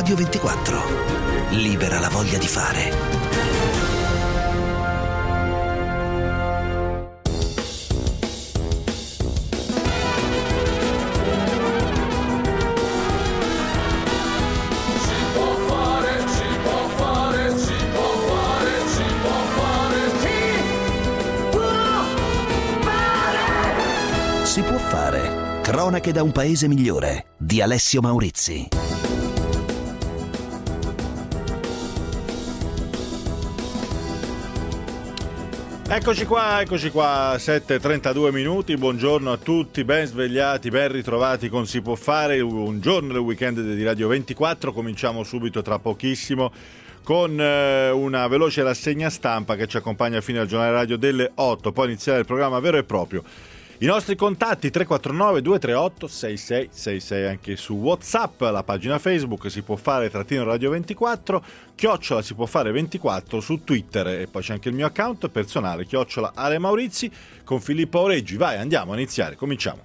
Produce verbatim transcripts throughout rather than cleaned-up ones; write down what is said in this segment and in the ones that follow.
Radio ventiquattro. Libera la voglia di fare. Si può fare. Cronache da un paese migliore di Alessio Maurizi. Eccoci qua, eccoci qua, sette e trentadue minuti, buongiorno a tutti, ben svegliati, ben ritrovati con Si può fare, un giorno del weekend di Radio ventiquattro, cominciamo subito tra pochissimo con eh, una veloce rassegna stampa che ci accompagna fino al giornale radio delle otto, poi iniziare il programma vero e proprio. I nostri contatti tre quattro nove due tre otto sei sei sei sei, anche su WhatsApp, la pagina Facebook Si può fare trattino Radio ventiquattro, chiocciola Si può fare ventiquattro su Twitter, e poi c'è anche il mio account personale chiocciola Ale Maurizi con Filippo Oreggi. Vai, andiamo a iniziare, cominciamo.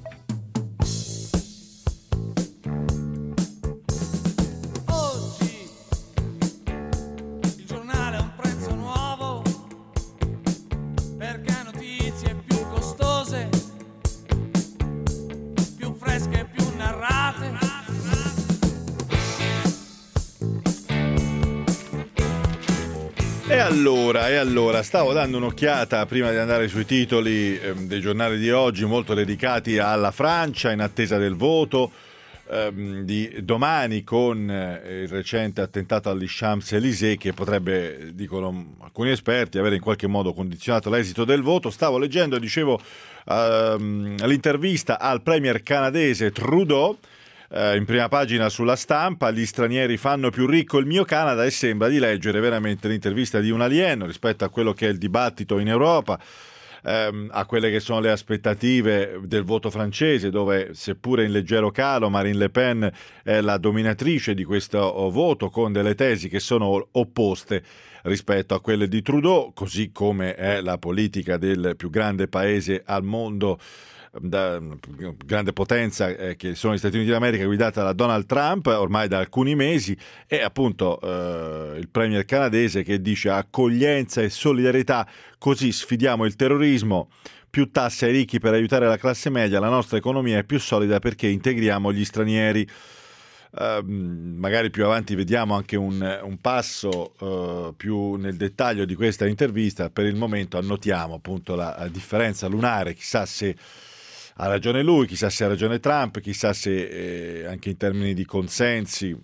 E allora, e allora, stavo dando un'occhiata prima di andare sui titoli eh, dei giornali di oggi, molto dedicati alla Francia in attesa del voto eh, di domani, con eh, il recente attentato agli Champs-Élysées che potrebbe, dicono alcuni esperti, avere in qualche modo condizionato l'esito del voto. Stavo leggendo, dicevo, ehm, l'intervista al premier canadese Trudeau, in prima pagina sulla Stampa: gli stranieri fanno più ricco il mio Canada, e sembra di leggere veramente l'intervista di un alieno rispetto a quello che è il dibattito in Europa, ehm, a quelle che sono le aspettative del voto francese, dove seppure in leggero calo Marine Le Pen è la dominatrice di questo voto, con delle tesi che sono opposte rispetto a quelle di Trudeau, così come è la politica del più grande paese al mondo, da grande potenza eh, che sono gli Stati Uniti d'America, guidata da Donald Trump ormai da alcuni mesi, e appunto eh, il premier canadese che dice accoglienza e solidarietà, così sfidiamo il terrorismo, più tasse ai ricchi per aiutare la classe media, la nostra economia è più solida perché integriamo gli stranieri. Uh, magari più avanti vediamo anche un, un passo uh, più nel dettaglio di questa intervista. Per il momento annotiamo appunto la, la differenza lunare, chissà se ha ragione lui, chissà se ha ragione Trump, chissà se eh, anche in termini di consensi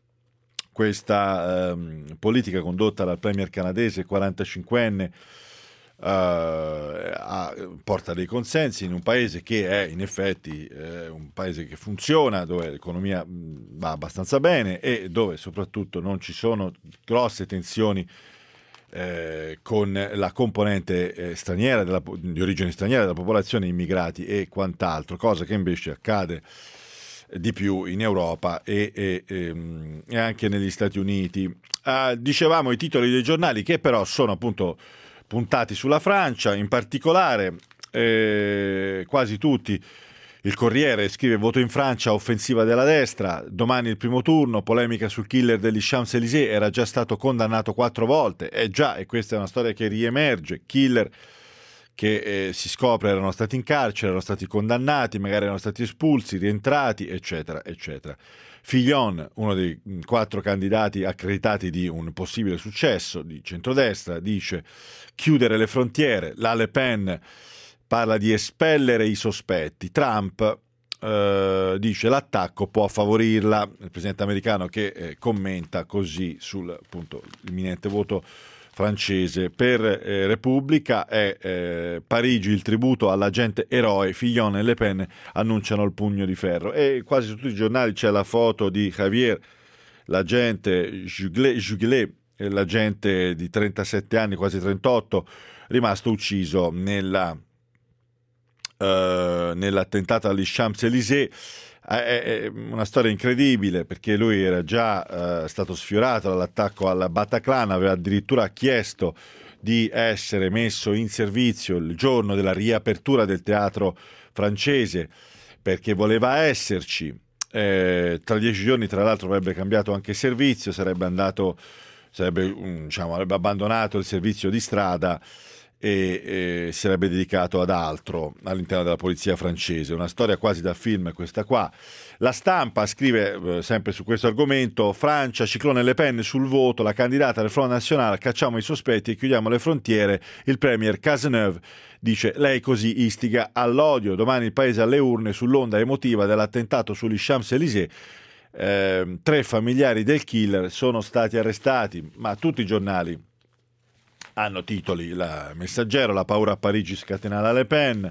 questa eh, politica condotta dal premier canadese quarantacinquenne eh, ha, porta dei consensi in un paese che è in effetti eh, un paese che funziona, dove l'economia mh, va abbastanza bene e dove soprattutto non ci sono grosse tensioni Eh, con la componente eh, straniera della, di origine straniera della popolazione, immigrati e quant'altro, cosa che invece accade di più in Europa e, e, e, e anche negli Stati Uniti. Uh, dicevamo i titoli dei giornali che però sono appunto puntati sulla Francia, in particolare eh, quasi tutti. Il Corriere scrive: voto in Francia, offensiva della destra, domani il primo turno, polemica sul killer degli Champs-Élysées, era già stato condannato quattro volte, e eh già, e questa è una storia che riemerge, killer che eh, si scopre erano stati in carcere, erano stati condannati, magari erano stati espulsi, rientrati, eccetera, eccetera. Fillon, uno dei quattro candidati accreditati di un possibile successo di centrodestra, dice chiudere le frontiere. La Le Pen parla di espellere i sospetti. Trump eh, dice l'attacco può favorirla. Il presidente americano che eh, commenta così sul appunto imminente voto francese. Per eh, Repubblica è eh, Parigi il tributo all'agente eroe, Fillon e Le Pen annunciano il pugno di ferro, e quasi su tutti i giornali c'è la foto di Javier, l'agente Juglet, Juglet l'agente di trentasette anni, quasi trentotto, rimasto ucciso nella Uh, nell'attentato agli Champs-Élysées. È, è una storia incredibile, perché lui era già uh, stato sfiorato dall'attacco al Bataclan, aveva addirittura chiesto di essere messo in servizio il giorno della riapertura del teatro francese perché voleva esserci. eh, tra dieci giorni tra l'altro avrebbe cambiato anche servizio, sarebbe andato, sarebbe, diciamo, avrebbe abbandonato il servizio di strada e, e si sarebbe dedicato ad altro all'interno della polizia francese. Una storia quasi da film questa qua. La Stampa scrive eh, sempre su questo argomento: Francia, ciclone Le Pen sul voto, la candidata del Front National, cacciamo i sospetti e chiudiamo le frontiere. Il premier Cazeneuve dice: lei così istiga all'odio. Domani il paese alle urne sull'onda emotiva dell'attentato sugli Champs-Élysées. Eh, tre familiari del killer sono stati arrestati, ma tutti i giornali hanno titoli. La Messaggero: la paura a Parigi scatena la Le Pen.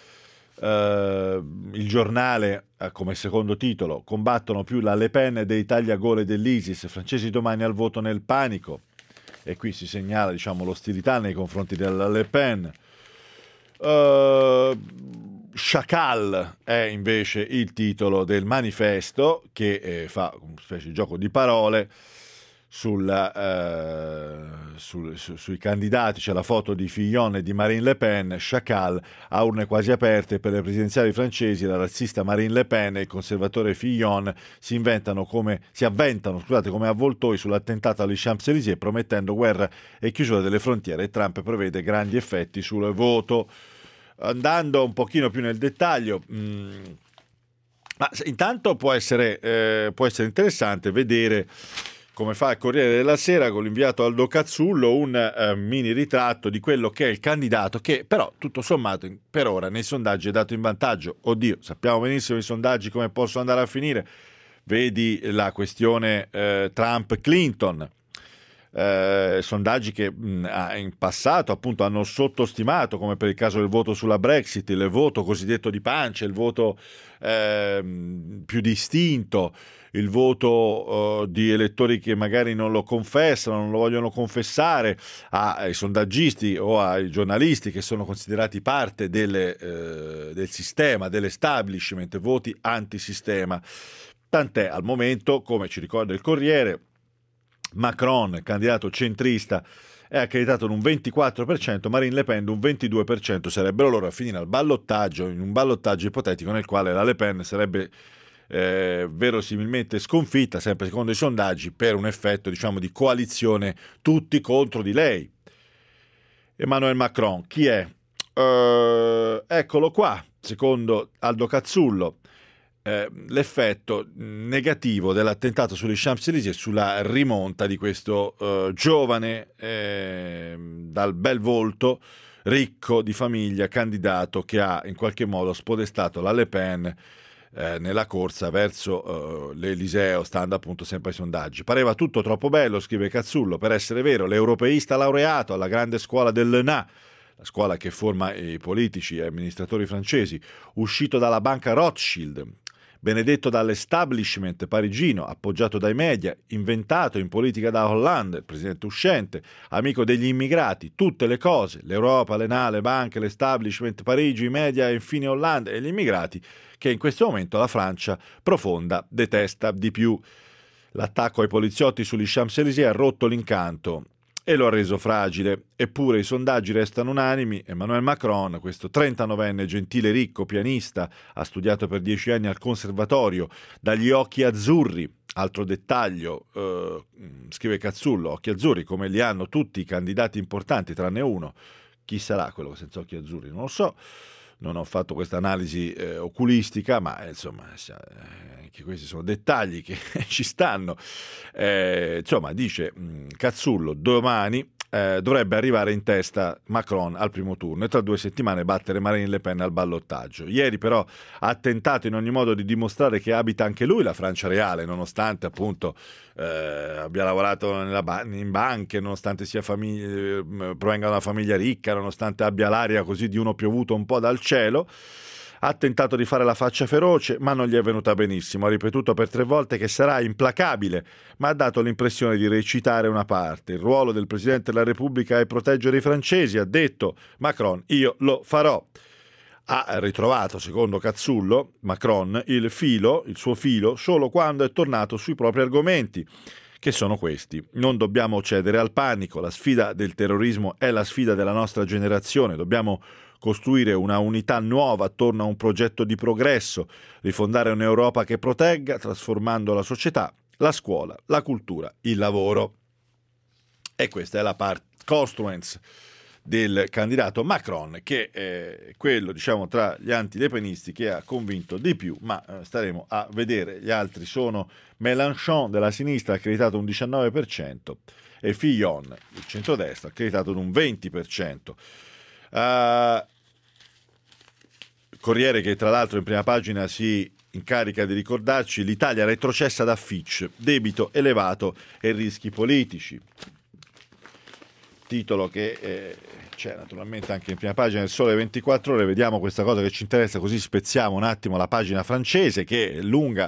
Uh, il Giornale uh, come secondo titolo: combattono più la Le Pen dei tagliagole dell'ISIS, francesi domani al voto nel panico. E qui si segnala, diciamo, l'ostilità nei confronti della Le Pen. uh, Chacal è invece il titolo del Manifesto, che eh, fa una specie di gioco di parole sulla, eh, sul, su, sui candidati. C'è la foto di Fillon e di Marine Le Pen. Chacal: a urne quasi aperte per le presidenziali francesi, la razzista Marine Le Pen e il conservatore Fillon si inventano come si avventano scusate, come avvoltoi sull'attentato agli Champs-Élysées, promettendo guerra e chiusura delle frontiere, e Trump prevede grandi effetti sul voto. Andando un pochino più nel dettaglio, mh, ma intanto può essere, eh, può essere interessante vedere come fa il Corriere della Sera, con l'inviato Aldo Cazzullo, un eh, mini ritratto di quello che è il candidato che però tutto sommato per ora nei sondaggi è dato in vantaggio. Oddio, sappiamo benissimo i sondaggi come possono andare a finire. Vedi la questione eh, Trump-Clinton. Eh, sondaggi che mh, in passato appunto hanno sottostimato, come per il caso del voto sulla Brexit, il voto cosiddetto di pancia, il voto eh, più distinto, il voto uh, di elettori che magari non lo confessano, non lo vogliono confessare, ai sondaggisti o ai giornalisti che sono considerati parte delle, eh, del sistema, dell'establishment, voti antisistema. Tant'è, al momento, come ci ricorda il Corriere, Macron, candidato centrista, è accreditato in un ventiquattro per cento, Marine Le Pen un ventidue per cento. Sarebbero loro a finire al ballottaggio, in un ballottaggio ipotetico nel quale la Le Pen sarebbe eh, verosimilmente sconfitta, sempre secondo i sondaggi, per un effetto, diciamo, di coalizione tutti contro di lei. Emmanuel Macron, chi è? Uh, eccolo qua, secondo Aldo Cazzullo. Eh, l'effetto negativo dell'attentato sugli Champs-Élysées sulla rimonta di questo eh, giovane eh, dal bel volto, ricco di famiglia, candidato che ha in qualche modo spodestato la Le Pen eh, nella corsa verso eh, l'Eliseo, stando appunto sempre ai sondaggi. Pareva tutto troppo bello, scrive Cazzullo, per essere vero. L'europeista laureato alla grande scuola dell'E N A, la scuola che forma i politici e amministratori francesi, uscito dalla banca Rothschild, benedetto dall'establishment parigino, appoggiato dai media, inventato in politica da Hollande, il presidente uscente, amico degli immigrati, tutte le cose, l'Europa, l'E N A, le banche, l'establishment, Parigi, i media e infine Hollande e gli immigrati, che in questo momento la Francia profonda detesta di più. L'attacco ai poliziotti sugli Champs-Élysées ha rotto l'incanto e lo ha reso fragile. Eppure i sondaggi restano unanimi. Emmanuel Macron, questo trentanovenne gentile ricco pianista, ha studiato per dieci anni al conservatorio, dagli occhi azzurri. Altro dettaglio, eh, scrive Cazzullo, occhi azzurri come li hanno tutti i candidati importanti tranne uno. Chi sarà quello senza occhi azzurri? Non lo so, non ho fatto questa analisi eh, oculistica, ma insomma eh, anche questi sono dettagli che ci stanno. Eh, insomma, dice mh, Cazzullo, domani eh, dovrebbe arrivare in testa Macron al primo turno e tra due settimane battere Marine Le Pen al ballottaggio. Ieri però ha tentato in ogni modo di dimostrare che abita anche lui la Francia reale, nonostante appunto eh, abbia lavorato nella ba- in banche, nonostante sia famiglia, provenga da una famiglia ricca, nonostante abbia l'aria così di uno piovuto un po' dal cielo. Ha tentato di fare la faccia feroce, ma non gli è venuta benissimo. Ha ripetuto per tre volte che sarà implacabile, ma ha dato l'impressione di recitare una parte. Il ruolo del Presidente della Repubblica è proteggere i francesi, ha detto Macron, io lo farò. Ha ritrovato, secondo Cazzullo, Macron, il filo, il suo filo, solo quando è tornato sui propri argomenti, che sono questi: non dobbiamo cedere al panico, la sfida del terrorismo è la sfida della nostra generazione, dobbiamo costruire una unità nuova attorno a un progetto di progresso, rifondare un'Europa che protegga, trasformando la società, la scuola, la cultura, il lavoro. E questa è la parte construence del candidato Macron, che è quello, diciamo, tra gli antilepenisti che ha convinto di più, ma eh, staremo a vedere. Gli altri sono Mélenchon della sinistra, accreditato un diciannove per cento, e Fillon del centrodestra, accreditato ad un venti per cento. Uh, Corriere, che tra l'altro in prima pagina si incarica di ricordarci: l'Italia retrocessa da Fitch, debito elevato e rischi politici. Titolo che eh, c'è naturalmente anche in prima pagina del Sole ventiquattro Ore. Vediamo questa cosa che ci interessa, così spezziamo un attimo la pagina francese, che è lunga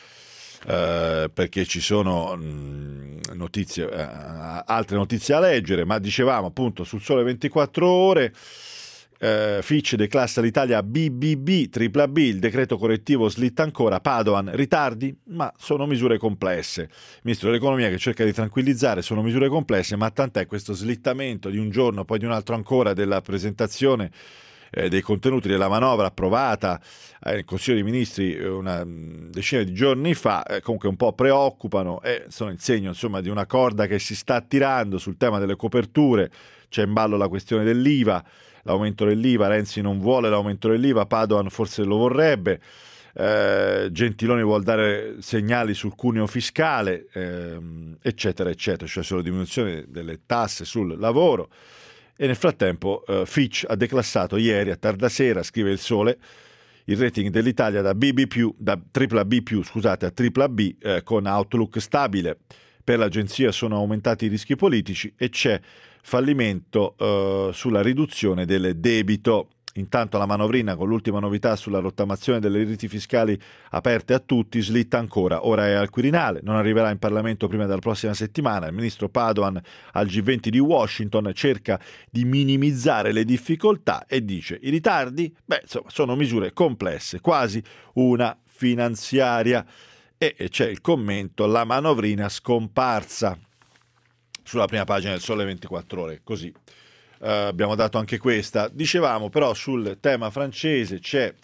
eh, perché ci sono mh, notizie, eh, altre notizie a leggere, ma dicevamo appunto sul Sole ventiquattro Ore. Uh, Fitch declassa l'Italia B B B, tripla B, il decreto correttivo slitta ancora, Padoan, ritardi, ma sono misure complesse. Il ministro dell'economia che cerca di tranquillizzare: sono misure complesse, ma tant'è questo slittamento di un giorno, poi di un altro ancora, della presentazione eh, dei contenuti della manovra approvata eh, nel Consiglio dei Ministri una decina di giorni fa, eh, comunque un po' preoccupano e sono il segno, insomma, di una corda che si sta tirando sul tema delle coperture. C'è in ballo la questione dell'I V A, l'aumento dell'I V A. Renzi non vuole l'aumento dell'I V A, Padoan forse lo vorrebbe, eh, Gentiloni vuol dare segnali sul cuneo fiscale, eh, eccetera eccetera, cioè sulla diminuzione delle tasse sul lavoro. E nel frattempo eh, Fitch ha declassato ieri a tarda sera, scrive il Sole, il rating dell'Italia da B B più, da tripla B più, scusate, a tripla B, eh, con outlook stabile. Per l'agenzia sono aumentati i rischi politici e c'è fallimento eh, sulla riduzione del debito. Intanto la manovrina, con l'ultima novità sulla rottamazione delle riti fiscali aperte a tutti, slitta ancora. Ora è al Quirinale, non arriverà in Parlamento prima della prossima settimana. Il ministro Padoan al G venti di Washington cerca di minimizzare le difficoltà e dice: i ritardi, beh, insomma, sono misure complesse, quasi una finanziaria. E c'è il commento: la manovrina scomparsa, sulla prima pagina del Sole ventiquattro Ore. Così uh, abbiamo dato anche questa. Dicevamo però sul tema francese c'è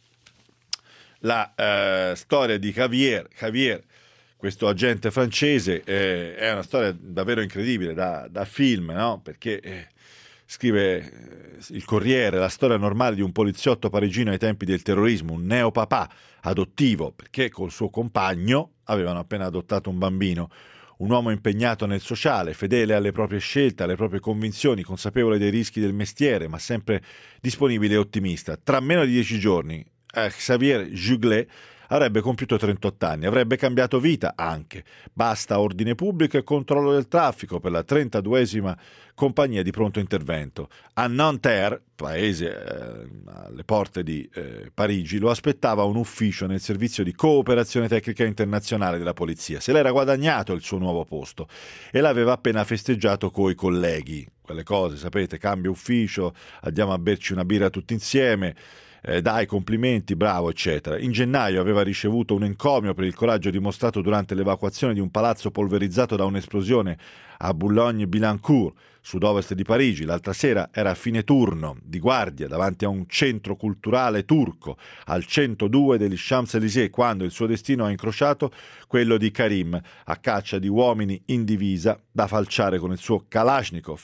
la uh, storia di Javier. Javier, questo agente francese, eh, è una storia davvero incredibile, da, da film, no? Perché eh, scrive eh, il Corriere: la storia normale di un poliziotto parigino ai tempi del terrorismo, un neopapà adottivo, perché col suo compagno avevano appena adottato un bambino. Un uomo impegnato nel sociale, fedele alle proprie scelte, alle proprie convinzioni, consapevole dei rischi del mestiere, ma sempre disponibile e ottimista. Tra meno di dieci giorni, eh, Xavier Juglet avrebbe compiuto trentotto anni, avrebbe cambiato vita anche. Basta ordine pubblico e controllo del traffico per la trentaduesima compagnia di pronto intervento. A Nanterre, paese eh, alle porte di eh, Parigi, lo aspettava un ufficio nel servizio di cooperazione tecnica internazionale della polizia. Se l'era guadagnato il suo nuovo posto e l'aveva appena festeggiato coi colleghi. Quelle cose, sapete, cambia ufficio, andiamo a berci una birra tutti insieme, Eh, dai, complimenti, bravo, eccetera. In gennaio aveva ricevuto un encomio per il coraggio dimostrato durante l'evacuazione di un palazzo polverizzato da un'esplosione a Boulogne-Billancourt, sud-ovest di Parigi. L'altra sera era a fine turno di guardia davanti a un centro culturale turco al centodue degli Champs-Élysées, quando il suo destino ha incrociato quello di Karim, a caccia di uomini in divisa da falciare con il suo Kalashnikov.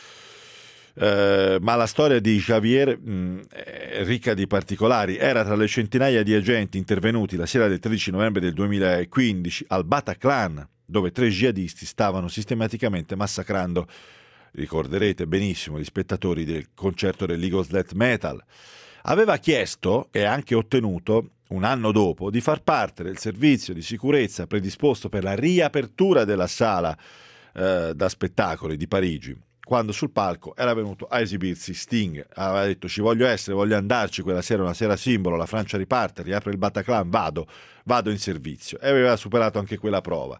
Uh, ma la storia di Javier mh, è ricca di particolari. Era tra le centinaia di agenti intervenuti la sera del tredici novembre del duemilaquindici al Bataclan, dove tre jihadisti stavano sistematicamente massacrando, ricorderete benissimo, gli spettatori del concerto del Lagos Death Metal. Aveva chiesto e anche ottenuto, un anno dopo, di far parte del servizio di sicurezza predisposto per la riapertura della sala uh, da spettacoli di Parigi, quando sul palco era venuto a esibirsi Sting. Aveva detto: ci voglio essere, voglio andarci quella sera, una sera simbolo, la Francia riparte, riapre il Bataclan, vado, vado in servizio. E aveva superato anche quella prova.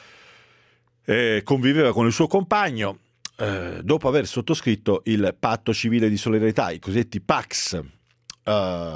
E conviveva con il suo compagno eh, dopo aver sottoscritto il patto civile di solidarietà, i cosiddetti Pax. Uh,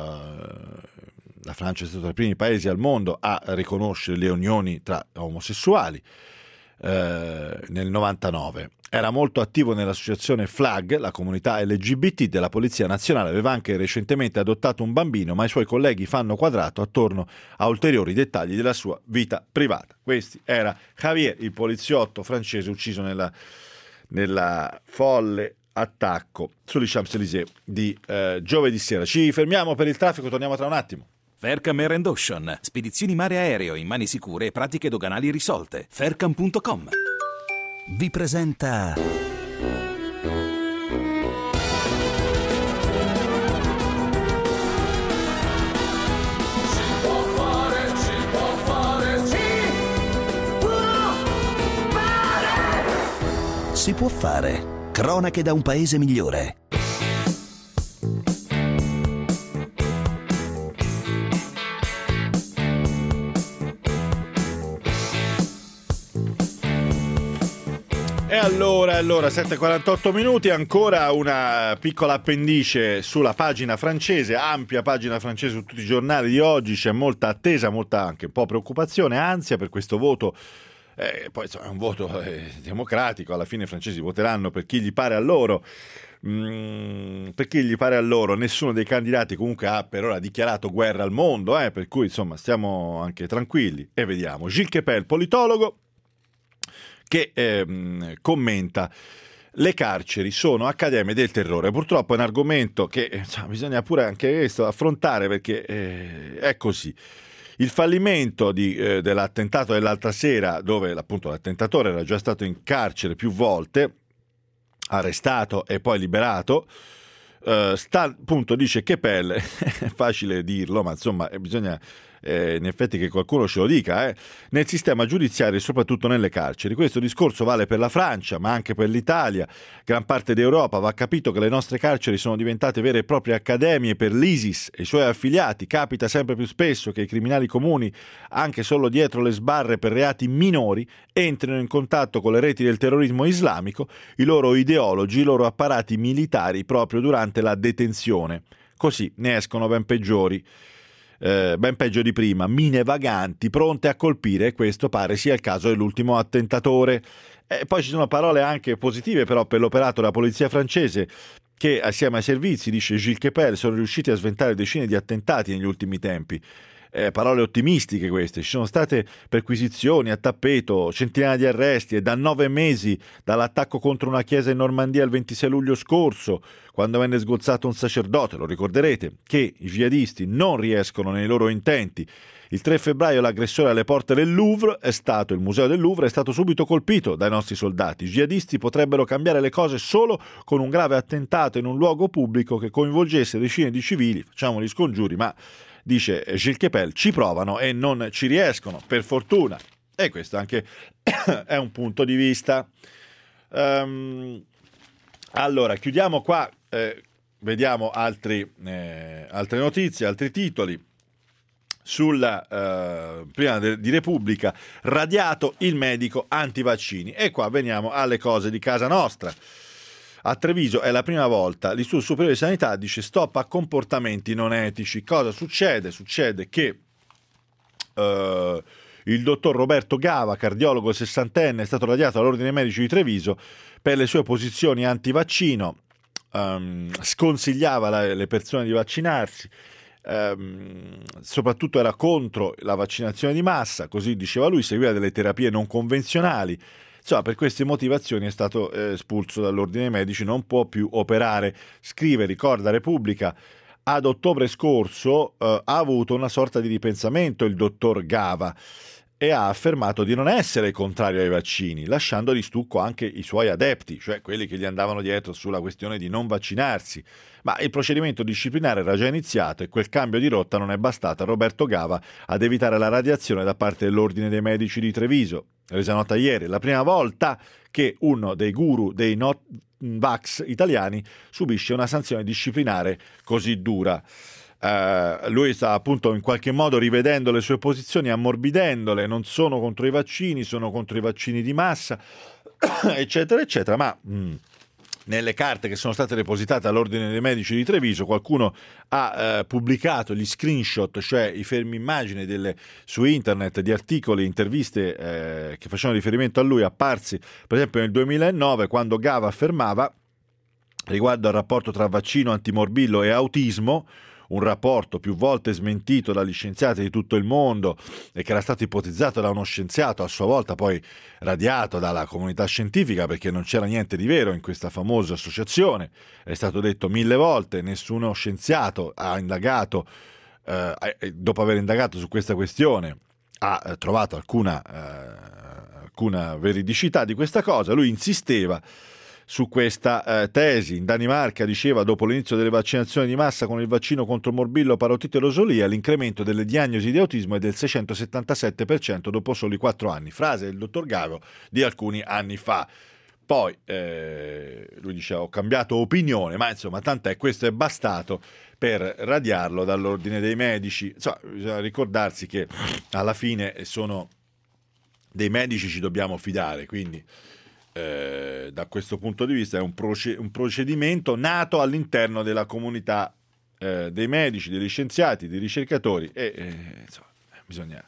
la Francia è stato tra i primi paesi al mondo a riconoscere le unioni tra omosessuali. eh, nel novantanove. Era molto attivo nell'associazione FLAG, la comunità L G B T della Polizia Nazionale. Aveva anche recentemente adottato un bambino, ma i suoi colleghi fanno quadrato attorno a ulteriori dettagli della sua vita privata. Questi era Javier, il poliziotto francese ucciso nella, nella folle attacco sugli Champs-Élysées di eh, giovedì sera. Ci fermiamo per il traffico, torniamo tra un attimo. Faircam Air and Ocean, spedizioni mare aereo in mani sicure e pratiche doganali risolte. Faircam punto com vi presenta Si può fare. Cronache da un paese migliore. E allora, allora, sette e quarantotto minuti, ancora una piccola appendice sulla pagina francese, ampia pagina francese su tutti i giornali di oggi. C'è molta attesa, molta anche un po' preoccupazione, ansia per questo voto. Eh, poi insomma, è un voto eh, democratico, alla fine i francesi voteranno per chi gli pare a loro. Mm, per chi gli pare a loro. Nessuno dei candidati comunque ha per ora dichiarato guerra al mondo, eh, per cui insomma stiamo anche tranquilli e vediamo. Gilles Kepel, politologo, che ehm, commenta: le carceri sono accademie del terrore. Purtroppo è un argomento che insomma, bisogna pure anche questo affrontare, perché eh, è così. Il fallimento di, eh, dell'attentato dell'altra sera, dove appunto l'attentatore era già stato in carcere più volte, arrestato e poi liberato, eh, sta, appunto, dice Kepel, è facile dirlo, ma insomma bisogna eh, in effetti che qualcuno ce lo dica, eh, nel sistema giudiziario e soprattutto nelle carceri. Questo discorso vale per la Francia, ma anche per l'Italia, gran parte d'Europa. Va capito che le nostre carceri sono diventate vere e proprie accademie per l'ISIS e i suoi affiliati. Capita sempre più spesso che i criminali comuni, anche solo dietro le sbarre per reati minori, entrino in contatto con le reti del terrorismo islamico, i loro ideologi, i loro apparati militari proprio durante la detenzione. Così ne escono ben peggiori. Eh, ben peggio di prima, mine vaganti pronte a colpire, e questo pare sia il caso dell'ultimo attentatore. E poi ci sono parole anche positive però per l'operato della polizia francese, che assieme ai servizi, dice Gilles Kepel, sono riusciti a sventare decine di attentati negli ultimi tempi. Eh, parole ottimistiche queste. Ci sono state perquisizioni a tappeto, centinaia di arresti, e da nove mesi dall'attacco contro una chiesa in Normandia il ventisei luglio scorso, quando venne sgozzato un sacerdote. Lo ricorderete che i jihadisti non riescono nei loro intenti. Il tre febbraio l'aggressore alle porte del Louvre è stato, il museo del Louvre è stato subito colpito dai nostri soldati. I jihadisti potrebbero cambiare le cose solo con un grave attentato in un luogo pubblico che coinvolgesse decine di civili. Facciamo gli scongiuri, ma dice Gilles Kepel, ci provano e non ci riescono, per fortuna. E questo anche è un punto di vista. Um, allora, chiudiamo qua, eh, vediamo altri, eh, altre notizie, altri titoli. Sulla eh, prima de, di Repubblica, radiato il medico antivaccini. E qua veniamo alle cose di casa nostra. A Treviso è la prima volta l'Istituto Superiore di Sanità dice stop a comportamenti non etici. Cosa succede? Succede che uh, il dottor Roberto Gava, cardiologo sessantenne, è stato radiato all'Ordine Medici di Treviso per le sue posizioni antivaccino, um, sconsigliava la, le persone di vaccinarsi, um, soprattutto era contro la vaccinazione di massa, così diceva lui, seguiva delle terapie non convenzionali. Insomma, per queste motivazioni è stato eh, espulso dall'Ordine dei Medici, non può più operare. Scrive, ricorda Repubblica, ad ottobre scorso eh, ha avuto una sorta di ripensamento il dottor Gava e ha affermato di non essere contrario ai vaccini, lasciando di stucco anche i suoi adepti, cioè quelli che gli andavano dietro sulla questione di non vaccinarsi. Ma il procedimento disciplinare era già iniziato e quel cambio di rotta non è bastato a Roberto Gava ad evitare la radiazione da parte dell'Ordine dei Medici di Treviso. Resa nota ieri, la prima volta che uno dei guru dei no-vax italiani subisce una sanzione disciplinare così dura. Uh, lui sta appunto in qualche modo rivedendo le sue posizioni, ammorbidendole. Non sono contro i vaccini, sono contro i vaccini di massa, eccetera, eccetera. Ma mh, nelle carte che sono state depositate all'Ordine dei Medici di Treviso, qualcuno ha eh, pubblicato gli screenshot, cioè i fermi immagini delle, su internet di articoli, interviste eh, che facevano riferimento a lui, apparsi per esempio nel duemilanove, quando Gava affermava riguardo al rapporto tra vaccino, antimorbillo e autismo, un rapporto più volte smentito dagli scienziati di tutto il mondo e che era stato ipotizzato da uno scienziato, a sua volta poi radiato dalla comunità scientifica, perché non c'era niente di vero in questa famosa associazione. È stato detto mille volte, nessuno scienziato ha indagato, eh, dopo aver indagato su questa questione, ha eh, trovato alcuna, eh, alcuna veridicità di questa cosa. Lui insisteva su questa eh, tesi. In Danimarca, diceva, dopo l'inizio delle vaccinazioni di massa con il vaccino contro morbillo, parotite e rosolia, l'incremento delle diagnosi di autismo è del seicentosettantasette per cento dopo soli quattro anni. Frase del dottor Gago di alcuni anni fa. Poi eh, lui diceva: ho cambiato opinione, ma insomma tant'è, questo è bastato per radiarlo dall'Ordine dei Medici. Insomma, bisogna ricordarsi che alla fine sono dei medici, ci dobbiamo fidare, quindi Eh, da questo punto di vista è un, proce- un procedimento nato all'interno della comunità eh, dei medici, degli scienziati, dei ricercatori e eh, insomma, bisogna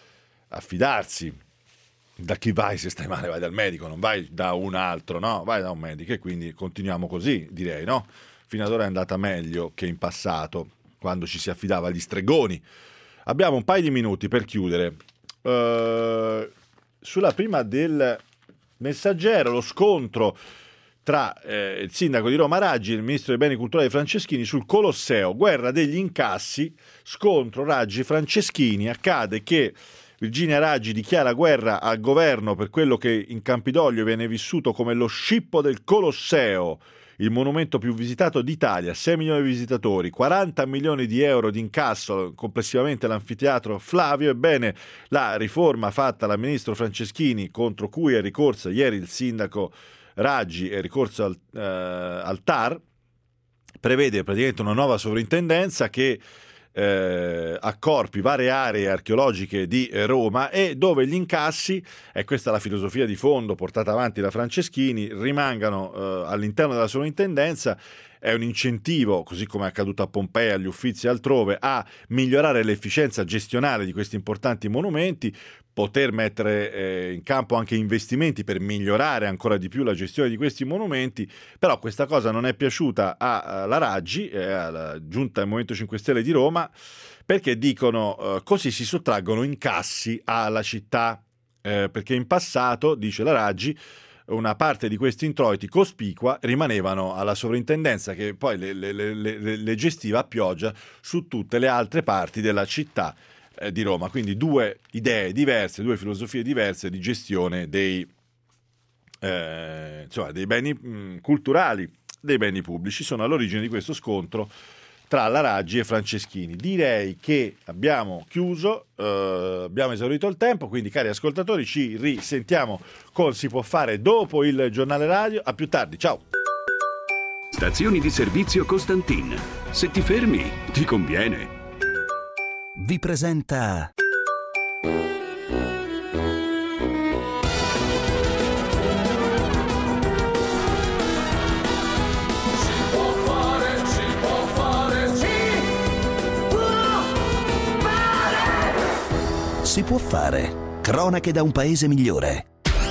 affidarsi. Da chi vai se stai male? Vai dal medico, non vai da un altro, no? Vai da un medico, e quindi continuiamo così, direi, no? Fino ad ora è andata meglio che in passato, quando ci si affidava agli stregoni. Abbiamo un paio di minuti per chiudere. Uh, sulla prima del Messaggero, lo scontro tra eh, il sindaco di Roma Raggi e il ministro dei beni culturali Franceschini sul Colosseo, guerra degli incassi, scontro Raggi-Franceschini. Accade che Virginia Raggi dichiara guerra al governo per quello che in Campidoglio viene vissuto come lo scippo del Colosseo, il monumento più visitato d'Italia, sei milioni di visitatori, quaranta milioni di euro di incasso complessivamente l'anfiteatro Flavio. Ebbene, la riforma fatta dal ministro Franceschini, contro cui è ricorso ieri il sindaco Raggi, è ricorso al, eh, al T A R, prevede praticamente una nuova sovrintendenza che Eh, accorpi varie aree archeologiche di Roma, e dove gli incassi, e questa è la filosofia di fondo portata avanti da Franceschini, rimangano eh, all'interno della sovrintendenza. È un incentivo, così come è accaduto a Pompei, agli Uffizi e altrove, a migliorare l'efficienza gestionale di questi importanti monumenti, poter mettere eh, in campo anche investimenti per migliorare ancora di più la gestione di questi monumenti. Però questa cosa non è piaciuta alla Raggi, eh, alla giunta del Movimento cinque Stelle di Roma, perché dicono eh, così si sottraggono incassi alla città, eh, perché in passato, dice la Raggi, una parte di questi introiti cospicua rimanevano alla sovrintendenza, che poi le, le, le, le, le gestiva a pioggia su tutte le altre parti della città eh, di Roma. Quindi due idee diverse, due filosofie diverse di gestione dei, eh, insomma, dei beni mh, culturali, dei beni pubblici, sono all'origine di questo scontro tra la Raggi e Franceschini. Direi che abbiamo chiuso, eh, abbiamo esaurito il tempo, quindi cari ascoltatori ci risentiamo con Si può fare dopo il giornale radio. A più tardi, ciao! Stazioni di servizio Costantin. Se ti fermi, ti conviene. Vi presenta Si può fare. Cronache da un paese migliore.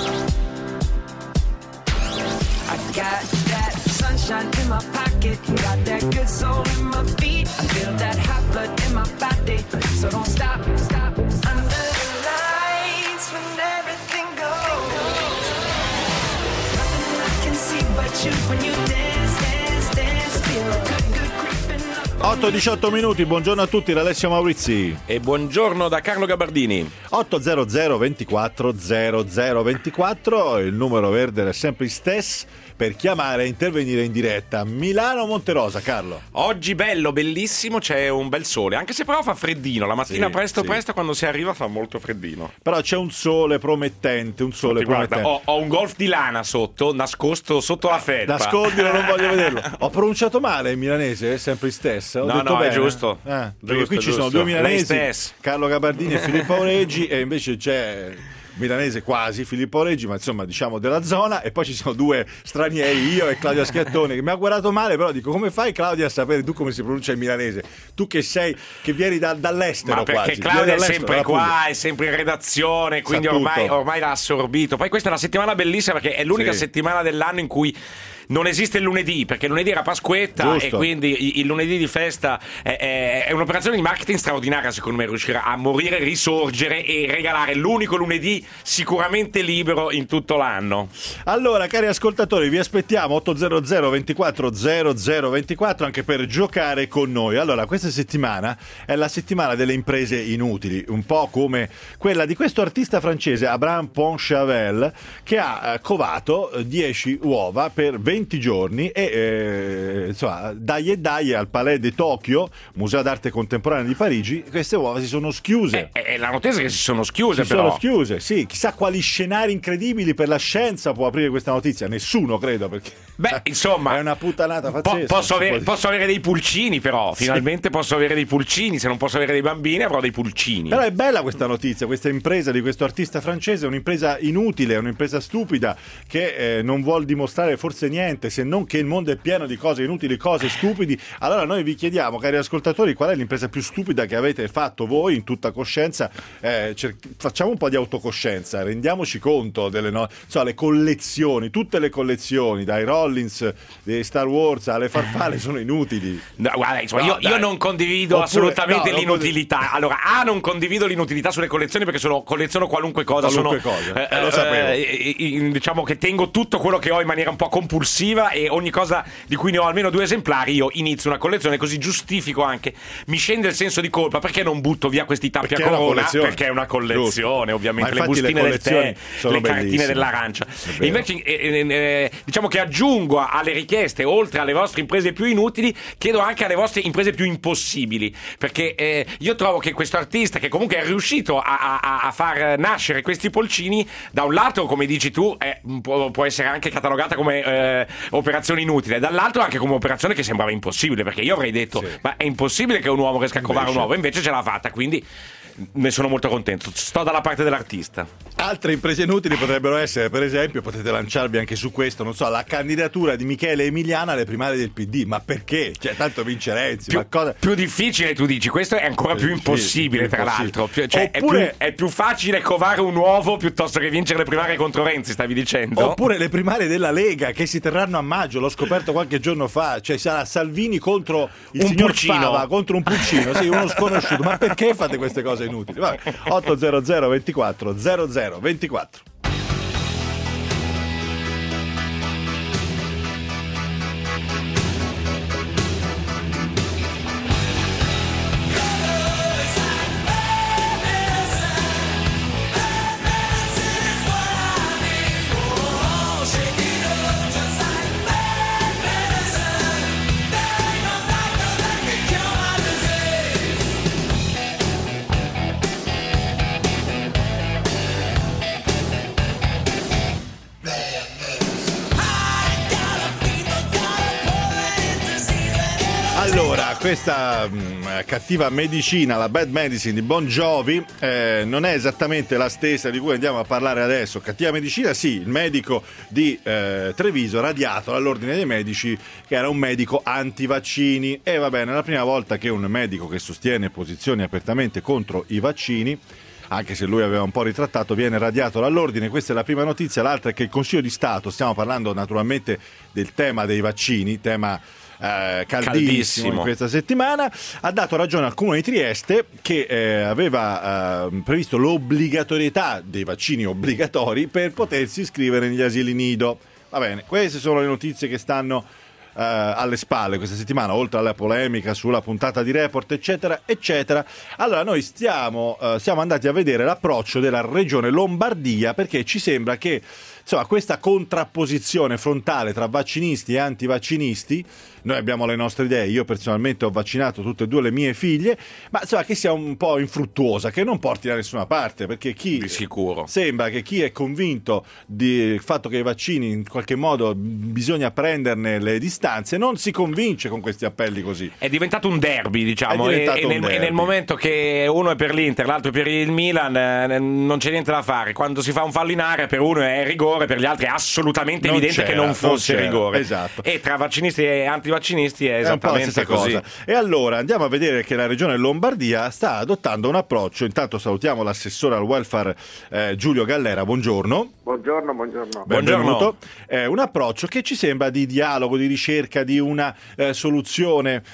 I got that sunshine in my pocket, got that good soul in my feet. I feel that hot blood in my body, so don't stop, stop. Under the lights when everything goes, nothing I can see but you when you dance, dance, dance. Feel good, good creeping up. otto e diciotto minuti, buongiorno a tutti da Alessio Maurizi. E buongiorno da Carlo Gabardini. ottocento ventiquattro zero zero ventiquattro, il numero verde è sempre il stesso per chiamare e intervenire in diretta. Milano Monterosa, Carlo. Oggi bello, bellissimo, c'è un bel sole, anche se però fa freddino, la mattina Sì, presto sì. presto quando si arriva fa molto freddino. Però c'è un sole promettente, un sole Guarda, promettente. ho, ho un golf di lana sotto, nascosto sotto la felpa. Nascondilo, non voglio vederlo. Ho pronunciato male il milanese, è sempre il stesso. Ho No, detto no, è bene? giusto. Eh, perché Giusto, qui ci giusto. sono due Lei milanesi, stesso. Carlo Gabardini e Filippo Aureggi, e invece c'è milanese quasi, Filippo Reggi, ma insomma diciamo della zona, e poi ci sono due stranieri, io e Claudia Schiattoni, che mi ha guardato male, però dico: come fai, Claudia, a sapere tu come si pronuncia il milanese? Tu che sei, che vieni da, dall'estero. Ma perché quasi. Claudia è sempre qua, è sempre in redazione, quindi ormai, ormai l'ha assorbito. Poi questa è una settimana bellissima perché è l'unica sì. settimana dell'anno in cui non esiste il lunedì, perché il lunedì era Pasquetta. Giusto. E quindi il lunedì di festa è, è, è un'operazione di marketing straordinaria, secondo me, riuscire a morire, risorgere e regalare l'unico lunedì sicuramente libero in tutto l'anno. Allora, cari ascoltatori, vi aspettiamo otto zero zero ventiquattro zero zero ventiquattro anche per giocare con noi. Allora, questa settimana è la settimana delle imprese inutili, un po' come quella di questo artista francese Abraham Poinchevel, che ha covato dieci uova per venti giorni e eh, insomma, dai e dai al Palais de Tokyo, Museo d'arte contemporanea di Parigi, queste uova si sono schiuse. E eh, eh, la notizia è che si sono schiuse, si però. sono schiuse, sì. Chissà quali scenari incredibili per la scienza può aprire questa notizia. Nessuno, credo, perché beh, insomma, è una puttanata pazzesca. Po- posso, avere, posso avere dei pulcini, però sì. Finalmente posso avere dei pulcini. Se non posso avere dei bambini, avrò dei pulcini. Però è bella questa notizia, questa impresa di questo artista francese, è un'impresa inutile, è un'impresa stupida che eh, non vuol dimostrare forse niente, se non che il mondo è pieno di cose inutili, cose stupidi. Allora noi vi chiediamo, cari ascoltatori, qual è l'impresa più stupida che avete fatto voi in tutta coscienza? Eh, cer- facciamo un po' di autocoscienza, rendiamoci conto delle no- so, le collezioni, tutte le collezioni, dai Rollins, dei Star Wars alle farfalle sono inutili. No, guarda, insomma, no, io, io non condivido Oppure, assolutamente no, l'inutilità. Condiv- allora, A, non condivido l'inutilità sulle collezioni perché sono, colleziono qualunque cosa. Qualunque sono, cosa, eh, eh, lo sapevo. Eh, eh, diciamo che tengo tutto quello che ho in maniera un po' compulsiva e ogni cosa di cui ne ho almeno due esemplari io inizio una collezione, così giustifico anche, mi scende il senso di colpa perché non butto via questi tappi perché a corona, è perché è una collezione. Giusto. Ovviamente le bustine le del tè, le cartine bellissime. dell'arancia. E invece eh, eh, diciamo che aggiungo alle richieste, oltre alle vostre imprese più inutili, chiedo anche alle vostre imprese più impossibili, perché eh, io trovo che questo artista, che comunque è riuscito a, a, a far nascere questi polcini, da un lato, come dici tu, è, può, può essere anche catalogata come eh, operazione inutile, dall'altro anche come operazione che sembrava impossibile, perché io avrei detto sì. ma è impossibile che un uomo riesca a covare un uovo, invece ce l'ha fatta, quindi ne sono molto contento, sto dalla parte dell'artista. Altre imprese inutili potrebbero essere, per esempio, potete lanciarvi anche su questo, non so, la candidatura di Michele Emiliano alle primarie del P D, ma perché? Cioè, tanto vince Renzi, più, ma cosa... più difficile, tu dici, questo è ancora più impossibile, tra l'altro, cioè, oppure... è, più, è più facile covare un uovo piuttosto che vincere le primarie contro Renzi, stavi dicendo? Oppure le primarie della Lega che si terranno a maggio, l'ho scoperto qualche giorno fa, cioè sarà Salvini contro il un signor pulcino. Fava, contro un pulcino, sì, uno sconosciuto, ma perché fate queste cose inutili? Vabbè, otto zero zero ventiquattro zero zero ventiquattro. Allora, questa mh, cattiva medicina, la bad medicine di Bon Jovi, eh, non è esattamente la stessa di cui andiamo a parlare adesso. Cattiva medicina, sì, il medico di eh, Treviso radiato all'ordine dei medici, che era un medico anti-vaccini. E va bene, è la prima volta che un medico che sostiene posizioni apertamente contro i vaccini, anche se lui aveva un po' ritrattato, viene radiato dall'ordine. Questa è la prima notizia. L'altra è che il Consiglio di Stato, stiamo parlando naturalmente del tema dei vaccini, tema Eh, caldissimo, caldissimo in questa settimana, ha dato ragione al Comune di Trieste che eh, aveva eh, previsto l'obbligatorietà dei vaccini obbligatori per potersi iscrivere negli asili nido. Va bene, queste sono le notizie che stanno eh, alle spalle questa settimana, oltre alla polemica sulla puntata di Report, eccetera, eccetera. Allora noi stiamo, eh, siamo andati a vedere l'approccio della regione Lombardia, perché ci sembra che insomma questa contrapposizione frontale tra vaccinisti e antivaccinisti, noi abbiamo le nostre idee, io personalmente ho vaccinato tutte e due le mie figlie, ma insomma che sia un po' infruttuosa, che non porti da nessuna parte, perché chi di sicuro sembra che chi è convinto del fatto che i vaccini in qualche modo bisogna prenderne le distanze istanze, non si convince con questi appelli così. È diventato un derby, diciamo, È e, diventato e, un nel, derby. e nel momento che uno è per l'Inter, l'altro è per il Milan, eh, non c'è niente da fare. Quando si fa un fallo in area, per uno è rigore, per gli altri è assolutamente Non evidente c'era, che non fosse non c'era, rigore. esatto. E tra vaccinisti e antivaccinisti è È un po' la esattamente stessa così. cosa. E allora andiamo a vedere che la regione Lombardia sta adottando un approccio. Intanto salutiamo l'assessore al welfare eh, Giulio Gallera, buongiorno. Buongiorno, buongiorno. Benvenuto. È un approccio che ci sembra di dialogo, di ricerca, di una eh, soluzione.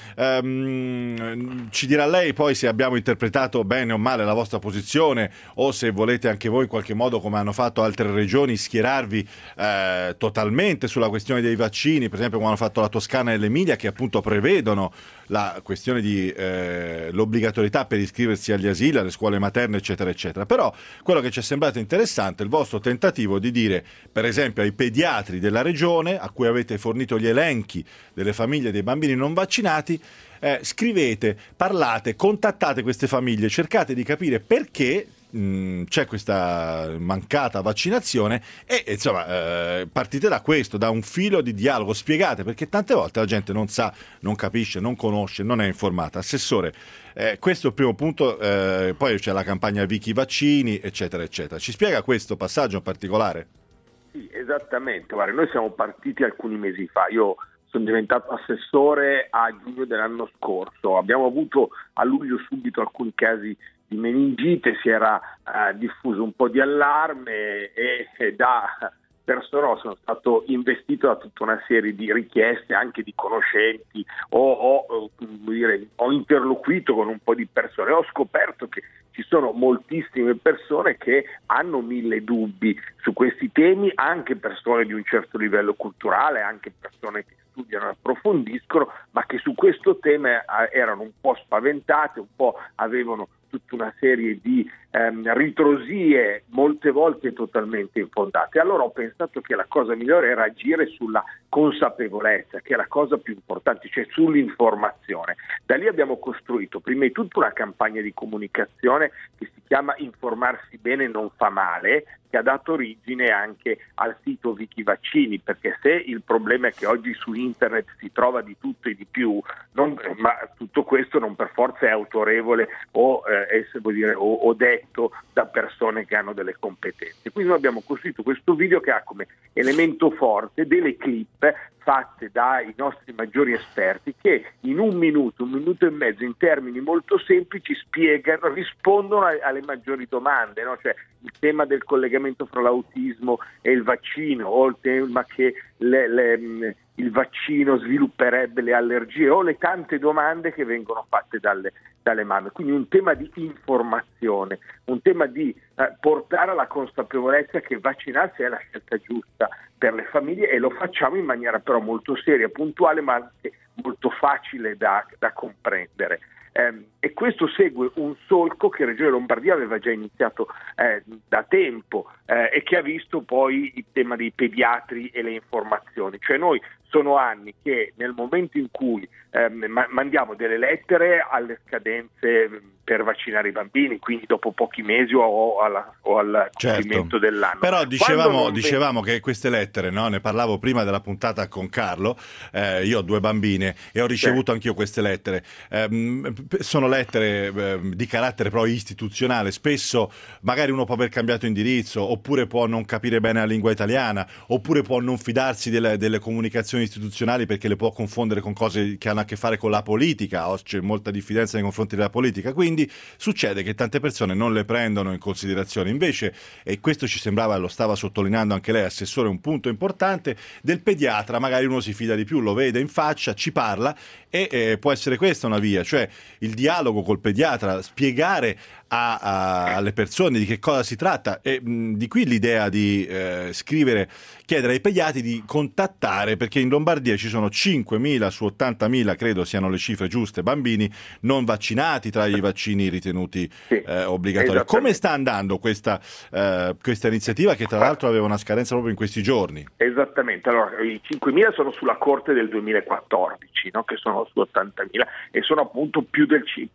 Ehm, ci dirà lei poi se abbiamo interpretato bene o male la vostra posizione, o se volete anche voi in qualche modo, come hanno fatto altre regioni, schierarvi eh, totalmente sulla questione dei vaccini, per esempio come hanno fatto la Toscana e l'Emilia, che appunto prevedono la questione di eh, l'obbligatorietà per iscriversi agli asili, alle scuole materne, eccetera, eccetera. Però quello che ci è sembrato interessante è il vostro tentativo di dire, per esempio, ai pediatri della regione, a cui avete fornito gli elenchi delle famiglie dei bambini non vaccinati, eh, scrivete, parlate, contattate queste famiglie, cercate di capire perché mh, c'è questa mancata vaccinazione e insomma eh, partite da questo, da un filo di dialogo, spiegate, perché tante volte la gente non sa, non capisce, non conosce, non è informata. Assessore, eh, questo è il primo punto, eh, poi c'è la campagna Vicky Vaccini, eccetera, eccetera. Ci spiega questo passaggio in particolare? Sì, esattamente. Guarda, noi siamo partiti alcuni mesi fa. Io sono diventato assessore a giugno dell'anno scorso. Abbiamo avuto a luglio subito alcuni casi di meningite, si era eh, diffuso un po' di allarme e, e da persona sono stato investito da tutta una serie di richieste anche di conoscenti, ho, ho, come dire, ho interloquito con un po' di persone, ho scoperto che ci sono moltissime persone che hanno mille dubbi su questi temi, anche persone di un certo livello culturale, anche persone che studiano e approfondiscono, ma che su questo tema erano un po' spaventate, un po' avevano tutta una serie di ehm, ritrosie, molte volte totalmente infondate. Allora ho pensato che la cosa migliore era agire sulla consapevolezza, che è la cosa più importante, cioè sull'informazione. Da lì abbiamo costruito prima di tutto una campagna di comunicazione che si chiama Informarsi bene non fa male, che ha dato origine anche al sito Vicky Vaccini, perché se il problema è che oggi su internet si trova di tutto e di più, non, ma tutto questo non per forza è autorevole o, eh, è, vuol dire, o, o detto da persone che hanno delle competenze. Quindi noi abbiamo costruito questo video che ha come elemento forte delle clip fatte dai nostri maggiori esperti che in un minuto, un minuto e mezzo, in termini molto semplici spiegano, rispondono alle maggiori domande, no? Cioè il tema del collegamento fra l'autismo e il vaccino, o il tema che le, le, il vaccino svilupperebbe le allergie, o le tante domande che vengono fatte dalle, dalle mamme. Quindi un tema di informazione, un tema di eh, portare alla consapevolezza che vaccinarsi è la scelta giusta per le famiglie, e lo facciamo in maniera però molto seria, puntuale, ma anche molto facile da, da comprendere. Eh, e questo segue un solco che Regione Lombardia aveva già iniziato eh, da tempo eh, e che ha visto poi il tema dei pediatri e le informazioni. Cioè noi sono anni che nel momento in cui ehm, ma- mandiamo delle lettere alle scadenze per vaccinare i bambini, quindi dopo pochi mesi o, alla, o al compimento certo. dell'anno. Però dicevamo, non... dicevamo che queste lettere, no? Ne parlavo prima della puntata con Carlo, eh, io ho due bambine e ho ricevuto sì. anch'io queste lettere. Eh, sono lettere eh, di carattere però istituzionale, spesso magari uno può aver cambiato indirizzo, oppure può non capire bene la lingua italiana, oppure può non fidarsi delle, delle comunicazioni istituzionali perché le può confondere con cose che hanno a che fare con la politica, o c'è molta diffidenza nei confronti della politica, quindi succede che tante persone non le prendono in considerazione. Invece, e questo ci sembrava, lo stava sottolineando anche lei, assessore, un punto importante, del pediatra magari uno si fida di più, lo vede in faccia, ci parla e eh, può essere questa una via, cioè il dialogo col pediatra, spiegare a, a, alle persone di che cosa si tratta, e mh, di qui l'idea di eh, scrivere, chiedere ai pediatri di contattare, perché in Lombardia ci sono cinquemila su ottantamila, credo siano le cifre giuste, bambini non vaccinati tra i vaccini ritenuti sì, eh, obbligatori. Come sta andando questa, eh, questa iniziativa, che tra l'altro aveva una scadenza proprio in questi giorni? Esattamente, allora i cinquemila sono sulla corte del duemilaquattordici, no? Che sono su ottantamila e sono appunto più del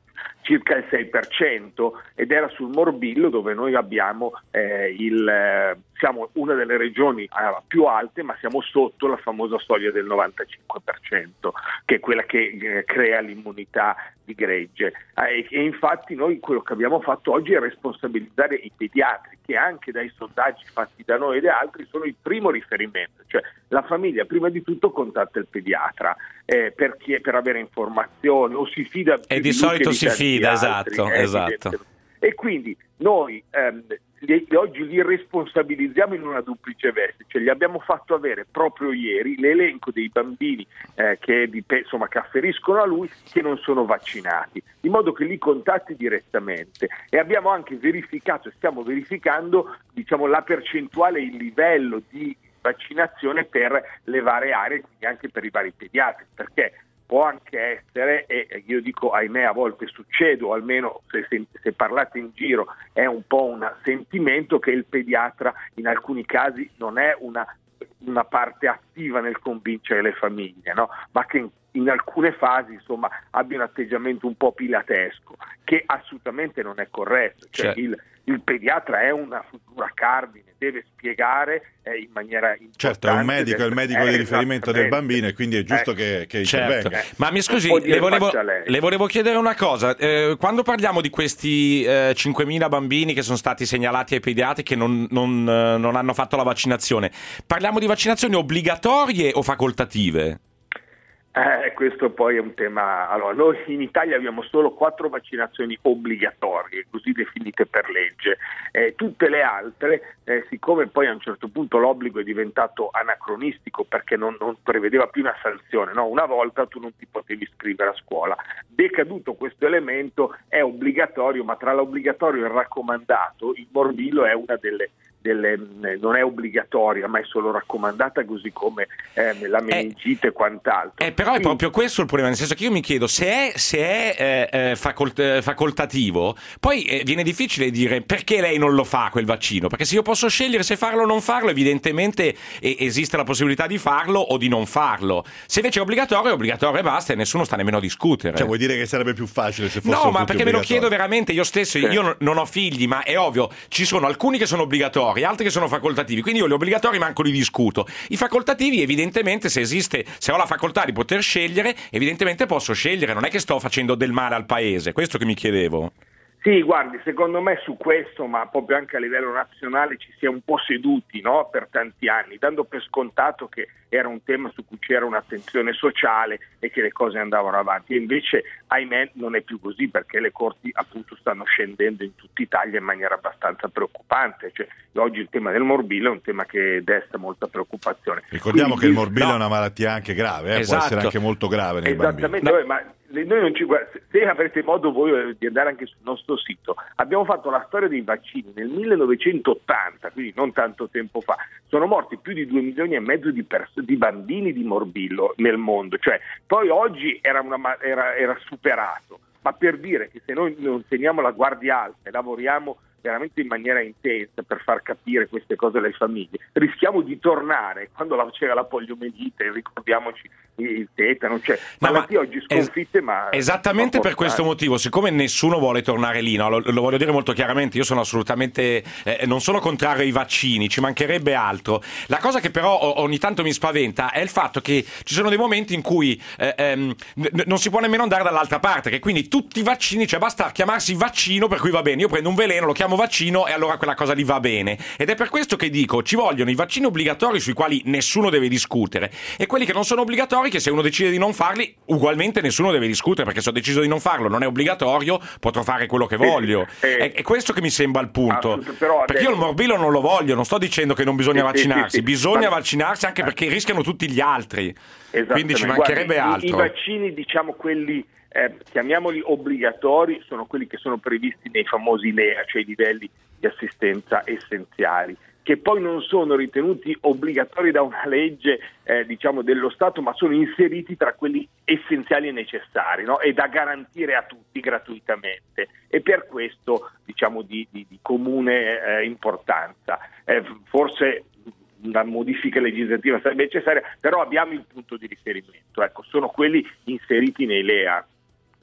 circa il sei per cento, ed era sul morbillo, dove noi abbiamo eh, il eh, siamo una delle regioni eh, più alte, ma siamo sotto la famosa soglia del novantacinque per cento, che è quella che eh, crea l'immunità di gregge. Eh, e infatti noi quello che abbiamo fatto oggi è responsabilizzare i pediatri, che anche dai sondaggi fatti da noi e da altri sono il primo riferimento, cioè la famiglia prima di tutto contatta il pediatra eh, perché, per avere informazioni, o si fida più e di, di solito si fida, altri, esatto, eh, esatto. E quindi noi ehm, li, oggi li responsabilizziamo in una duplice veste, cioè gli abbiamo fatto avere proprio ieri l'elenco dei bambini eh, che, insomma, che afferiscono a lui, che non sono vaccinati, in modo che li contatti direttamente, e abbiamo anche verificato e stiamo verificando, diciamo, la percentuale e il livello di vaccinazione per le varie aree, quindi anche per i vari pediatri, perché può anche essere, e io dico ahimè a volte succede, o almeno se, se, se parlate in giro è un po' un sentimento, che il pediatra in alcuni casi non è una, una parte attiva nel convincere le famiglie, no? Ma che in, in alcune fasi, insomma, abbia un atteggiamento un po' pilatesco, che assolutamente non è corretto. Cioè, certo. il, il pediatra è una figura cardine, deve spiegare eh, in maniera importante. Certo, è un medico, è il medico eh, di riferimento del bambino, e quindi è giusto eh, che, che certo. intervenga. Ma mi scusi, Può dire le volevo, faccia lei. le volevo chiedere una cosa. Eh, quando parliamo di questi eh, cinquemila bambini che sono stati segnalati ai pediatri che non, non, eh, non hanno fatto la vaccinazione, parliamo di vaccinazioni obbligatorie o facoltative? Eh, questo poi è un tema. Allora, noi in Italia abbiamo solo quattro vaccinazioni obbligatorie, così definite per legge. Eh, tutte le altre, eh, siccome poi a un certo punto l'obbligo è diventato anacronistico, perché non, non prevedeva più una sanzione, no? Una volta tu non ti potevi iscrivere a scuola. Decaduto questo elemento è obbligatorio, ma tra l'obbligatorio e il raccomandato, il morbillo è una delle Delle, non è obbligatoria, ma è solo raccomandata, così come eh, la meningite e quant'altro. Eh, però è Quindi, proprio questo il problema, nel senso che io mi chiedo se è, se è eh, eh, facolt- facoltativo, poi eh, viene difficile dire perché lei non lo fa quel vaccino, perché se io posso scegliere se farlo o non farlo, evidentemente eh, esiste la possibilità di farlo o di non farlo. Se invece è obbligatorio, è obbligatorio e basta, e nessuno sta nemmeno a discutere. Cioè, vuoi dire che sarebbe più facile se fosse No, ma tutti perché me lo obbligatori? chiedo veramente io stesso. Io non- non ho figli, ma è ovvio, ci sono alcuni che sono obbligatori, altri che sono facoltativi, quindi io gli obbligatori manco li discuto. I facoltativi, evidentemente, se esiste, se ho la facoltà di poter scegliere, evidentemente posso scegliere, non è che sto facendo del male al paese, questo che mi chiedevo. Sì, guardi, secondo me su questo, ma proprio anche a livello nazionale, ci si è un po' seduti, no? Per tanti anni, dando per scontato che era un tema su cui c'era un'attenzione sociale e che le cose andavano avanti. E invece, ahimè, non è più così, perché le corti appunto stanno scendendo in tutta Italia in maniera abbastanza preoccupante. Cioè, oggi il tema del morbillo è un tema che desta molta preoccupazione. Ricordiamo Quindi, che il morbillo no, è una malattia anche grave, eh? Esatto. Può essere anche molto grave nei esattamente, bambini. no, ma noi non ci, se avrete modo voi di andare anche sul nostro sito, abbiamo fatto la storia dei vaccini nel millenovecentottanta, quindi non tanto tempo fa. Sono morti più di due milioni e mezzo di, pers- di bambini di morbillo nel mondo, cioè poi oggi era, una, era, era superato, ma per dire che se noi non teniamo la guardia alta e lavoriamo veramente in maniera intensa per far capire queste cose alle famiglie, rischiamo di tornare quando la, c'era la poliomielite, ricordiamoci il tetano, cioè No, malattie ma oggi sconfitte, es- ma esattamente per portare. questo motivo, siccome nessuno vuole tornare lì, no? lo, lo voglio dire molto chiaramente, io sono assolutamente eh, non sono contrario ai vaccini, ci mancherebbe altro. La cosa che però o- ogni tanto mi spaventa è il fatto che ci sono dei momenti in cui eh, ehm, n- non si può nemmeno andare dall'altra parte, che quindi tutti i vaccini, cioè basta chiamarsi vaccino per cui va bene, io prendo un veleno, lo chiamo vaccino e allora quella cosa lì va bene, ed è per questo che dico ci vogliono i vaccini obbligatori sui quali nessuno deve discutere, e quelli che non sono obbligatori, che se uno decide di non farli ugualmente nessuno deve discutere, perché se ho deciso di non farlo non è obbligatorio, potrò fare quello che voglio. eh, è, è questo che mi sembra il punto, assolutamente, però perché io il adesso- morbillo non lo voglio, non sto dicendo che non bisogna Sì, sì, vaccinarsi, sì, sì. bisogna Ma- vaccinarsi anche perché rischiano tutti gli altri, Esattamente. quindi ci mancherebbe Guardi, i- altro. I vaccini, diciamo quelli, eh, chiamiamoli obbligatori, sono quelli che sono previsti nei famosi L E A, cioè i livelli di assistenza essenziali, che poi non sono ritenuti obbligatori da una legge eh, diciamo dello Stato, ma sono inseriti tra quelli essenziali e necessari, no? E da garantire a tutti gratuitamente, e per questo diciamo di, di, di comune eh, importanza. Eh, forse una modifica legislativa sarebbe necessaria, però abbiamo il punto di riferimento, ecco, sono quelli inseriti nei L E A.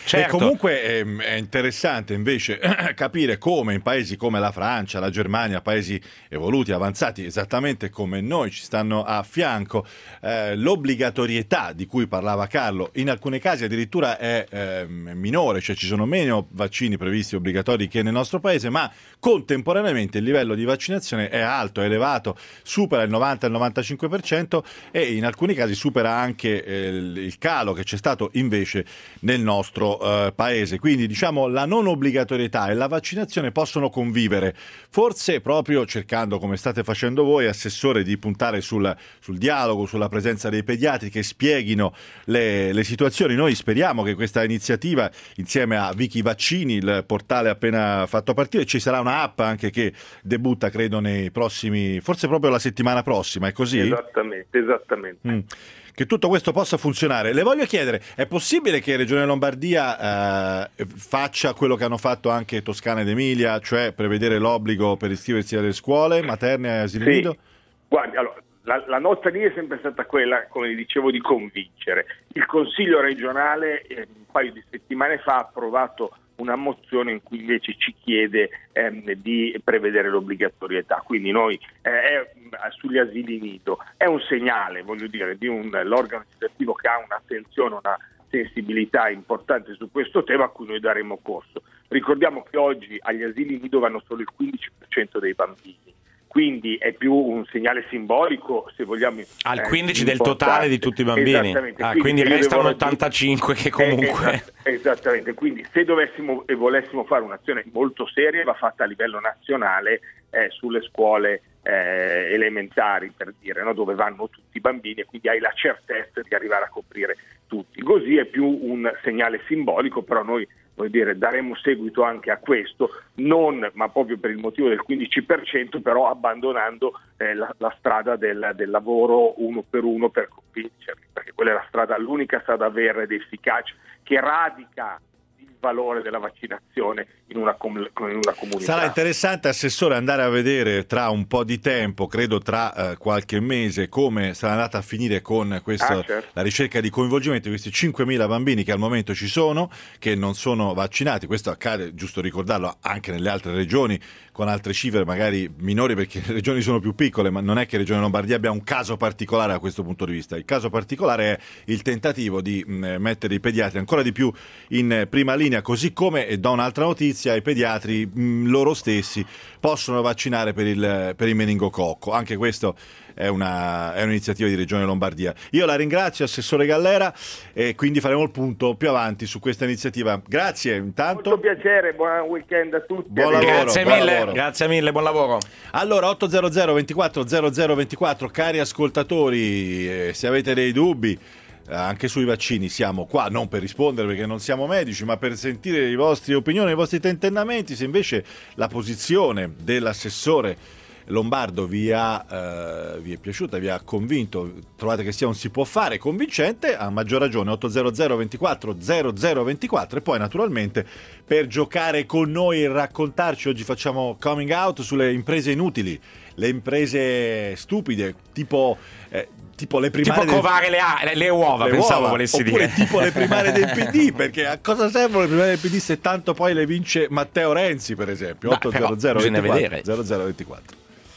Certo. E comunque è, è interessante invece capire come in paesi come la Francia, la Germania, paesi evoluti, avanzati, esattamente come noi, ci stanno a fianco, eh, l'obbligatorietà di cui parlava Carlo, in alcuni casi addirittura è eh, minore, cioè ci sono meno vaccini previsti obbligatori che nel nostro paese, ma contemporaneamente il livello di vaccinazione è alto, è elevato, supera il novanta il novantacinque per cento e in alcuni casi supera anche eh, il calo che c'è stato invece nel nostro eh, paese. Quindi diciamo la non obbligatorietà e la vaccinazione possono convivere, forse proprio cercando, come state facendo voi, Assessore, di puntare sul, sul dialogo, sulla presenza dei pediatri che spieghino le, le situazioni. Noi speriamo che questa iniziativa, insieme a Wiki Vaccini, il portale appena fatto partire, ci sarà una app anche che debutta credo nei prossimi, forse proprio la settimana prossima, è così? Esattamente, esattamente. Mm. Che tutto questo possa funzionare. Le voglio chiedere, è possibile che Regione Lombardia eh, faccia quello che hanno fatto anche Toscana ed Emilia, cioè prevedere l'obbligo per iscriversi alle scuole materne e asili Sì. nido? Guardi, allora, la, la nostra linea è sempre stata quella, come dicevo, di convincere. Il Consiglio regionale eh, un paio di settimane fa ha approvato una mozione in cui invece ci chiede ehm, di prevedere l'obbligatorietà, quindi noi eh, è, sugli asili nido è un segnale, voglio dire, di un, l'organo legislativo che ha un'attenzione, una sensibilità importante su questo tema a cui noi daremo corso. Ricordiamo che oggi agli asili nido vanno solo il quindici per cento dei bambini, quindi è più un segnale simbolico, se vogliamo. Al eh, quindici del importante. totale di tutti i bambini. Esattamente. Ah, quindi quindi restano devono- ottantacinque che comunque... Eh, esat- esattamente, quindi se dovessimo e volessimo fare un'azione molto seria va fatta a livello nazionale eh, sulle scuole eh, elementari, per dire, no? Dove vanno tutti i bambini e quindi hai la certezza di arrivare a coprire tutti. Così è più un segnale simbolico, però noi voglio dire, daremo seguito anche a questo, non, ma proprio per il motivo del quindici per cento, però abbandonando eh, la, la strada del, del lavoro uno per uno per convincerli, perché quella è la strada, l'unica strada vera ed efficace che radica il valore della vaccinazione in una, com- in una comunità. Sarà interessante, Assessore, andare a vedere tra un po' di tempo, credo tra eh, qualche mese, come sarà andata a finire con questa, Ah, certo. la ricerca di coinvolgimento di questi cinquemila bambini che al momento ci sono, che non sono vaccinati. Questo accade, giusto ricordarlo, anche nelle altre regioni, con altre cifre magari minori perché le regioni sono più piccole, ma non è che Regione Lombardia abbia un caso particolare da questo punto di vista. Il caso particolare è il tentativo di mh, mettere i pediatri ancora di più in eh, prima linea, così come, e do un'altra notizia, i pediatri mh, loro stessi possono vaccinare per il, per il meningococco. Anche questo è, una, è un'iniziativa di Regione Lombardia. Io la ringrazio, Assessore Gallera, e quindi faremo il punto più avanti su questa iniziativa. Grazie intanto. Molto piacere, buon weekend a tutti. Buon lavoro, Grazie buon mille, lavoro. grazie mille, buon lavoro. Allora, ottocento ventiquattro zero zero ventiquattro, cari ascoltatori, eh, se avete dei dubbi eh, anche sui vaccini siamo qua non per rispondere perché non siamo medici, ma per sentire le vostre opinioni, i vostri tentennamenti. Se invece la posizione dell'assessore Lombardo vi, ha, eh, vi è piaciuta, vi ha convinto, trovate che sia un si può fare convincente, a maggior ragione ottocento ventiquattro zero zero ventiquattro. E poi naturalmente per giocare con noi e raccontarci, oggi facciamo coming out sulle imprese inutili, le imprese stupide, tipo eh, tipo le primarie Tipo del- covare le, a- le uova, le pensavo uova, volessi oppure dire. tipo le primarie del P D, perché a cosa servono le primarie del P D se tanto poi le vince Matteo Renzi, per esempio. Beh, però ottocento bisogna ventiquattro vedere. zero zero ventiquattro.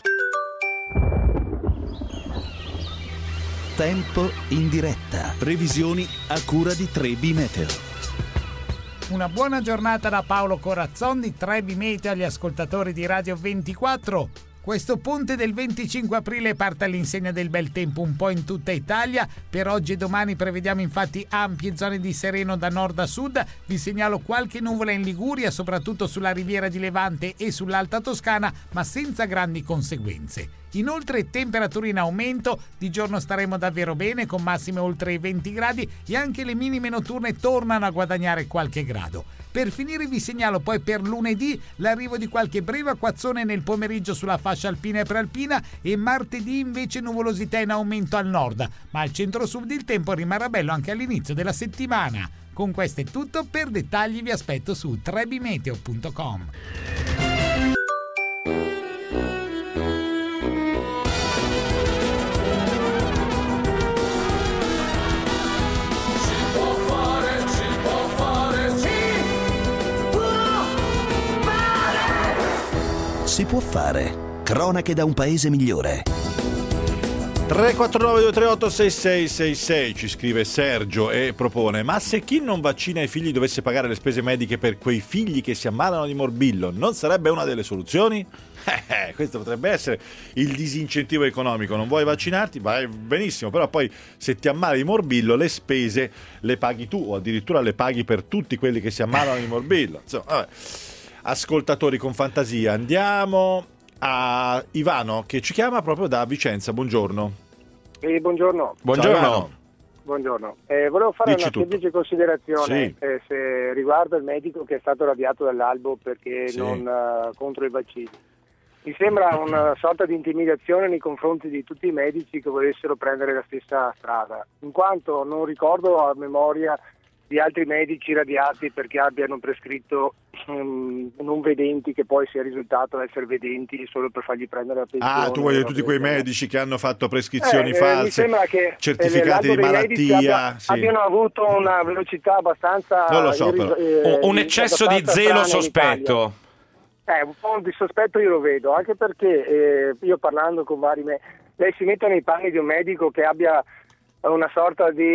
Tempo in diretta. Previsioni a cura di tre B Meteo. Una buona giornata da Paolo Corazzon di tre B Meteo agli ascoltatori di Radio ventiquattro. Questo ponte del venticinque aprile parte all'insegna del bel tempo un po' in tutta Italia. Per oggi e domani prevediamo infatti ampie zone di sereno da nord a sud. Vi segnalo qualche nuvola in Liguria, soprattutto sulla riviera di Levante e sull'Alta Toscana, ma senza grandi conseguenze. Inoltre temperature in aumento, di giorno staremo davvero bene con massime oltre i venti gradi e anche le minime notturne tornano a guadagnare qualche grado. Per finire vi segnalo poi per lunedì l'arrivo di qualche breve acquazzone nel pomeriggio sulla fascia alpina e prealpina e martedì invece nuvolosità in aumento al nord, ma al centro-sud il tempo rimarrà bello anche all'inizio della settimana. Con questo è tutto, per dettagli vi aspetto su tre b meteo punto com. Si può fare, si può fare, si Si può fare. Cronache da un paese migliore. tre quattro nove due tre otto sei sei sei sei ci scrive Sergio e propone: ma se chi non vaccina i figli dovesse pagare le spese mediche per quei figli che si ammalano di morbillo, non sarebbe una delle soluzioni? Eh, questo potrebbe essere il disincentivo economico. Non vuoi vaccinarti? Vai benissimo, però poi se ti ammali di morbillo le spese le paghi tu, o addirittura le paghi per tutti quelli che si ammalano di morbillo. Insomma, vabbè. Ascoltatori con fantasia, andiamo a Ivano che ci chiama proprio da Vicenza. Buongiorno. Eh, buongiorno. Buongiorno. Ciao, buongiorno. Eh, volevo fare Dici una tutto. semplice considerazione Sì. eh, se riguardo il medico che è stato radiato dall'albo perché Sì. non uh, contro i vaccini. Mi sembra una sorta di intimidazione nei confronti di tutti i medici che volessero prendere la stessa strada, in quanto non ricordo a memoria di altri medici radiati perché abbiano prescritto um, non vedenti che poi sia risultato essere vedenti solo per fargli prendere la pensione. Ah, tu vuoi dire tutti quei medici che hanno fatto prescrizioni Eh, eh, false, mi sembra che certificati di l'albo dei medici malattia. abbia- Sì. abbiano avuto una velocità abbastanza Non lo so, però. eh, Un eccesso di abbastanza zelo strana in Italia. sospetto. Eh, un po' di sospetto io lo vedo, anche perché eh, io parlando con vari me- lei si mette nei panni di un medico che abbia una sorta di,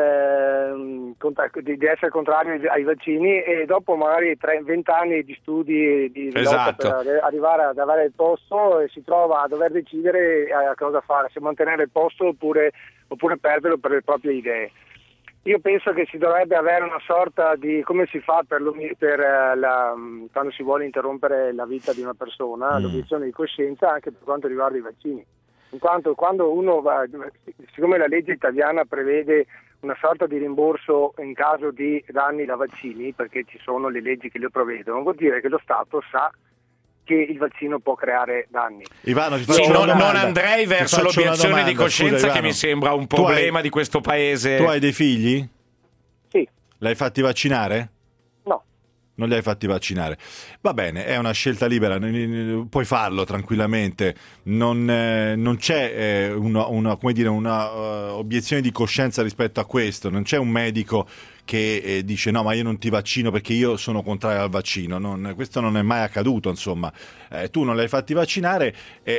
eh, contra- di, di essere contrario ai, ai vaccini e dopo magari venti anni di studi di, di Esatto. lotta per arrivare ad avere il posto e si trova a dover decidere a cosa fare, se mantenere il posto oppure, oppure perderlo per le proprie idee. Io penso che si dovrebbe avere una sorta di, come si fa per, per eh, la, quando si vuole interrompere la vita di una persona, Mm. l'obiezione di coscienza anche per quanto riguarda i vaccini. In quanto quando uno va, siccome la legge italiana prevede una sorta di rimborso in caso di danni da vaccini, perché ci sono le leggi che lo prevedono, vuol dire che lo Stato sa che il vaccino può creare danni. Ivano, ti Sì, faccio non, una non domanda. andrei Ti verso faccio una l'obiezione di domanda. coscienza Scusa, che Ivano. mi sembra un Tu hai- problema di questo paese. Tu hai dei figli? Sì, L'hai fatti vaccinare? no. Non li hai fatti vaccinare. Va bene, è una scelta libera, n- n- puoi farlo tranquillamente. Non, eh, non c'è eh, una, una, come dire, una uh, obiezione di coscienza rispetto a questo. Non c'è un medico che eh, dice no, ma io non ti vaccino perché io sono contrario al vaccino. Non- questo non è mai accaduto, insomma. Eh, tu non li hai fatti vaccinare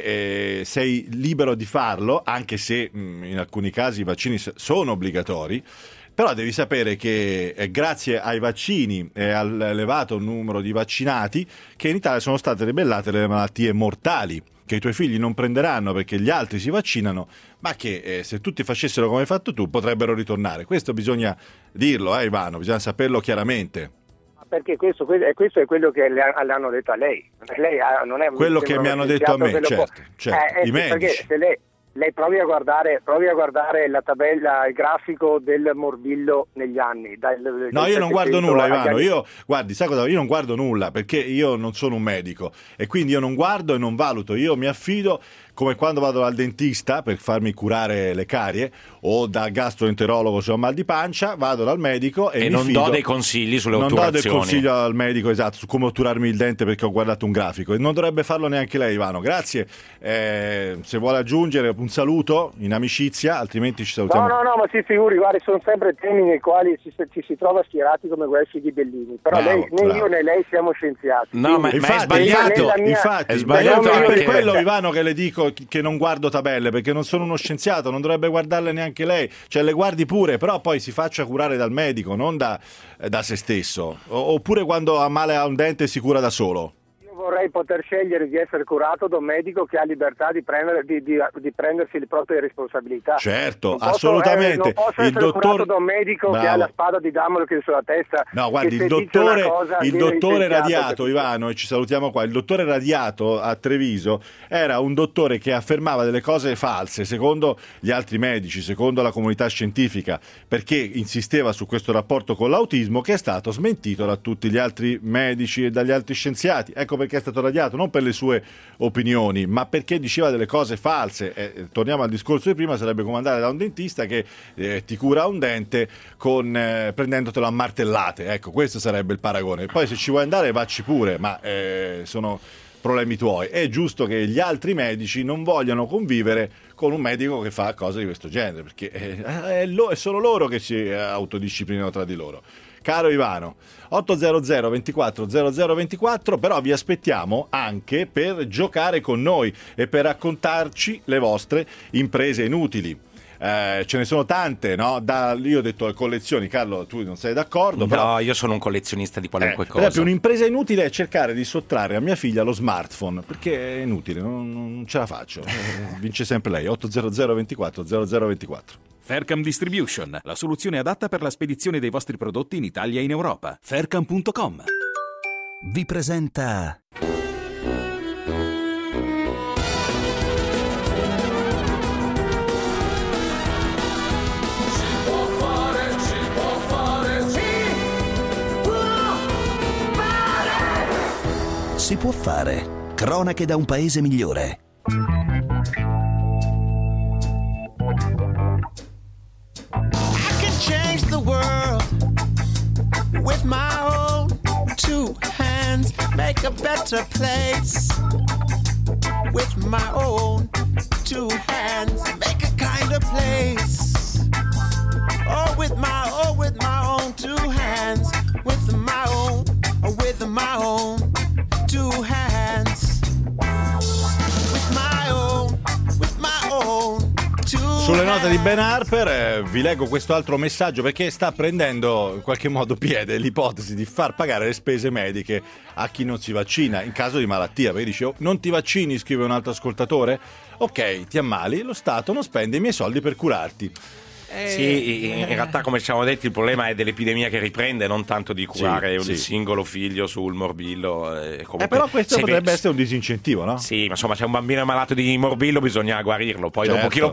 e e sei libero di farlo, anche se mh, in alcuni casi i vaccini s- sono obbligatori. Però devi sapere che è grazie ai vaccini e all'elevato numero di vaccinati che in Italia sono state debellate le malattie mortali, che i tuoi figli non prenderanno perché gli altri si vaccinano, ma che eh, se tutti facessero come hai fatto tu potrebbero ritornare. Questo bisogna dirlo, eh Ivano, bisogna saperlo chiaramente. Perché questo, questo è quello che le hanno detto a lei. Lei ha- non è Quello che mi hanno detto a me, quello certo, può- certo, Eh, eh, i sì, medici. Perché se lei, lei provi a guardare, provi a guardare la tabella, il grafico del morbillo negli anni. Dal, No, dal io non guardo settecento nulla, agli Ivano. anni- Io, guardi, sai cosa? Io non guardo nulla perché io non sono un medico e quindi io non guardo e non valuto. Io mi affido, come quando vado dal dentista per farmi curare le carie o dal gastroenterologo se ho mal di pancia, vado dal medico e, E mi non fido. do dei consigli sulle Non do del otturazioni. consiglio al medico, esatto, su come otturarmi il dente perché ho guardato un grafico e non dovrebbe farlo neanche lei, Ivano. Grazie. Eh, se vuole aggiungere un saluto in amicizia, altrimenti ci salutiamo. No, no, no, ma si figuri, guardi, sono sempre temi nei quali ci, ci si trova schierati come guelfi di Bellini. Però Bravo, lei, né bravo. io né lei siamo scienziati. No, ma- Quindi- ma è sbagliato. nella mia- Infatti, È sbagliato è per anche- quello, Ivano, che le dico che non guardo tabelle, perché non sono uno scienziato, non dovrebbe guardarle neanche lei. Cioè, le guardi pure, però poi si faccia curare dal medico, non da, da se stesso. O- oppure quando ha male a un dente si cura da solo. Io vorrei poter scegliere di essere curato da un medico che ha libertà di, prendere, di, di, di prendersi le proprie responsabilità. Certo, Non posso, assolutamente. eh, non posso Il essere dottor- curato da un medico che Bravo. ha la spada di Damocle sulla testa. No, guardi, che il se dice una dottore, cosa il viene dottore licenziato, Radiato, capito? Ivano, e ci salutiamo qua, il dottore Radiato a Treviso era un dottore che affermava delle cose false, secondo gli altri medici, secondo la comunità scientifica, perché insisteva su questo rapporto con l'autismo che è stato smentito da tutti gli altri medici e dagli altri scienziati. Ecco perché è stato radiato, non per le sue opinioni, ma perché diceva delle cose false. Eh, torniamo al discorso di prima, sarebbe come andare da un dentista che eh, ti cura un dente con, eh, prendendotelo a martellate. Ecco, questo sarebbe il paragone. Poi se ci vuoi andare vacci pure, ma eh, sono problemi tuoi. È giusto che gli altri medici non vogliano convivere con un medico che fa cose di questo genere, perché eh, è, lo- è solo loro che si autodisciplinano tra di loro. caro Ivano. ottocento ventiquattro zero zero ventiquattro, però vi aspettiamo anche per giocare con noi e per raccontarci le vostre imprese inutili. Eh, ce ne sono tante, no? Da, io ho detto collezioni, Carlo, tu non sei d'accordo? No, però, io sono un collezionista di qualunque eh, cosa. Per esempio, un'impresa inutile è cercare di sottrarre a mia figlia lo smartphone, perché è inutile, non, non ce la faccio. Eh, vince sempre lei. ottocento ventiquattro zero zero ventiquattro. Faircam Distribution, la soluzione adatta per la spedizione dei vostri prodotti in Italia e in Europa. Faircam punto com. Vi presenta Si può fare. Cronache da un paese migliore. I can change the world with my own two hands, make a better place with my own two hands, make a kinder place. Oh, with my, oh, with my own two hands, with my own, with my own two hands, with my own, with my own two hands. Sulle note di Ben Harper eh, vi leggo questo altro messaggio, perché sta prendendo in qualche modo piede l'ipotesi di far pagare le spese mediche a chi non si vaccina in caso di malattia. Perché dice: oh, non ti vaccini, scrive un altro ascoltatore, ok, ti ammali, lo Stato non spende i miei soldi per curarti. Sì, in realtà, come ci siamo detti, il problema è dell'epidemia che riprende, non tanto di curare Sì, un sì. singolo figlio sul morbillo. Eh, comunque, Eh, però questo se- potrebbe essere un disincentivo, no? Sì, ma insomma, se un bambino è malato di morbillo bisogna guarirlo. Poi Certo. dopo chi lo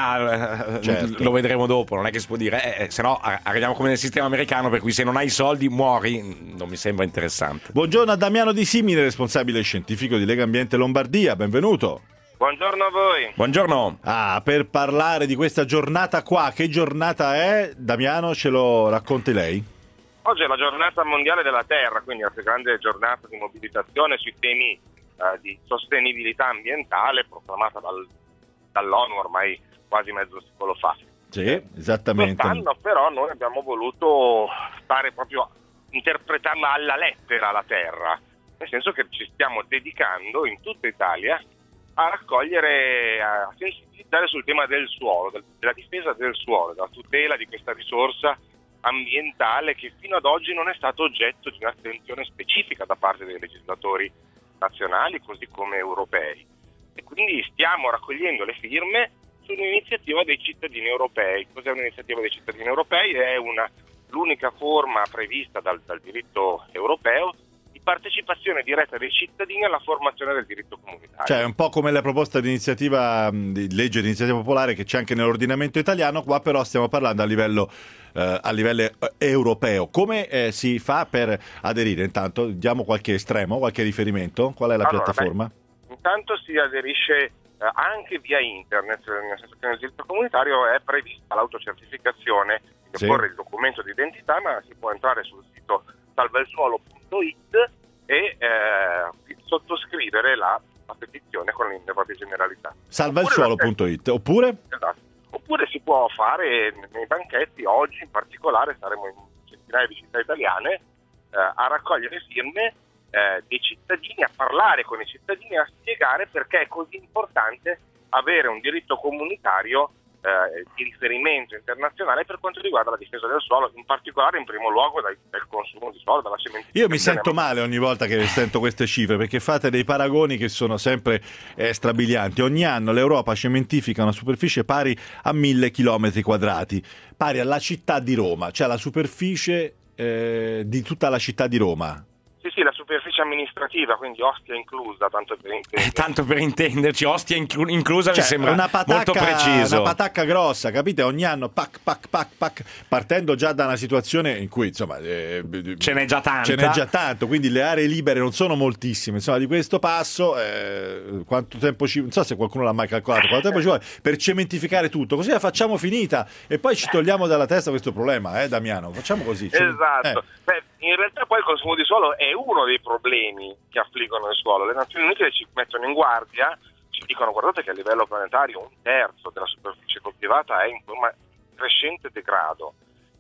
paga eh, Certo. lo vedremo dopo. Non è che si può dire, eh, se no a- arriviamo come nel sistema americano, per cui se non hai i soldi muori. Non mi sembra interessante. Buongiorno a Damiano Di Simile, responsabile scientifico di Lega Ambiente Lombardia, benvenuto. Buongiorno a voi. Buongiorno. Ah, per parlare di questa giornata qua, che giornata è? Damiano, ce lo racconti lei? Oggi è la giornata mondiale della Terra, quindi la più grande giornata di mobilitazione sui temi eh, di sostenibilità ambientale proclamata dal, dall'ONU ormai quasi mezzo secolo fa. Sì, esattamente. Quest'anno però noi abbiamo voluto stare proprio interpretarla alla lettera la Terra, nel senso che ci stiamo dedicando in tutta Italia a raccogliere, a sensibilizzare sul tema del suolo, del- della difesa del suolo, della tutela di questa risorsa ambientale che fino ad oggi non è stato oggetto di un'attenzione specifica da parte dei legislatori nazionali così come europei. E quindi stiamo raccogliendo le firme su un'iniziativa dei cittadini europei. Cos'è un'iniziativa dei cittadini europei? È una, l'unica forma prevista dal, dal diritto europeo di partecipazione diretta dei cittadini alla formazione del diritto comunitario. Cioè, è un po' come la proposta di iniziativa, mh, di legge di iniziativa popolare che c'è anche nell'ordinamento italiano, qua però stiamo parlando a livello, eh, a livello eh, europeo. Come eh, si fa per aderire? Intanto diamo qualche estremo, qualche riferimento. Qual è la Allora, piattaforma? beh, intanto si aderisce eh, anche via internet, nel senso che nel diritto comunitario è prevista l'autocertificazione, che Sì. porre il documento di identità, ma si può entrare sul sito salvailsuolo punto it e eh, sottoscrivere la, la petizione con le proprie generalità. salvailsuolo punto it oppure? Esatto. Oppure si può fare nei banchetti, oggi in particolare saremo in centinaia di città italiane eh, a raccogliere firme eh, dei cittadini, a parlare con i cittadini, a spiegare perché è così importante avere un diritto comunitario eh, di riferimento internazionale per quanto riguarda la difesa del suolo, in particolare in primo luogo dal, dal consumo di suolo, dalla cementificazione. Io mi sento male ogni volta che sento queste cifre, perché fate dei paragoni che sono sempre eh, strabilianti. Ogni anno l'Europa cementifica una superficie pari a mille chilometri quadrati, pari alla città di Roma, cioè la superficie eh, di tutta la città di Roma. Sì, sì, la superficie amministrativa, quindi Ostia inclusa, tanto per intendere. Tanto per intenderci, Ostia inclu- inclusa Cioè, mi sembra una patacca, molto preciso. una patacca grossa, capite? Ogni anno pac pac pac pac, partendo già da una situazione in cui insomma eh, Ce n'è già tanta. ce n'è già tanto, quindi le aree libere non sono moltissime. Insomma, di questo passo eh, quanto tempo ci, non so se qualcuno l'ha mai calcolato, quanto tempo ci vuole per cementificare tutto, così la facciamo finita e poi ci togliamo dalla testa questo problema, eh Damiano? Facciamo così. Esatto. Eh. Beh, in realtà poi il consumo di suolo è uno dei problemi che affliggono il suolo. Le Nazioni Unite ci mettono in guardia, ci dicono: guardate che a livello planetario un terzo della superficie coltivata è in forma crescente degrado.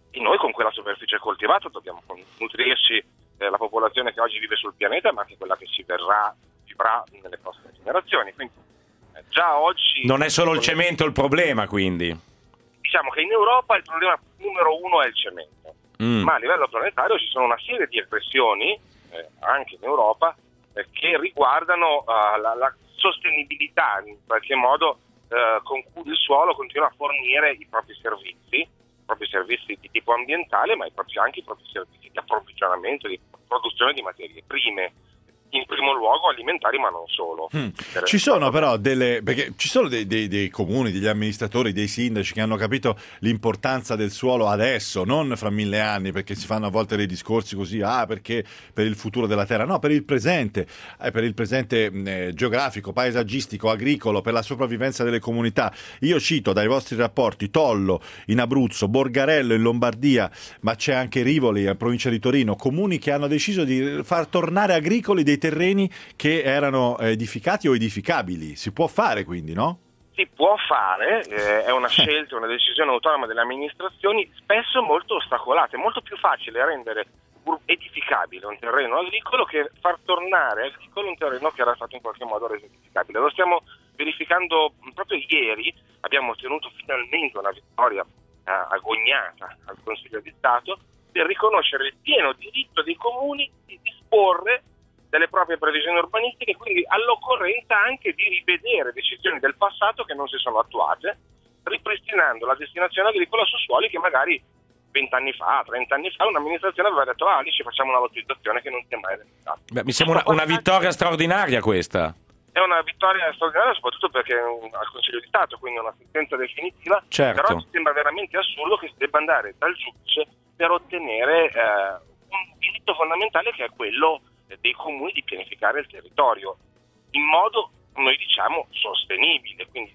e noi con quella superficie coltivata dobbiamo nutrirci eh, la popolazione che oggi vive sul pianeta, ma anche quella che ci verrà, vivrà nelle prossime generazioni. Quindi eh, già oggi... Non è solo il cemento il problema, quindi? Diciamo che in Europa il problema numero uno è il cemento, mm. ma a livello planetario ci sono una serie di aggressioni, eh, anche in Europa, eh, che riguardano uh, la, la sostenibilità, in qualche modo, uh, con cui il suolo continua a fornire i propri servizi, i propri servizi di tipo ambientale, ma i propri, anche i propri servizi di approvvigionamento, di produzione di materie prime, in primo luogo alimentari, ma non solo. Mm. Ci sono però delle, perché ci sono dei, dei, dei comuni, degli amministratori, dei sindaci che hanno capito l'importanza del suolo adesso, non fra mille anni, perché si fanno a volte dei discorsi così, ah perché per il futuro della terra, no, per il presente, eh, per il presente eh, geografico, paesaggistico, agricolo, per la sopravvivenza delle comunità. Io cito dai vostri rapporti Tollo in Abruzzo, Borgarello in Lombardia, ma c'è anche Rivoli in provincia di Torino, comuni che hanno deciso di far tornare agricoli dei terreni che erano edificati o edificabili. Si può fare, quindi, no? Si può fare, eh, è una scelta, una decisione autonoma delle amministrazioni, spesso molto ostacolate. È molto più facile rendere edificabile un terreno agricolo che far tornare agricolo un terreno che era stato in qualche modo reso edificabile. Lo stiamo verificando proprio ieri, abbiamo ottenuto finalmente una vittoria eh, agognata al Consiglio di Stato per riconoscere il pieno diritto dei comuni di disporre delle proprie previsioni urbanistiche, quindi all'occorrenza anche di rivedere decisioni del passato che non si sono attuate, ripristinando la destinazione agricola su suoli che magari vent'anni fa, trent'anni fa un'amministrazione aveva detto ah lì ci facciamo una lottizzazione che non si è mai realizzata. Beh, mi sembra una, una vittoria straordinaria questa. È una vittoria straordinaria soprattutto perché è un, al Consiglio di Stato, quindi una sentenza definitiva, certo. Però ci sembra veramente assurdo che si debba andare dal giudice per ottenere eh, un diritto fondamentale che è quello dei comuni di pianificare il territorio in modo, noi diciamo, sostenibile. Quindi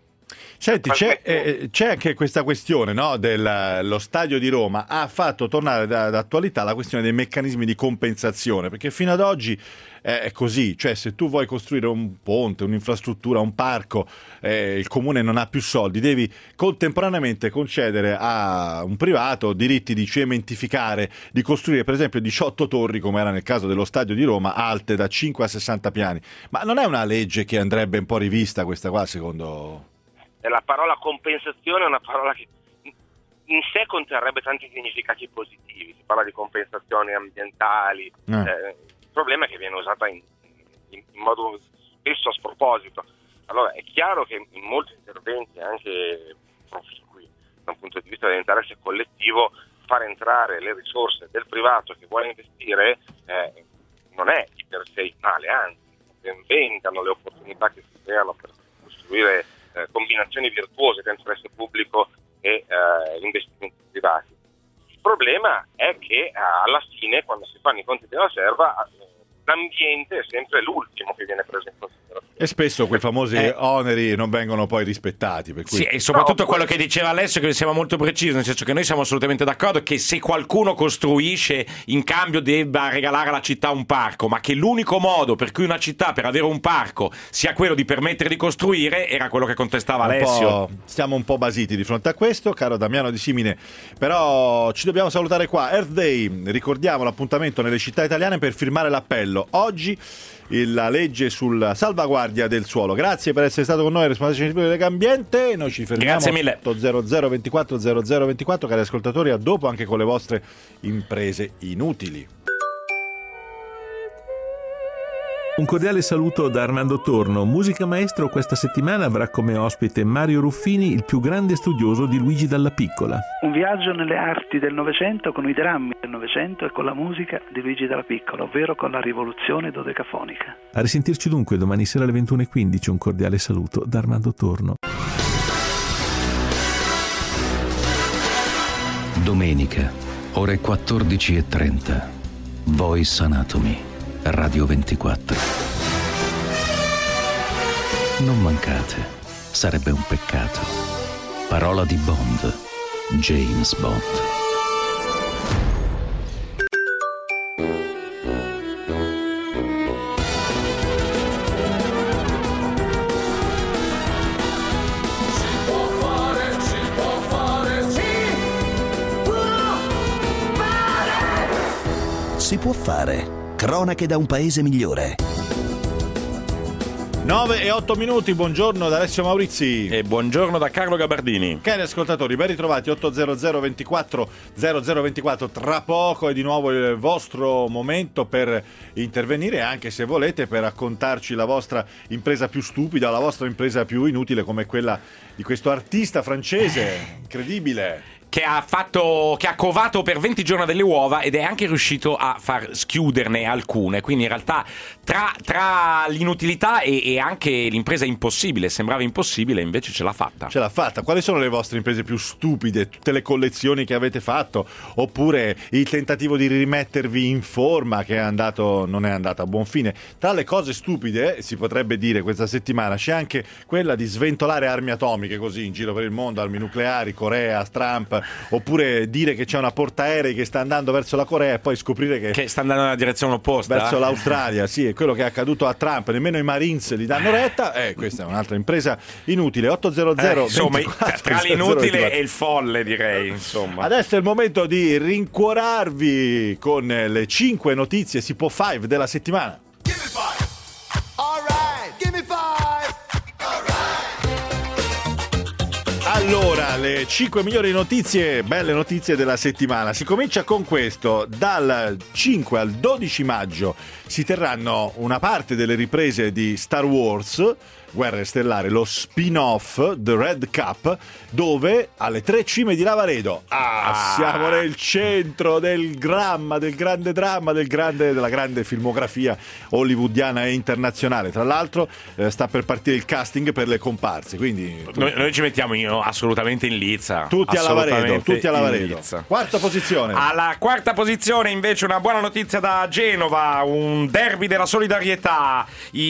Senti, c'è, eh, c'è anche questa questione, no, dello stadio di Roma ha fatto tornare da, d'attualità la questione dei meccanismi di compensazione, perché fino ad oggi eh, è così, cioè se tu vuoi costruire un ponte, un'infrastruttura, un parco, eh, il comune non ha più soldi, devi contemporaneamente concedere a un privato diritti di cementificare, di costruire per esempio diciotto torri, come era nel caso dello stadio di Roma, alte da cinque a sessanta piani. Ma non è una legge che andrebbe un po' rivista questa qua, secondo... La parola compensazione è una parola che in sé conterrebbe tanti significati positivi. Si parla di compensazioni ambientali, eh. Eh, il problema è che viene usata in, in, in modo spesso a sproposito. Allora è chiaro che in molti interventi, anche qui, da un punto di vista dell'interesse collettivo, far entrare le risorse del privato che vuole investire eh, non è di per sé male, anzi ben vengano le opportunità che si creano per costruire combinazioni virtuose tra interesse pubblico e eh, investimenti privati. Il problema è che eh, alla fine, quando si fanno i conti della serva, eh, l'ambiente è sempre l'ultimo che viene preso in considerazione. E spesso quei famosi eh. oneri non vengono poi rispettati. Per cui... Sì, e soprattutto no, quello che diceva Alessio, che mi sembra molto preciso, nel senso che noi siamo assolutamente d'accordo che se qualcuno costruisce in cambio debba regalare alla città un parco, ma che l'unico modo per cui una città per avere un parco sia quello di permettere di costruire era quello che contestava un Alessio. Stiamo un po' basiti di fronte a questo, caro Damiano Di Simine, però ci dobbiamo salutare qua. Earth Day, ricordiamo l'appuntamento nelle città italiane per firmare l'appello. Oggi la legge sulla salvaguardia del suolo. Grazie per essere stato con noi, responsabile di Legambiente. Noi ci fermiamo. Grazie mille. zero zero ventiquattro zero zero ventiquattro, cari ascoltatori, a dopo anche con le vostre imprese inutili. Un cordiale saluto da Armando Torno. Musica Maestro questa settimana avrà come ospite Mario Ruffini, il più grande studioso di Luigi Dalla Piccola. Un viaggio nelle arti del Novecento con i drammi del Novecento e con la musica di Luigi Dalla Piccola, ovvero con la rivoluzione dodecafonica. A risentirci dunque domani sera alle ventuno e quindici. Un cordiale saluto da Armando Torno. Domenica, ore quattordici e trenta. Voice Anatomy. Radio ventiquattro. Non mancate, sarebbe un peccato. Parola di Bond, James Bond. Si può fare, si può fare, sì! Si può fare. Cronache da un paese migliore. nove e otto minuti, buongiorno da Alessio Maurizi. E buongiorno da Carlo Gabardini. Cari ascoltatori, ben ritrovati. Ottocento ventiquattro zero zero ventiquattro. Tra poco è di nuovo il vostro momento per intervenire, anche se volete, per raccontarci la vostra impresa più stupida, la vostra impresa più inutile, come quella di questo artista francese incredibile. Che ha fatto, che ha covato per venti giorni delle uova ed è anche riuscito a far schiuderne alcune. Quindi in realtà tra, tra l'inutilità e, e anche l'impresa impossibile, sembrava impossibile, invece ce l'ha fatta. Ce l'ha fatta. Quali sono le vostre imprese più stupide? Tutte le collezioni che avete fatto? Oppure il tentativo di rimettervi in forma che è andato, non è andato a buon fine? Tra le cose stupide, si potrebbe dire questa settimana, c'è anche quella di sventolare armi atomiche così in giro per il mondo, armi nucleari, Corea, Trump. Oppure dire che c'è una portaerei che sta andando verso la Corea e poi scoprire che, che sta andando nella direzione opposta verso l'Australia. Sì, è quello che è accaduto a Trump. Nemmeno i Marines gli danno retta. Eh, questa è un'altra impresa inutile. Ottocento eh, insomma, ventiquattro, tra l'inutile e il folle, direi. Insomma, adesso è il momento di rincuorarvi con le cinque notizie Sipo cinque della settimana. Give me five. All right. Give me five. Allora, le cinque migliori notizie, belle notizie della settimana. Si comincia con questo. Dal cinque al dodici maggio si terranno una parte delle riprese di Star Wars Guerre Stellari, lo spin-off The Red Cup, dove alle tre cime di Lavaredo ah, ah. siamo nel centro del dramma, del grande dramma, del grande, della grande filmografia hollywoodiana e internazionale. Tra l'altro eh, sta per partire il casting per le comparse, quindi noi, noi ci mettiamo io assolutamente in lizza. Tutti a Lavaredo, tutti a Lavaredo. Quarta posizione. Alla quarta posizione invece una buona notizia da Genova, un derby della solidarietà.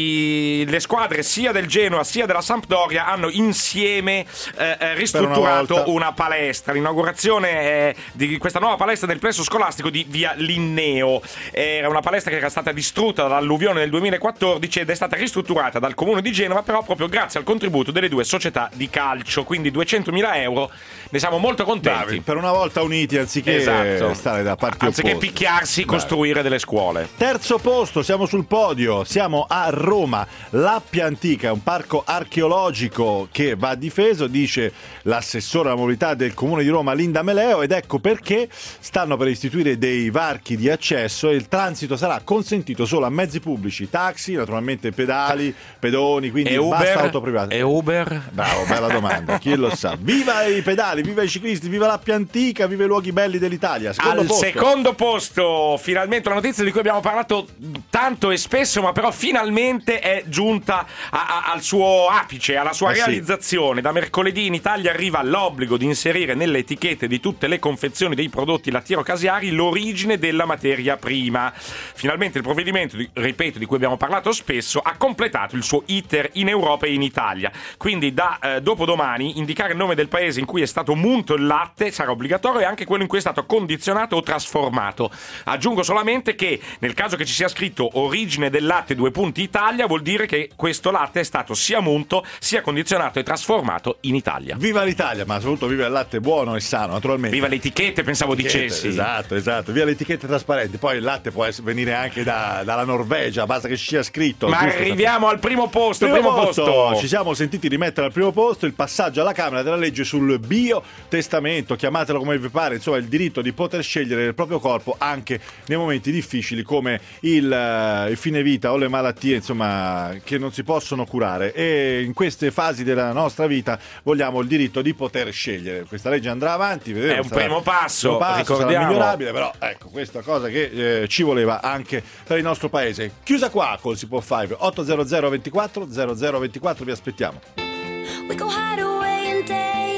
I, le squadre sia del Genoa sia della Sampdoria hanno insieme eh, ristrutturato una, una palestra. L'inaugurazione eh, di questa nuova palestra del plesso scolastico di via Linneo. Era una palestra che era stata distrutta dall'alluvione del duemilaquattordici ed è stata ristrutturata dal comune di Genova, però proprio grazie al contributo delle due società di calcio, quindi duecentomila euro. Ne siamo molto contenti. Bravi, per una volta uniti, anziché esatto. stare da parti anziché opposte. picchiarsi, Bravi. Costruire delle scuole. Terzo posto, siamo sul podio, siamo a Roma. L'Appia Antica, un parco archeologico che va difeso, dice l'assessore alla mobilità del comune di Roma Linda Meleo, ed ecco perché stanno per istituire dei varchi di accesso e il transito sarà consentito solo a mezzi pubblici, taxi, naturalmente pedali, pedoni, quindi e basta Uber? auto private. E Uber? Bravo, bella domanda, chi lo sa. Viva i pedali, viva i ciclisti, viva l'Appia Antica, viva i luoghi belli dell'Italia. Secondo Al posto. secondo posto, finalmente una notizia di cui abbiamo parlato tanto e spesso, ma però finalmente è giunta a, a, al suo apice, alla sua eh realizzazione. Sì. Da mercoledì in Italia arriva l'obbligo di inserire nelle etichette di tutte le confezioni dei prodotti lattiero-caseari l'origine della materia prima. Finalmente il provvedimento, di, ripeto, di cui abbiamo parlato spesso, ha completato il suo iter in Europa e in Italia. Quindi da eh, dopodomani indicare il nome del paese in cui è stato munto il latte sarà obbligatorio, e anche quello in cui è stato condizionato o trasformato. Aggiungo solamente che nel caso che ci sia scritto origine del latte due punti Italia, vuol dire che questo latte è stato sia munto sia condizionato e trasformato in Italia. Viva l'Italia, ma soprattutto viva il latte buono e sano, naturalmente. Viva le etichette, pensavo etichette, dicessi. Esatto, esatto. Viva le etichette trasparenti. Poi il latte può essere, venire anche da, dalla Norvegia, basta che ci sia scritto. Ma giusto? arriviamo al primo posto. Primo, primo posto. posto. Ci siamo sentiti rimettere al primo posto il passaggio alla Camera della legge sul biotestamento, chiamatelo come vi pare, insomma il diritto di poter scegliere il proprio corpo anche nei momenti difficili come il, uh, il fine vita o le malattie, insomma, che non si possono curare, e in queste fasi della nostra vita vogliamo il diritto di poter scegliere. Questa legge andrà avanti, vedremo, è un sarà, primo passo, primo passo ricordiamo. Sarà migliorabile, però ecco, questa cosa che eh, ci voleva anche per il nostro paese. Chiusa qua col Sipo cinque. Ottocento ventiquattro zero zero ventiquattro, vi aspettiamo. We go hide away in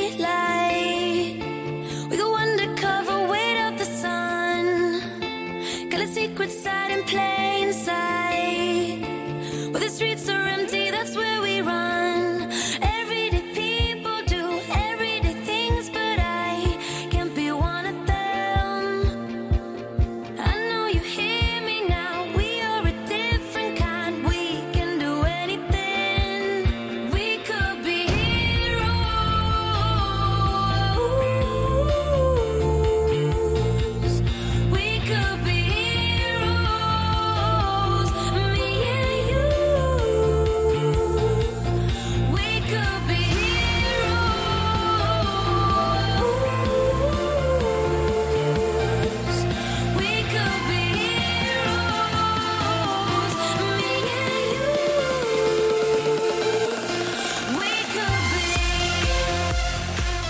daylight. We go undercover, wait up the sun. Got a secret side in plain sight. Where the streets are empty, that's where we run. Everyday people do everyday things, but I can't be one of them. I know you hear me now. We are a different kind. We can do anything. We could be heroes.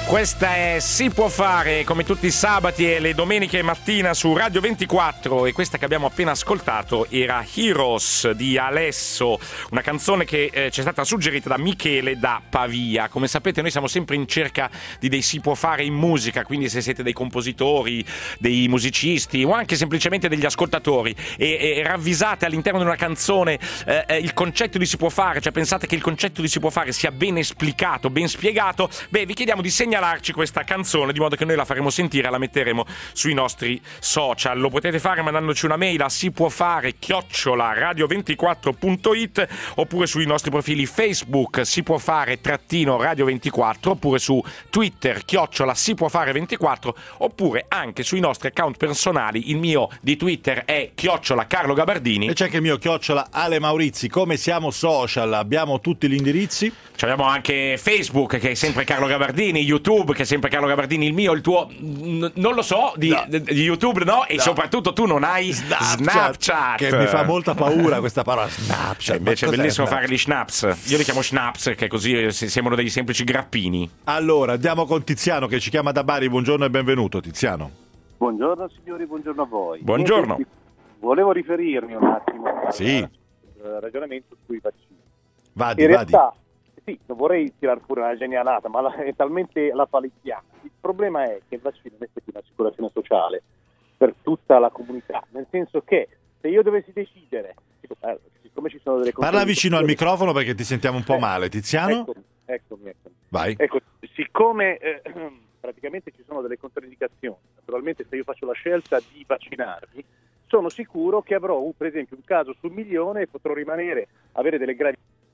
Questa è Si può fare, come tutti i sabati e le domeniche mattina su Radio ventiquattro, e questa che abbiamo appena ascoltato era Heroes di Alesso, una canzone che eh, ci è stata suggerita da Michele da Pavia. Come sapete noi siamo sempre in cerca di dei si può fare in musica, quindi se siete dei compositori, dei musicisti o anche semplicemente degli ascoltatori e, e ravvisate all'interno di una canzone eh, il concetto di si può fare, cioè pensate che il concetto di si può fare sia ben esplicato, ben spiegato, beh vi chiediamo di segnalarci questa canzone di modo che noi la faremo sentire e la metteremo sui nostri social. Lo potete fare mandandoci una mail a si può fare chiocciola radio ventiquattro punto it oppure sui nostri profili Facebook si può fare trattino radio ventiquattro, oppure su Twitter chiocciola si può fare ventiquattro, oppure anche sui nostri account personali. Il mio di Twitter è chiocciola Carlo Gabardini e c'è anche il mio chiocciola Ale Maurizi. Come siamo social? Abbiamo tutti gli indirizzi. Abbiamo anche Facebook che è sempre Carlo Gabardini, YouTube che è sempre Carlo Gabardini, il mio, il tuo n- non lo so, di, no. di YouTube no, e no. Soprattutto tu non hai Snapchat, Snapchat. Che mi fa molta paura questa parola Snapchat. Cioè, invece è bellissimo Snapchat? fare gli schnapps. Io li chiamo schnapps, che così sembrano degli semplici grappini. Allora andiamo con Tiziano che ci chiama da Bari. Buongiorno e benvenuto Tiziano. Buongiorno signori, buongiorno a voi. Buongiorno. Volevo riferirmi un attimo al sì. ragionamento sui vaccini. Vadi, In vadi. realtà, sì, non vorrei tirare fuori una genialata, ma la, è talmente la paliziana. Il problema è che il vaccino è un'assicurazione sociale per tutta la comunità, nel senso che se io dovessi decidere, eh, siccome ci sono delle parla vicino al microfono perché ti sentiamo un po' eh, male, Tiziano. Eccomi, eccomi, eccomi. Vai. Ecco, siccome eh, praticamente ci sono delle controindicazioni, naturalmente se io faccio la scelta di vaccinarmi, sono sicuro che avrò un, per esempio un caso su un milione e potrò rimanere, avere delle gravi...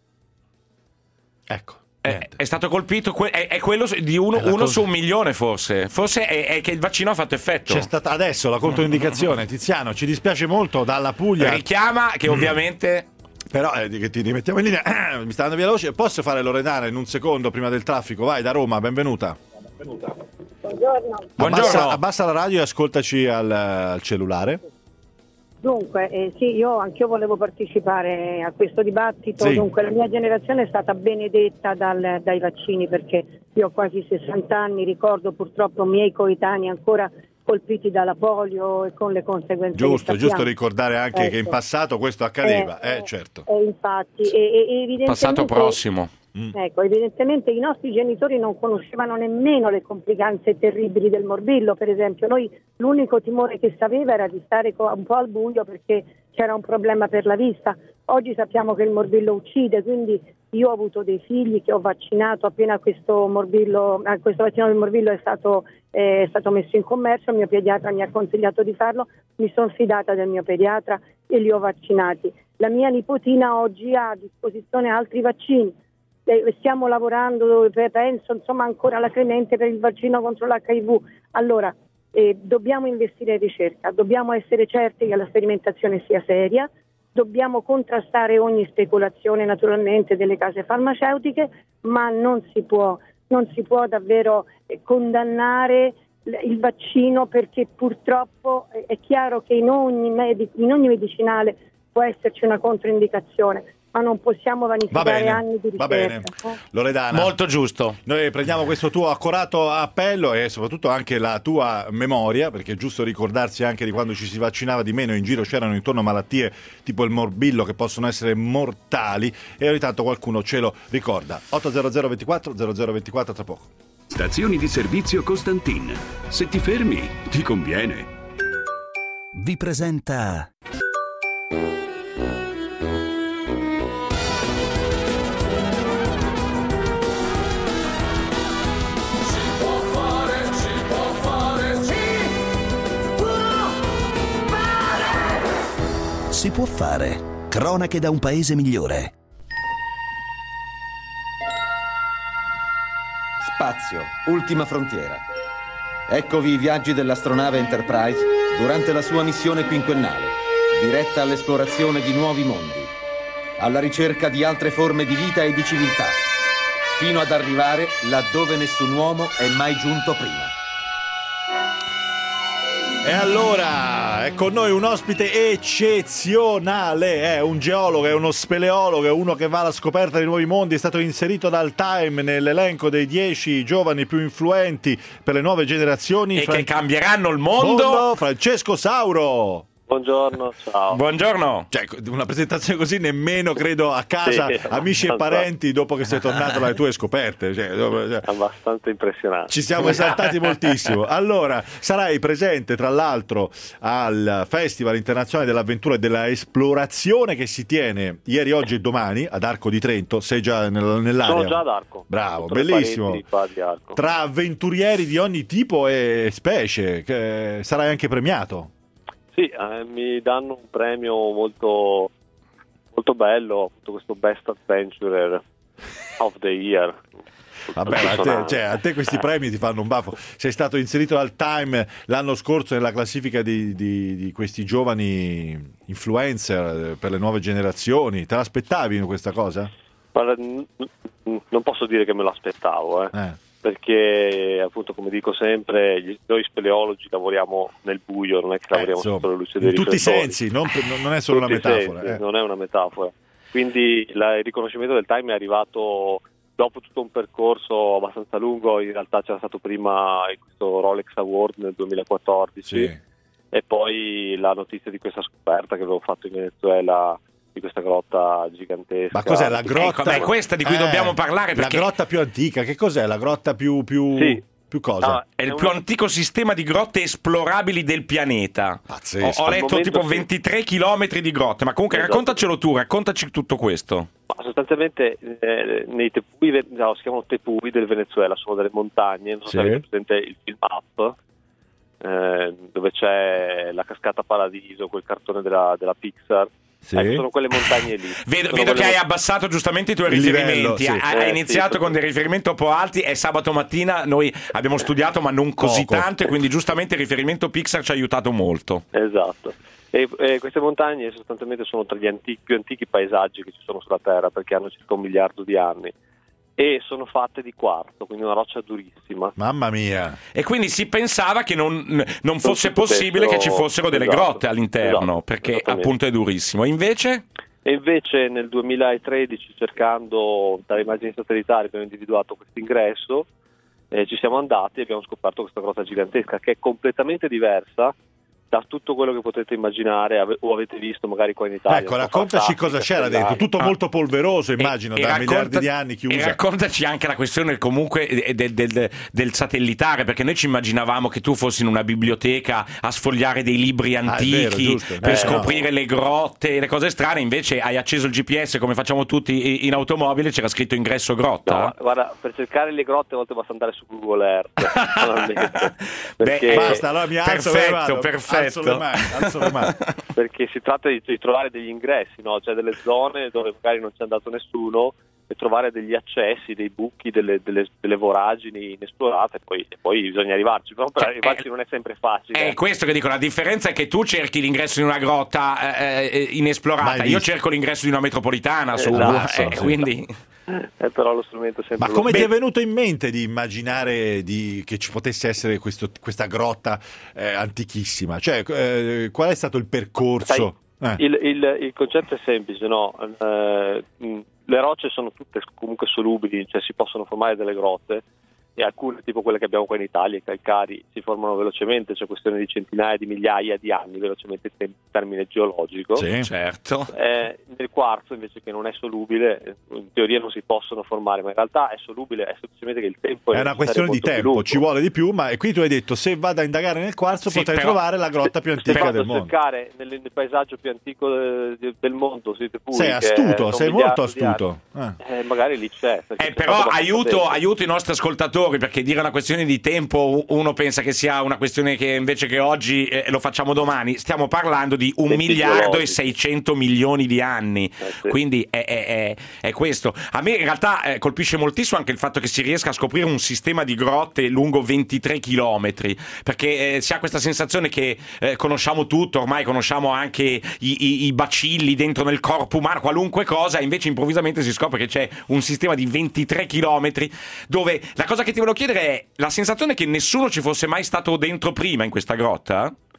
Ecco. È, è stato colpito, que- è, è quello di uno, uno cosa... su un milione forse. Forse è, è che il vaccino ha fatto effetto. C'è stata adesso la controindicazione. Tiziano, ci dispiace molto dalla Puglia. Richiama che ovviamente... Però eh, che ti rimettiamo in linea. Mi sta andando via la voce. Posso fare Loredana in un secondo prima del traffico? Vai, da Roma, benvenuta. Benvenuta. Buongiorno. Abbassa, abbassa la radio e ascoltaci al, al cellulare. Dunque, eh, sì, io anch'io volevo partecipare a questo dibattito. Sì. Dunque, la mia generazione è stata benedetta dal, dai vaccini, perché io ho quasi sessanta anni, ricordo purtroppo miei coetanei ancora colpiti dalla polio e con le conseguenze. Giusto, giusto ricordare anche ecco. che in passato questo accadeva, eh, eh, eh certo. Eh, infatti, e, e, evidentemente, passato prossimo. Ecco, evidentemente i nostri genitori non conoscevano nemmeno le complicanze terribili del morbillo, per esempio. Noi l'unico timore che sapeva era di stare un po' al buio perché c'era un problema per la vista. Oggi sappiamo che il morbillo uccide, quindi io ho avuto dei figli che ho vaccinato appena questo morbillo, questo vaccino del morbillo è stato, eh, è stato messo in commercio, il mio pediatra mi ha consigliato di farlo, mi sono fidata del mio pediatra e li ho vaccinati. La mia nipotina oggi ha a disposizione altri vaccini. Stiamo lavorando, penso insomma ancora alacremente per il vaccino contro l'H I V. Allora eh, dobbiamo investire in ricerca, dobbiamo essere certi che la sperimentazione sia seria, dobbiamo contrastare ogni speculazione naturalmente delle case farmaceutiche, ma non si può, non si può davvero eh, condannare il vaccino, perché purtroppo eh, è chiaro che in ogni, medic- in ogni medicinale può esserci una controindicazione, ma non possiamo vanificare anni di ricerca. Va bene, Loredana. Molto giusto. Noi prendiamo questo tuo accorato appello e soprattutto anche la tua memoria, perché è giusto ricordarsi anche di quando ci si vaccinava di meno, in giro c'erano intorno malattie tipo il morbillo che possono essere mortali e ogni tanto qualcuno ce lo ricorda. otto zero zero ventiquattro zero zero ventiquattro tra poco. Stazioni di servizio Costantin. Se ti fermi, ti conviene. Vi presenta Si può fare. Cronache da un paese migliore. Spazio, ultima frontiera. Eccovi i viaggi dell'astronave Enterprise durante la sua missione quinquennale, diretta all'esplorazione di nuovi mondi, alla ricerca di altre forme di vita e di civiltà, fino ad arrivare laddove nessun uomo è mai giunto prima. E allora è con noi un ospite eccezionale, è un geologo, è uno speleologo, è uno che va alla scoperta di nuovi mondi, è stato inserito dal Time nell'elenco dei dieci giovani più influenti per le nuove generazioni e Fran- che cambieranno il mondo. mondo. Francesco Sauro. Buongiorno, ciao. Buongiorno. Cioè, una presentazione così nemmeno credo a casa, Sì, amici e parenti, dopo che sei tornato dalle tue scoperte. Cioè, dopo, cioè, abbastanza impressionante. ci siamo esaltati moltissimo. Allora, sarai presente tra l'altro al Festival Internazionale dell'Avventura e della Esplorazione che si tiene ieri, oggi e domani ad Arco di Trento. Sei già nel, nell'area? Sono già ad Arco. Bravo, Sotto le bellissimo. pareti qua di Arco. Tra avventurieri di ogni tipo e specie, che sarai anche premiato. Sì, eh, mi danno un premio molto, molto bello, tutto questo Best Adventurer of the Year. Vabbè, a te, cioè, a te questi premi ti fanno un baffo. Sei stato inserito dal Time l'anno scorso nella classifica di, di, di questi giovani influencer per le nuove generazioni. Te l'aspettavi questa cosa? Guarda, n- n- non posso dire che me lo aspettavo, eh. Eh. Perché appunto, come dico sempre, gli- noi speleologi lavoriamo nel buio, non è che lavoriamo insomma, sotto la luce dei in tutti i riflettori. sensi, non, non è solo Tutti una i metafora. sensi, eh. Non è una metafora. Quindi la- il riconoscimento del Time è arrivato dopo tutto un percorso abbastanza lungo. In realtà c'era stato prima questo Rolex Award nel duemilaquattordici, Sì. e poi la notizia di questa scoperta che avevo fatto in Venezuela, di questa grotta gigantesca. Ma cos'è la grotta? Ecco, beh, questa di cui Eh, dobbiamo parlare, perché la grotta più antica, che cos'è? La grotta più più, Sì. più cosa? Ah, è il è più una- antico sistema di grotte esplorabili del pianeta. Pazzesco. Ho, ho Al letto momento tipo sì. ventitré chilometri di grotte, ma comunque Esatto. raccontacelo tu, raccontaci tutto questo. Ma sostanzialmente eh, nei tepui, ve- no, si chiamano tepui del Venezuela, sono delle montagne, non so Sì. se avete presente il film Up, eh, dove c'è la cascata Paradiso, quel cartone della, della Pixar. Sì. Ecco, sono quelle montagne lì. Vedo, Sono vedo che quelle hai mon- abbassato giustamente i tuoi Il riferimenti. livello, sì. Hai hai Eh, iniziato sì, con dei riferimenti un po' alti. È sabato mattina, noi abbiamo studiato, ma non così Poco. tanto. E quindi, giustamente, il riferimento Pixar ci ha aiutato molto. Esatto. E, e queste montagne sostanzialmente sono tra gli antichi, più antichi paesaggi che ci sono sulla Terra, perché hanno circa un miliardo di anni. E sono fatte di quarzo, quindi una roccia durissima. Mamma mia. E quindi si pensava che non, non fosse si possibile che ci potessero- fossero delle esatto, grotte all'interno, esatto, perché esattamente. appunto è durissimo. E invece? E invece nel duemilatredici, cercando dalle immagini satellitari, abbiamo individuato questo ingresso, eh, ci siamo andati e abbiamo scoperto questa grotta gigantesca che è completamente diversa da tutto quello che potete immaginare ave- o avete visto magari qua in Italia. Ecco, Un po' raccontaci fantastica, cosa c'era dentro. stellare. Tutto Ah. molto polveroso, immagino, E- e da racconta- miliardi di anni E chiusa. raccontaci anche la questione comunque del, del- del- del satellitare, perché noi ci immaginavamo che tu fossi in una biblioteca a sfogliare dei libri Ah, è vero, antichi giusto. per Eh, scoprire le grotte e le cose strane. Invece hai acceso il G P S come facciamo tutti in automobile, c'era scritto ingresso grotta. No, guarda, per cercare le grotte a volte basta andare su Google Earth. banalmente. Beh, Perché, Basta, allora mi alzo e Perfetto, vado. perfetto. Alzo le mani, alzo le mani. perché si tratta di, di trovare degli ingressi, no? Cioè delle zone dove magari non c'è andato nessuno, e trovare degli accessi, dei buchi, delle, delle, delle voragini inesplorate, e poi, e poi bisogna arrivarci, però per Cioè, arrivarci è- non è sempre facile. È questo che dico, la differenza è che tu cerchi l'ingresso in una grotta eh, eh, inesplorata, Mai io visto. cerco l'ingresso di una metropolitana, su, Esatto, eh, sì. quindi... Eh, però lo strumento è sempre Ma lo come ti stesso. è venuto in mente di immaginare di- che ci potesse essere questo- questa grotta eh, antichissima? Cioè, eh, qual è stato il percorso? Eh. Il, il- il concetto è semplice, no? Eh, mh, le rocce sono tutte comunque solubili, cioè si possono formare delle grotte, e alcune, tipo quelle che abbiamo qua in Italia, i calcari, si formano velocemente, c'è questione di centinaia di migliaia di anni, velocemente in termine geologico. Sì. Certo. Eh, nel quarzo invece, che non è solubile, in teoria non si possono formare, ma in realtà è solubile, è semplicemente che il tempo È una questione di molto più tempo, lungo. ci vuole di più, ma e qui tu hai detto se vado a indagare nel quarzo Sì, potrei però- trovare la grotta più Se antica vado del a mondo. cercare nel, nel paesaggio più antico de- del mondo, sui tepui, Sei che astuto, sono sei miliardi molto di anni, astuto. Eh. eh, magari lì c'è. perché Eh, c'è però stato abbastanza aiuto, tempo. aiuto i nostri ascoltatori, perché dire una questione di tempo uno pensa che sia una questione che invece che oggi eh, lo facciamo domani. Stiamo parlando di un Tempi miliardo e geologici. seicento milioni di anni, sì. quindi è, è- è- è questo. A me in realtà eh, colpisce moltissimo anche il fatto che si riesca a scoprire un sistema di grotte lungo ventitré chilometri, perché eh, si ha questa sensazione che eh, conosciamo tutto, ormai conosciamo anche i, i- i bacilli dentro nel corpo umano, qualunque cosa, e invece improvvisamente si scopre che c'è un sistema di ventitré chilometri dove la cosa che ti volevo chiedere è la sensazione che nessuno ci fosse mai stato dentro prima in questa grotta?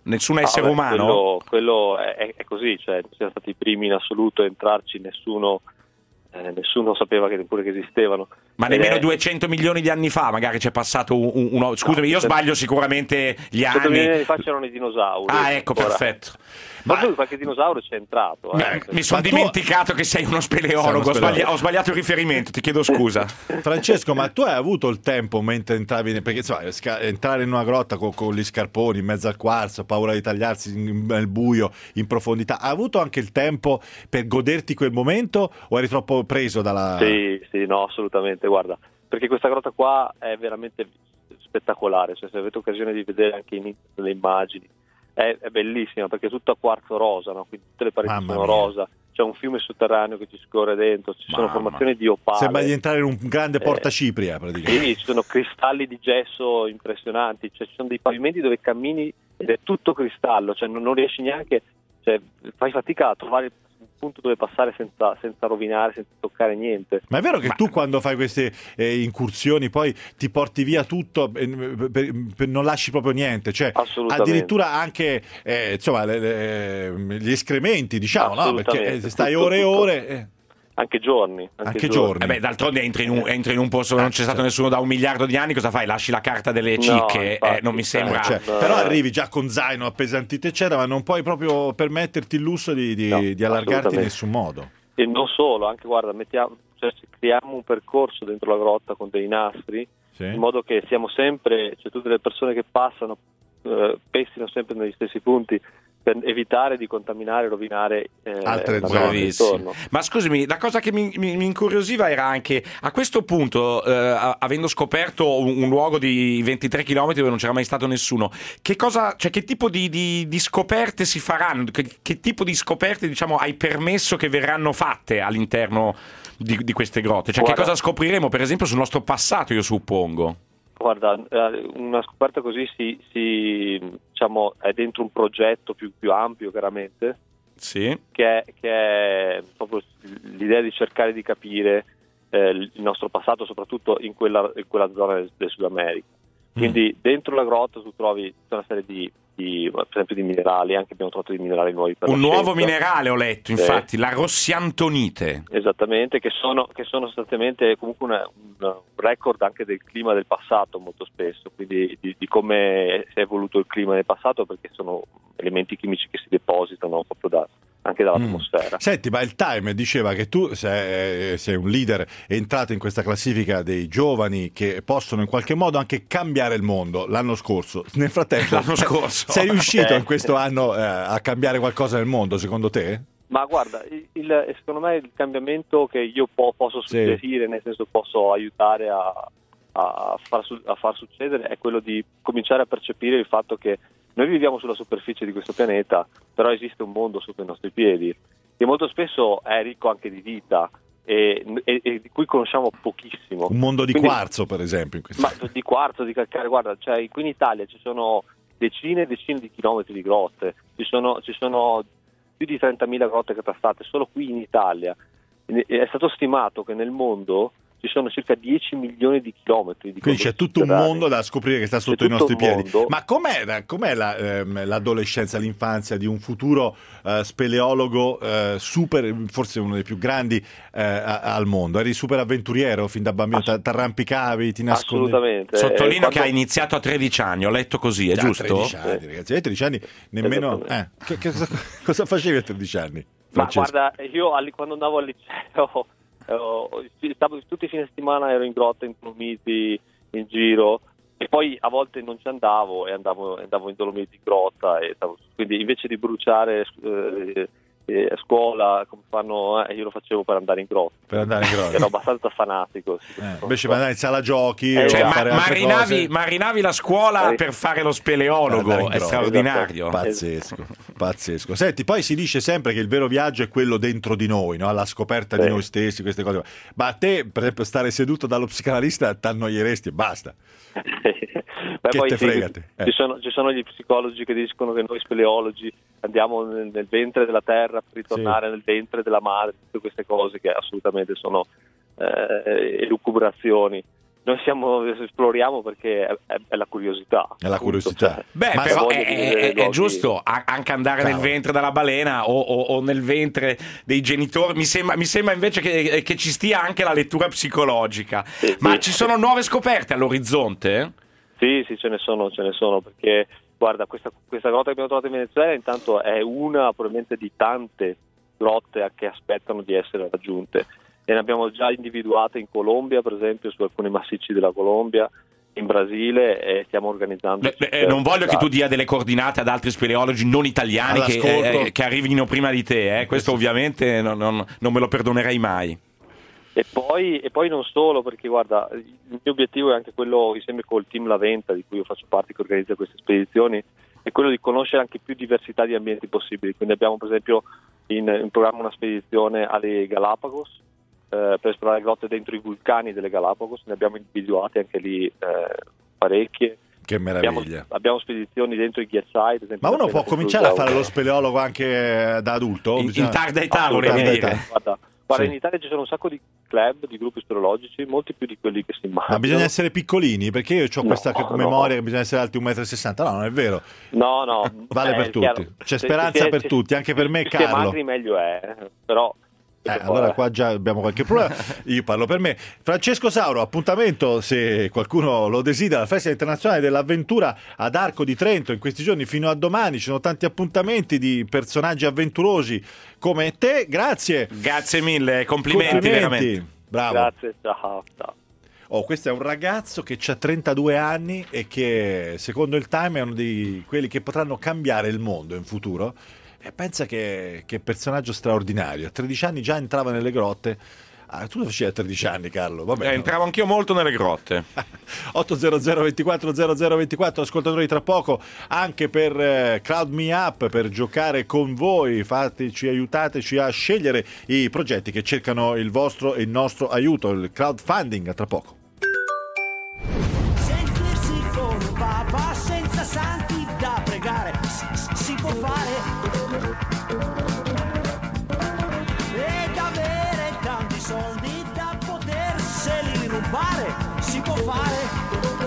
Nessun Ah, essere beh, umano? Quello, quello è, è così, cioè siamo stati i primi in assoluto a entrarci, nessuno, eh, nessuno sapeva che neppure che esistevano. Ma Ed nemmeno è- duecento milioni di anni fa, magari c'è passato un, un- uno. Scusami, io cento sbaglio sicuramente gli cento anni. milioni di anni fa c'erano i dinosauri. Ah, ecco, ancora. perfetto. Ma tu qualche dinosauro c'è entrato. Mi, Eh. mi sono Ma tu- dimenticato che sei uno speleologo, Sei uno ho, sbaglia- speleologo. ho sbagliato il riferimento, ti chiedo scusa. Francesco, ma tu hai avuto il tempo mentre entravi, ne- perché insomma, sca- entrare in una grotta con, con gli scarponi in mezzo al quarzo, paura di tagliarsi in- nel buio, in profondità, hai avuto anche il tempo per goderti quel momento o eri troppo preso dalla... Sì, sì, no, assolutamente, guarda, perché questa grotta qua è veramente spettacolare, cioè se avete occasione di vedere anche in internet le immagini, è, è bellissima perché è tutto a quarzo rosa, no? Quindi tutte le pareti Mamma sono mia. rosa, c'è un fiume sotterraneo che ci scorre dentro, ci sono Mamma. formazioni di opale. Sembra di entrare in un grande Eh, portacipria, praticamente. Sì, ci sono cristalli di gesso impressionanti, cioè ci sono dei pavimenti dove cammini ed è tutto cristallo, cioè non, non riesci neanche, cioè fai fatica a trovare un punto dove passare senza, senza rovinare, senza toccare niente. Ma è vero che tu quando fai queste eh, incursioni poi ti porti via tutto, eh, per- per- non lasci proprio niente, cioè Assolutamente. addirittura anche eh, insomma, le- le- gli escrementi, diciamo, no? Perché Assolutamente. eh, stai Tutto, ore e tutto. ore. eh. Anche giorni. Anche, Anche giorni. giorni. Eh beh, d'altronde entri in, un, entri in un posto dove non c'è stato nessuno da un miliardo di anni, cosa fai? Lasci la carta delle No, cicche? infatti, Eh, non mi sembra... Eh, cioè, no. però arrivi già con zaino appesantito eccetera, ma non puoi proprio permetterti il lusso di, di- No, di allargarti in assolutamente. nessun modo. E non solo, anche guarda, mettiamo, cioè, se creiamo un percorso dentro la grotta con dei nastri, Sì. in modo che siamo sempre, cioè tutte le persone che passano eh, pestino sempre negli stessi punti per evitare di contaminare e rovinare eh, Altre la zone. zona Bravissimo. intorno. Ma scusami, la cosa che mi, mi- mi incuriosiva era anche a questo punto, eh, a- avendo scoperto un, un luogo di ventitré chilometri dove non c'era mai stato nessuno, che cosa, cioè che tipo di, di- di scoperte si faranno? Che, che tipo di scoperte, diciamo, hai permesso che verranno fatte all'interno di, di queste grotte? Cioè, Guarda- che cosa scopriremo, per esempio, sul nostro passato, io suppongo? Guarda, eh, una scoperta così si, si, diciamo, è dentro un progetto più, più ampio, chiaramente, Sì. che è, che è proprio l'idea di cercare di capire eh, il nostro passato, soprattutto in quella, in quella zona del, del Sud America. Quindi dentro la grotta tu trovi tutta una serie di, di, per esempio, di minerali, anche abbiamo trovato dei minerali nuovi per Un la nuovo scienza. minerale, ho letto, Sì. infatti, la rossiantonite. Esattamente, che sono, che sono sostanzialmente comunque una- un record anche del clima del passato molto spesso, quindi di, di come si è evoluto il clima nel passato, perché sono elementi chimici che si depositano proprio da, anche dall'atmosfera. Senti, ma il Time diceva che tu sei, sei un leader entrato in questa classifica dei giovani che possono in qualche modo anche cambiare il mondo l'anno scorso. Nel frattempo, L'anno scorso. sei riuscito Eh. in questo anno eh, a cambiare qualcosa nel mondo, secondo te? Ma guarda, il, il- secondo me il cambiamento che io po- posso Sì. suggerire, nel senso posso aiutare a, a, far, su- a far succedere, è quello di cominciare a percepire il fatto che noi viviamo sulla superficie di questo pianeta, però esiste un mondo sotto i nostri piedi, che molto spesso è ricco anche di vita e, e- e di cui conosciamo pochissimo. Un mondo di Quindi- quarzo, per esempio. In questo. Ma di quarzo, di calcare, guarda, cioè qui in Italia ci sono decine e decine di chilometri di grotte, ci sono, ci sono più di trentamila grotte catastate solo qui in Italia. E è stato stimato che nel mondo ci sono circa dieci milioni di chilometri di Quindi c'è tutto un sotterranei. mondo da scoprire che sta C'è sotto i tutto nostri un piedi. mondo. Ma com'è, com'è la, ehm, l'adolescenza, l'infanzia di un futuro eh, speleologo eh, super, forse uno dei più grandi eh, a- al mondo? Eri super avventuriero fin da bambino, ti arrampicavi, ti nascondevi? Assolutamente. Sottolineo Eh, quando- che ha iniziato a tredici anni, ho letto così, è Già, giusto? tredici anni, ragazzi. Ai tredici anni nemmeno... Eh, che- che- cosa, cosa facevi a tredici anni? Ma Francesco? guarda, io al- quando andavo al liceo, eh, stavo, tutti i fine settimana ero in grotta, in Dolomiti, in giro, e poi a volte non ci andavo e andavo, andavo in Dolomiti in grotta, e stavo- quindi invece di bruciare eh, eh, a scuola come fanno, eh, io lo facevo per andare in grotta. Per andare in grotta. Ero abbastanza fanatico. sì. Eh, invece andare in sala giochi Eh, o Cioè, a ma, fare altre marinavi, cose. marinavi la scuola Eh. per fare lo Per speleologo, andare in è grotta. straordinario. Pazzesco, pazzesco. Senti, poi si dice sempre che il vero viaggio è quello dentro di noi, no? Alla scoperta Sì. di noi stessi, queste cose. Ma a te, per esempio, stare seduto dallo psicanalista t'annoieresti e basta. Beh, Che poi te sì, frega te, eh. ci, sono, ci sono gli psicologi che dicono che noi speleologi andiamo nel, nel ventre della terra per ritornare nel ventre della madre, tutte queste cose che assolutamente sono eh, elucubrazioni. noi siamo, esploriamo perché è, è, è la curiosità. È la curiosità. Cioè, Beh, ma però è, è, è giusto anche andare Cavolo. nel ventre della balena o, o, o nel ventre dei genitori. Mi sembra, mi sembra invece che, che ci stia anche la lettura psicologica. Sì, ma sì. ci sono nuove scoperte all'orizzonte? Sì, sì, ce ne sono, ce ne sono, perché guarda, questa, questa grotta che abbiamo trovato in Venezuela intanto è una probabilmente di tante grotte che aspettano di essere raggiunte. E ne abbiamo già individuate in Colombia, per esempio, su alcuni massicci della Colombia, in Brasile, e stiamo organizzando. Beh, eh, non voglio che tu dia delle coordinate ad altri speleologi non italiani che, eh, che arrivino prima di te, eh. Questo ovviamente non, non, non me lo perdonerei mai. E poi, e poi non solo, perché guarda, il mio obiettivo è anche quello, insieme col team La Venta, di cui io faccio parte, che organizza queste spedizioni, è quello di conoscere anche più diversità di ambienti possibili. Quindi abbiamo per esempio in, in programma una spedizione alle Galapagos, Eh, per esplorare grotte dentro i vulcani delle Galapagos, ne abbiamo individuate anche lì eh, parecchie. Che meraviglia. Abbiamo, abbiamo spedizioni dentro i ghiacciai, ad esempio. Ma uno può cominciare a fare lo lo speleologo anche da adulto? In, Bisogna- in tarda età, volevi tarda dire. età. Guarda, guarda Sì. in Italia ci sono un sacco di club, di gruppi speleologici, molti più di quelli che si immaginano. Ma bisogna essere piccolini, perché io ho No, questa no. memoria che bisogna essere alti uno e sessanta metri. No, non è vero. No, no. Vale eh, per è tutti. chiaro. C'è Se- speranza se- per se- tutti, anche per me e più si è Carlo. magri meglio è, però... Eh, allora qua già abbiamo qualche problema. Io parlo per me. Francesco Sauro, appuntamento, se qualcuno lo desidera, la Festa Internazionale dell'Avventura ad Arco di Trento in questi giorni fino a domani. Ci sono tanti appuntamenti di personaggi avventurosi come te. Grazie. Grazie mille, complimenti, Complimenti. veramente. Bravo. Grazie, ciao, ciao. Oh, questo è un ragazzo che ha trentadue anni e che secondo il Time è uno di quelli che potranno cambiare il mondo in futuro. E pensa che, che personaggio straordinario. A tredici anni già entrava nelle grotte. Ah, tu lo facevi a tredici anni, Carlo? Vabbè, Eh, entravo anch'io molto nelle grotte. ottocento ventiquattro zero zero ventiquattro, ascoltatori, tra poco anche per eh, Crowd Me Up, per giocare con voi. Fateci, aiutateci a scegliere i progetti che cercano il vostro e il nostro aiuto, il crowdfunding, a tra poco. Sentirsi con papà senza santi da pregare si, si- si può fare, ed avere tanti soldi da poterseli rubare si può fare.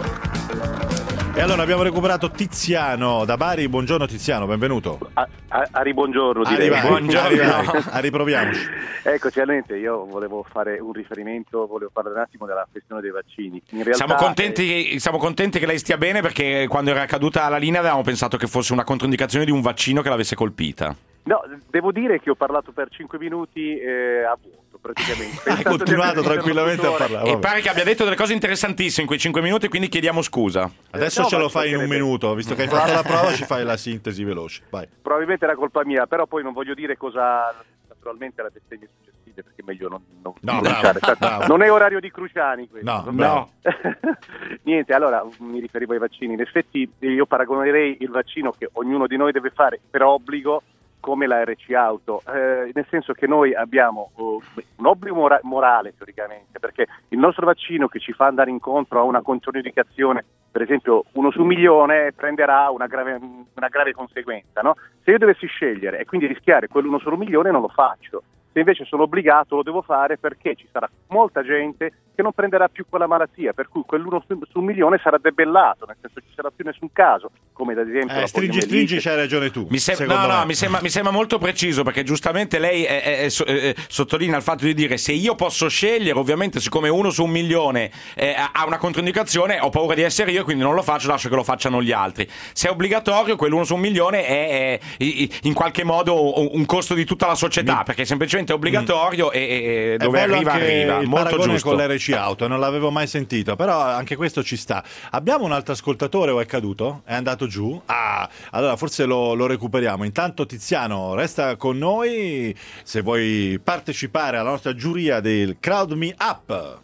E allora abbiamo recuperato Tiziano da Bari. Buongiorno Tiziano, benvenuto. A, a, a ribuongiorno, direi. Arrivai, Buongiorno. arrivai, a riproviamoci. Eccoci, Alente, io volevo fare un riferimento, volevo parlare un attimo della questione dei vaccini. In realtà, Siamo contenti, siamo contenti che lei stia bene, perché quando era caduta la linea avevamo pensato che fosse una controindicazione di un vaccino che l'avesse colpita. No, devo dire che ho parlato per cinque minuti eh, a vuoto, praticamente. Hai continuato tranquillamente a parlare. E vabbè. pare che abbia detto delle cose interessantissime in quei cinque minuti, quindi chiediamo scusa. Adesso No, ce ma lo ci fai in un mancherebbe. minuto, visto che hai fatto la prova, ci fai la sintesi veloce. Vai. Probabilmente era colpa mia, però poi non voglio dire cosa, naturalmente, la bestemmie successive, perché è meglio non, non, No, non bravo, lasciare. bravo. Non è orario di Cruciani questo. No, Non- bravo. Niente, allora mi riferivo ai vaccini. In effetti io paragonerei il vaccino che ognuno di noi deve fare per obbligo come la R C auto, eh, nel senso che noi abbiamo uh, un obbligo mora- morale teoricamente, perché il nostro vaccino che ci fa andare incontro a una controindicazione, per esempio uno su un milione, prenderà una grave, una grave conseguenza, no? Se io dovessi scegliere e quindi rischiare quell'uno su un milione, non lo faccio. Se invece sono obbligato, lo devo fare, perché ci sarà molta gente che non prenderà più quella malattia, per cui quell'uno su su un milione sarà debellato, nel senso ci sarà più nessun caso, come ad esempio Eh, la stringi, poliomielite. stringi, c'hai ragione tu. Mi, sem- secondo no, no, me. mi, sembra, mi sembra molto preciso, perché giustamente lei è- è- è so- eh, sottolinea il fatto di dire: se io posso scegliere, ovviamente siccome uno su un milione eh, ha una controindicazione, ho paura di essere io, quindi non lo faccio, lascio che lo facciano gli altri. Se è obbligatorio, quell'uno su un milione è, è i- in qualche modo un un costo di tutta la società, perché è semplicemente obbligatorio e, e È dove bello arriva anche arriva. il Molto paragone giusto. con l'R C auto, non l'avevo mai sentito, però anche questo ci sta. Abbiamo un altro ascoltatore o è caduto? È andato giù? Ah, allora forse lo, lo recuperiamo. Intanto Tiziano resta con noi se vuoi partecipare alla nostra giuria del Crowd Me Up.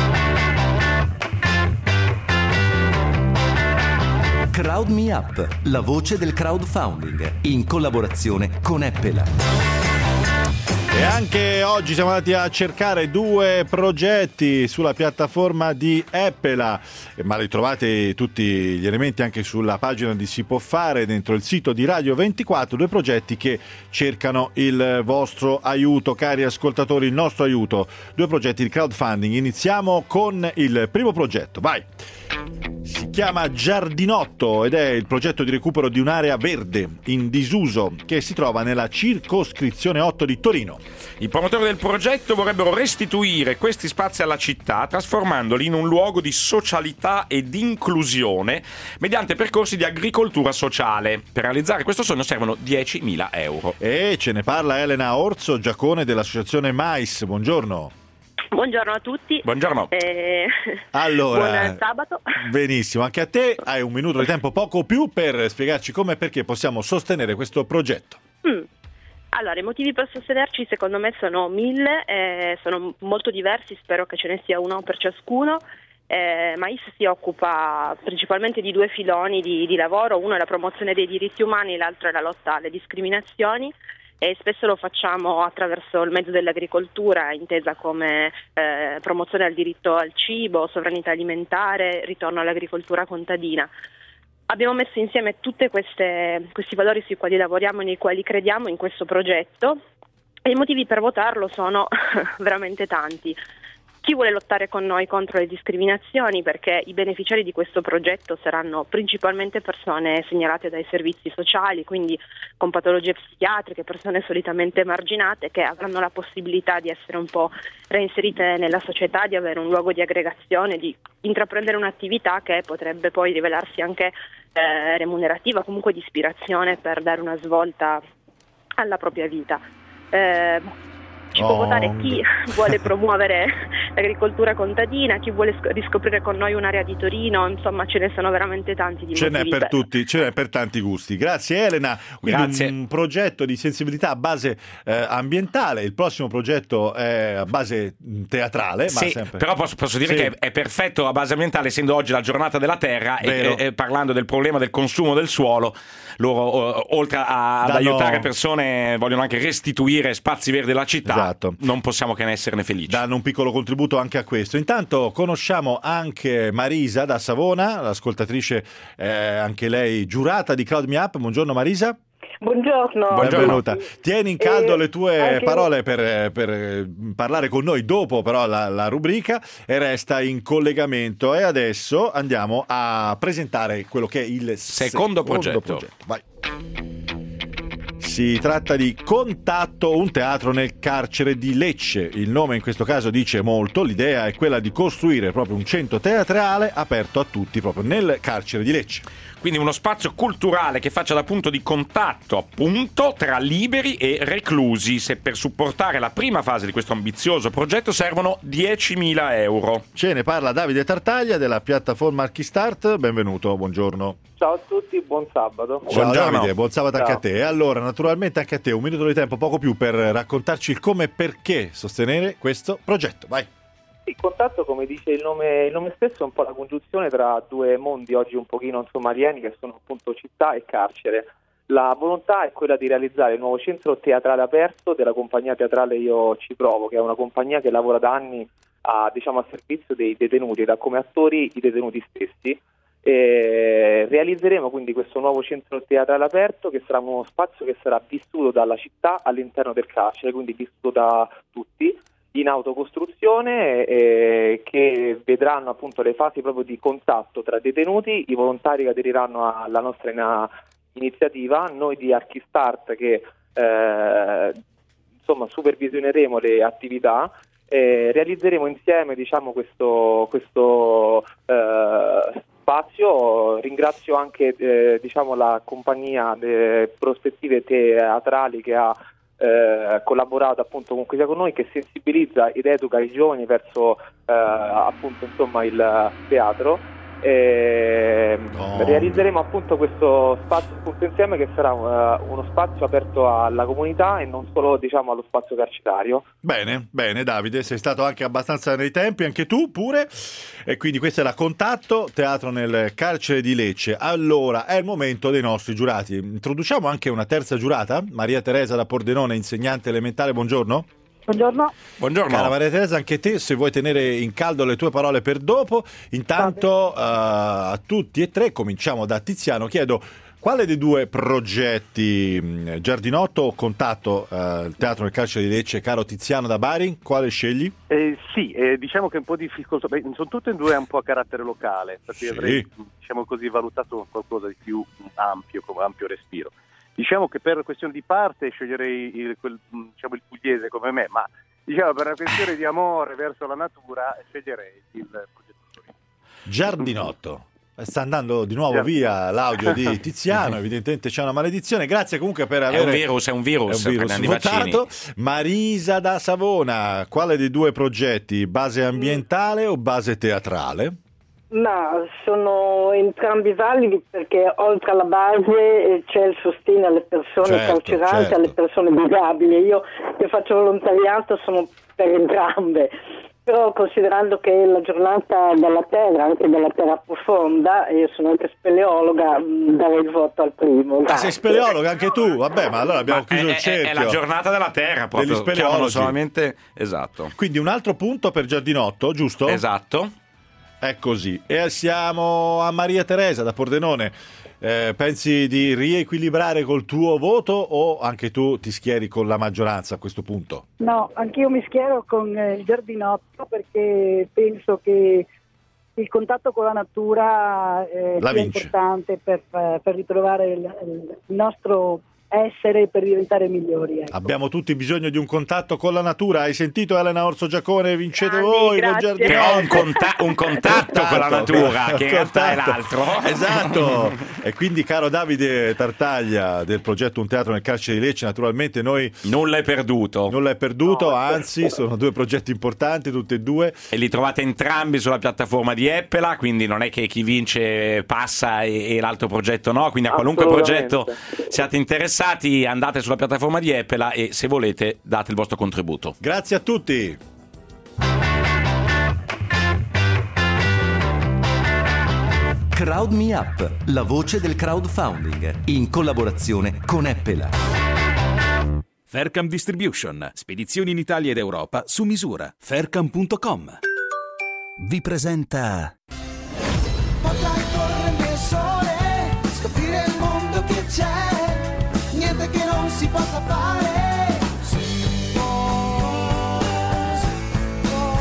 Crowd Me Up, la voce del crowdfunding, in collaborazione con Apple. E anche oggi siamo andati a cercare due progetti sulla piattaforma di Eppela, ma li trovate tutti gli elementi anche sulla pagina di Si Può Fare dentro il sito di Radio ventiquattro, due progetti che cercano il vostro aiuto, cari ascoltatori, il nostro aiuto, due progetti di crowdfunding. Iniziamo con il primo progetto, vai! Si chiama Giardinotto ed è il progetto di recupero di un'area verde in disuso che si trova nella circoscrizione otto di Torino. I promotori del progetto vorrebbero restituire questi spazi alla città trasformandoli in un luogo di socialità e di inclusione mediante percorsi di agricoltura sociale. Per realizzare questo sogno servono diecimila euro. E ce ne parla Elena Orso Giacone dell'associazione Mais. Buongiorno. Buongiorno a tutti. Buongiorno. Eh, allora, buon sabato. Benissimo, anche a te. Hai un minuto di tempo, poco più, per spiegarci come e perché possiamo sostenere questo progetto. Mm. Allora, i motivi per sostenerci secondo me sono mille, eh, sono molto diversi, spero che ce ne sia uno per ciascuno. Eh, Mais si occupa principalmente di due filoni di, di lavoro, uno è la promozione dei diritti umani, l'altro è la lotta alle discriminazioni. E spesso lo facciamo attraverso il mezzo dell'agricoltura, intesa come eh, promozione al diritto al cibo, sovranità alimentare, ritorno all'agricoltura contadina. Abbiamo messo insieme tutti questi valori sui quali lavoriamo e nei quali crediamo in questo progetto, e i motivi per votarlo sono veramente tanti. Chi vuole lottare con noi contro le discriminazioni, perché i beneficiari di questo progetto saranno principalmente persone segnalate dai servizi sociali, quindi con patologie psichiatriche, persone solitamente emarginate che avranno la possibilità di essere un po' reinserite nella società, di avere un luogo di aggregazione, di intraprendere un'attività che potrebbe poi rivelarsi anche eh, remunerativa, comunque di ispirazione per dare una svolta alla propria vita. Eh, Ci può Oh. votare chi vuole promuovere l'agricoltura contadina, chi vuole sc- riscoprire con noi un'area di Torino, insomma ce ne sono veramente tanti di Ce n'è motivi per per- tutti, ce n'è per tanti gusti. Grazie Elena. Quindi Grazie. un progetto di sensibilità a base eh, ambientale. Il prossimo progetto è a base mh, teatrale, ma Sì, sempre. però posso, posso dire Sì. che è perfetto a base ambientale, essendo oggi la giornata della terra e, Vero. e- e parlando del problema del consumo del suolo, loro eh, oltre a- ad Danno- aiutare persone vogliono anche restituire spazi verdi alla città. Esatto. Non possiamo che ne esserne felici. Danno un piccolo contributo anche a questo. Intanto conosciamo anche Marisa da Savona, l'ascoltatrice, eh, anche lei giurata di Crowd Me Up. Buongiorno Marisa. Buongiorno. Benvenuta. Tieni in caldo Eh, le tue anche- parole per, per parlare con noi dopo però la, la rubrica, e resta in collegamento. E adesso andiamo a presentare quello che è il Secondo progetto. Vai. Si tratta di Contatto, un teatro nel carcere di Lecce. Il nome in questo caso dice molto. L'idea è quella di costruire proprio un centro teatrale aperto a tutti proprio nel carcere di Lecce. Quindi uno spazio culturale che faccia da punto di contatto, appunto, tra liberi e reclusi. Se per supportare la prima fase di questo ambizioso progetto servono diecimila euro. Ce ne parla Davide Tartaglia della piattaforma Archistart. Benvenuto, buongiorno. Ciao a tutti, buon sabato. Ciao Davide, buon sabato anche Ciao. a te. E allora, naturalmente anche a te un minuto di tempo, poco più, per raccontarci il come e perché sostenere questo progetto. Vai. Il contatto, come dice il nome, il nome stesso, è un po' la congiunzione tra due mondi oggi un pochino insomma alieni, che sono appunto città e carcere. La volontà è quella di realizzare il nuovo centro teatrale aperto della compagnia teatrale Io Ci Provo, che è una compagnia che lavora da anni a, diciamo, a servizio dei detenuti, da come attori i detenuti stessi. E realizzeremo quindi questo nuovo centro teatrale aperto, che sarà uno spazio che sarà vissuto dalla città all'interno del carcere, quindi vissuto da tutti, in autocostruzione, eh, che vedranno appunto le fasi proprio di contatto tra detenuti, i volontari che aderiranno alla nostra in- iniziativa, noi di Archistart che eh, insomma supervisioneremo le attività. Eh, realizzeremo insieme diciamo questo, questo eh, spazio. Ringrazio anche eh, diciamo la compagnia de Prospettive Teatrali che ha eh, collaborato appunto con, sia con noi, che sensibilizza ed educa i giovani verso eh, appunto insomma il teatro. E Oh. realizzeremo appunto questo spazio appunto insieme, che sarà uh, uno spazio aperto alla comunità e non solo, diciamo, allo spazio carcerario. Bene, bene Davide, sei stato anche abbastanza nei tempi, anche tu pure, e quindi questa è la Contatto, teatro nel carcere di Lecce. Allora, è il momento dei nostri giurati. Introduciamo anche una terza giurata, Maria Teresa da Pordenone, insegnante elementare, buongiorno. Buongiorno. Buongiorno. Cara Maria Teresa, anche te, se vuoi tenere in caldo le tue parole per dopo. Intanto uh, a tutti e tre, cominciamo da Tiziano, chiedo quale dei due progetti, mh, Giardinotto o Contatto, uh, il teatro nel carcere di Lecce, caro Tiziano da Bari, quale scegli? Eh, sì, eh, diciamo che è un po' difficoltoso, beh, sono tutte e due un po' a carattere locale, perché Sì. avrei, diciamo così, valutato qualcosa di più ampio, come ampio respiro. Diciamo che per questione di parte sceglierei il, quel, diciamo, il pugliese come me, ma diciamo per una questione di amore verso la natura sceglierei il progetto. Giardinotto. Sta andando di nuovo Giardinotto. via l'audio di Tiziano, evidentemente c'è una maledizione. Grazie comunque per È avere... un virus, è un virus, È un virus prendiamo i vaccini. votato. Marisa da Savona, quale dei due progetti? Base ambientale o base teatrale? Ma sono entrambi validi, perché oltre alla base c'è il sostegno alle persone Certo, carceranti, certo. alle persone disabili. Io che faccio volontariato sono per entrambe, però considerando che è la giornata della terra, anche della terra profonda, e io sono anche speleologa, mh, darei il voto al primo. Ah, Grazie. sei speleologa anche tu? Vabbè, ma allora abbiamo Ma chiuso è, il è- cerchio. è la giornata della terra, proprio. Degli speleologi. Chiamano solamente... Esatto. Quindi un altro punto per Giardinotto, giusto? Esatto. È così. E siamo a Maria Teresa da Pordenone. Eh, pensi di riequilibrare col tuo voto o anche tu ti schieri con la maggioranza a questo punto? No, anch'io mi schiero con eh, il Giardinotto, perché penso che il contatto con la natura eh, La sia vince. importante per, eh, per ritrovare il, il nostro essere e per diventare migliori. ecco. Abbiamo tutti bisogno di un contatto con la natura. Hai sentito Elena Orso Giacone? Vincete Grandi, voi col grazie. Giardinotto. Però un, conta- un contatto con la natura, che in realtà è Contatto. l'altro. Esatto. E quindi, caro Davide Tartaglia del progetto Un teatro nel carcere di Lecce, naturalmente noi Nulla è perduto. nulla è perduto, anzi sono due progetti importanti tutti e due. E li trovate entrambi sulla piattaforma di Eppela, quindi non è che chi vince passa e, e l'altro progetto no, quindi a qualunque Assolutamente. progetto siate interessati andate sulla piattaforma di Eppela e se volete date il vostro contributo. Grazie a tutti. Crowd Me Up, la voce del crowdfunding, in collaborazione con Eppela. Faircam Distribution, spedizioni in Italia ed Europa su misura. faircam punto com vi presenta Potrai correre nel sole, scoprire il mondo che c'è, niente che non si possa fare. Si può, si può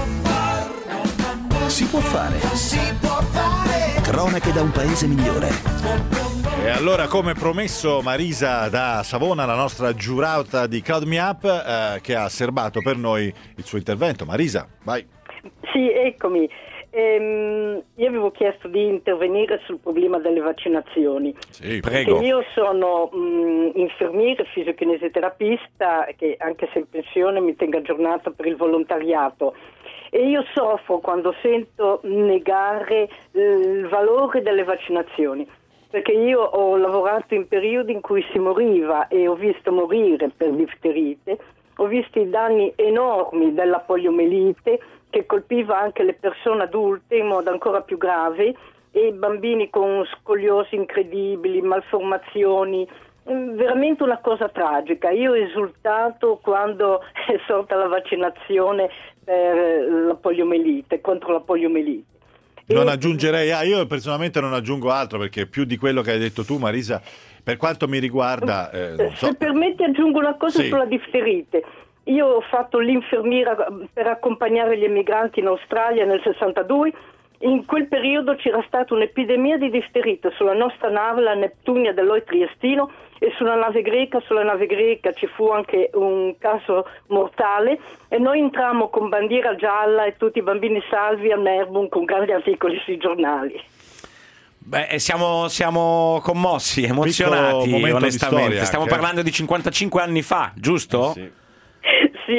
fare. Si può fare. Si può fare. Cronache da un paese migliore. E allora, come promesso, Marisa da Savona, la nostra giurata di Crowd Me Up, eh, che ha serbato per noi il suo intervento. Marisa, vai. Sì, eccomi. Ehm, io avevo chiesto di intervenire sul problema delle vaccinazioni. Sì, Perché io sono mh, infermiere, fisiokinesioterapista, che anche se in pensione mi tengo aggiornata per il volontariato. E io soffro quando sento negare eh, il valore delle vaccinazioni. Perché io ho lavorato in periodi in cui si moriva e ho visto morire per difterite, ho visto i danni enormi della poliomelite che colpiva anche le persone adulte in modo ancora più grave e i bambini con scoliosi incredibili, malformazioni, veramente una cosa tragica. Io ho esultato quando è sorta la vaccinazione per la poliomelite, contro la poliomelite. Non aggiungerei, ah, io personalmente non aggiungo altro, perché più di quello che hai detto tu, Marisa, per quanto mi riguarda, eh, non so. Se permetti aggiungo una cosa Sì. sulla difterite. Io ho fatto l'infermiera per accompagnare gli emigranti in Australia nel sessantadue. In quel periodo c'era stata un'epidemia di difterite sulla nostra nave, la Neptunia dell'Oi Triestino, e sulla nave greca, sulla nave greca ci fu anche un caso mortale e noi entrammo con bandiera gialla e tutti i bambini salvi a Melbourne con grandi articoli sui giornali. Beh, siamo, siamo commossi, emozionati, Piccolo momento di onestamente. storia Stiamo anche, eh. parlando di cinquantacinque anni fa, giusto? Sì. Sì.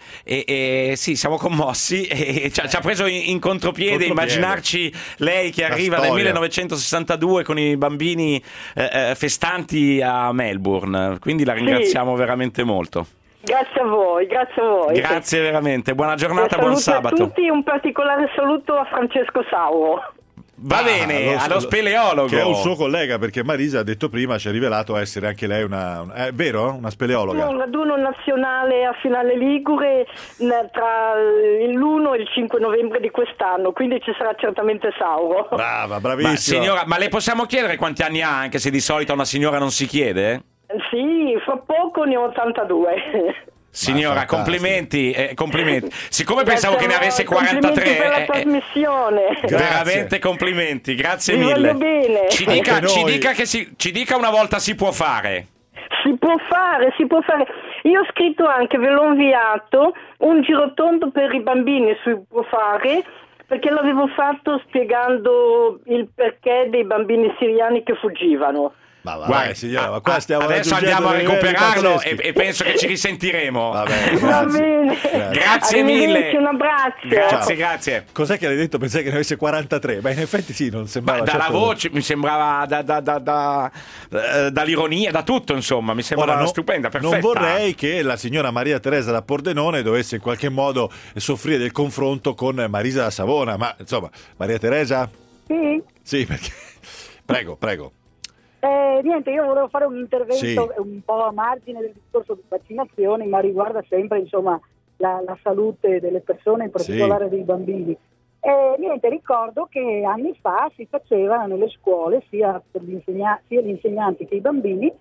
E, e sì, siamo commossi e ci ha, ci ha preso in, in contropiede, Contropiede. immaginarci lei che La arriva nel storia. millenovecentosessantadue con i bambini eh, eh, festanti a Melbourne, quindi la ringraziamo veramente molto. Grazie a voi, grazie a voi. Grazie veramente, buona giornata, Un buon saluto a sabato. tutti, un particolare saluto a Francesco Sauro. Va Ah, bene, lo- allo speleologo. Che è un suo collega, perché Marisa ha detto prima, ci ha rivelato essere anche lei una... un- è vero? Una speleologa? Un raduno nazionale a Finale Ligure n- tra l'uno e il cinque novembre di quest'anno, quindi ci sarà certamente Sauro. Brava, Ma, bravissima. signora, ma le possiamo chiedere quanti anni ha, anche se di solito a una signora non si chiede? Sì, fra poco ne ho ottantadue. Signora, fantastico. complimenti, eh, complimenti. Siccome Grazie pensavo che a ne voi, avesse complimenti quarantatré, per la eh, eh, trasmissione. veramente complimenti, grazie Vi mille. voglio bene. Ci dica, Anche ci noi. dica che si, ci dica una volta si può fare. Si può fare, si può fare. Io ho scritto anche, ve l'ho inviato, un girotondo per i bambini si può fare, perché l'avevo fatto spiegando il perché dei bambini siriani che fuggivano. Ma va, Guarda, vai, signora, ma a- qua stiamo adesso raggiungendo andiamo a dei livelli recuperarlo e, pazzeschi. e penso che ci risentiremo. Va bene, Va grazie. bene. Grazie mille. Arrivederci, un abbraccio. Grazie, Ciao. grazie. Cos'è che l'hai detto? Pensai che ne avesse quarantatré, ma in effetti sì, non Ma sembrava dalla certo- voce mi sembrava da, da, da, da, eh, dall'ironia, da tutto, insomma, mi sembrava Ora, no- stupenda, perfetta. Non vorrei che la signora Maria Teresa da Pordenone dovesse in qualche modo soffrire del confronto con Marisa da Savona, ma insomma, Maria Teresa? Sì? Sì, perché... Prego, prego. Eh, niente, io volevo fare un intervento Sì. un po' a margine del discorso di vaccinazioni, ma riguarda sempre insomma la, la salute delle persone, in particolare dei bambini. Eh, niente, ricordo che anni fa si faceva nelle scuole, sia, per gli, insegna- sia gli insegnanti che i bambini,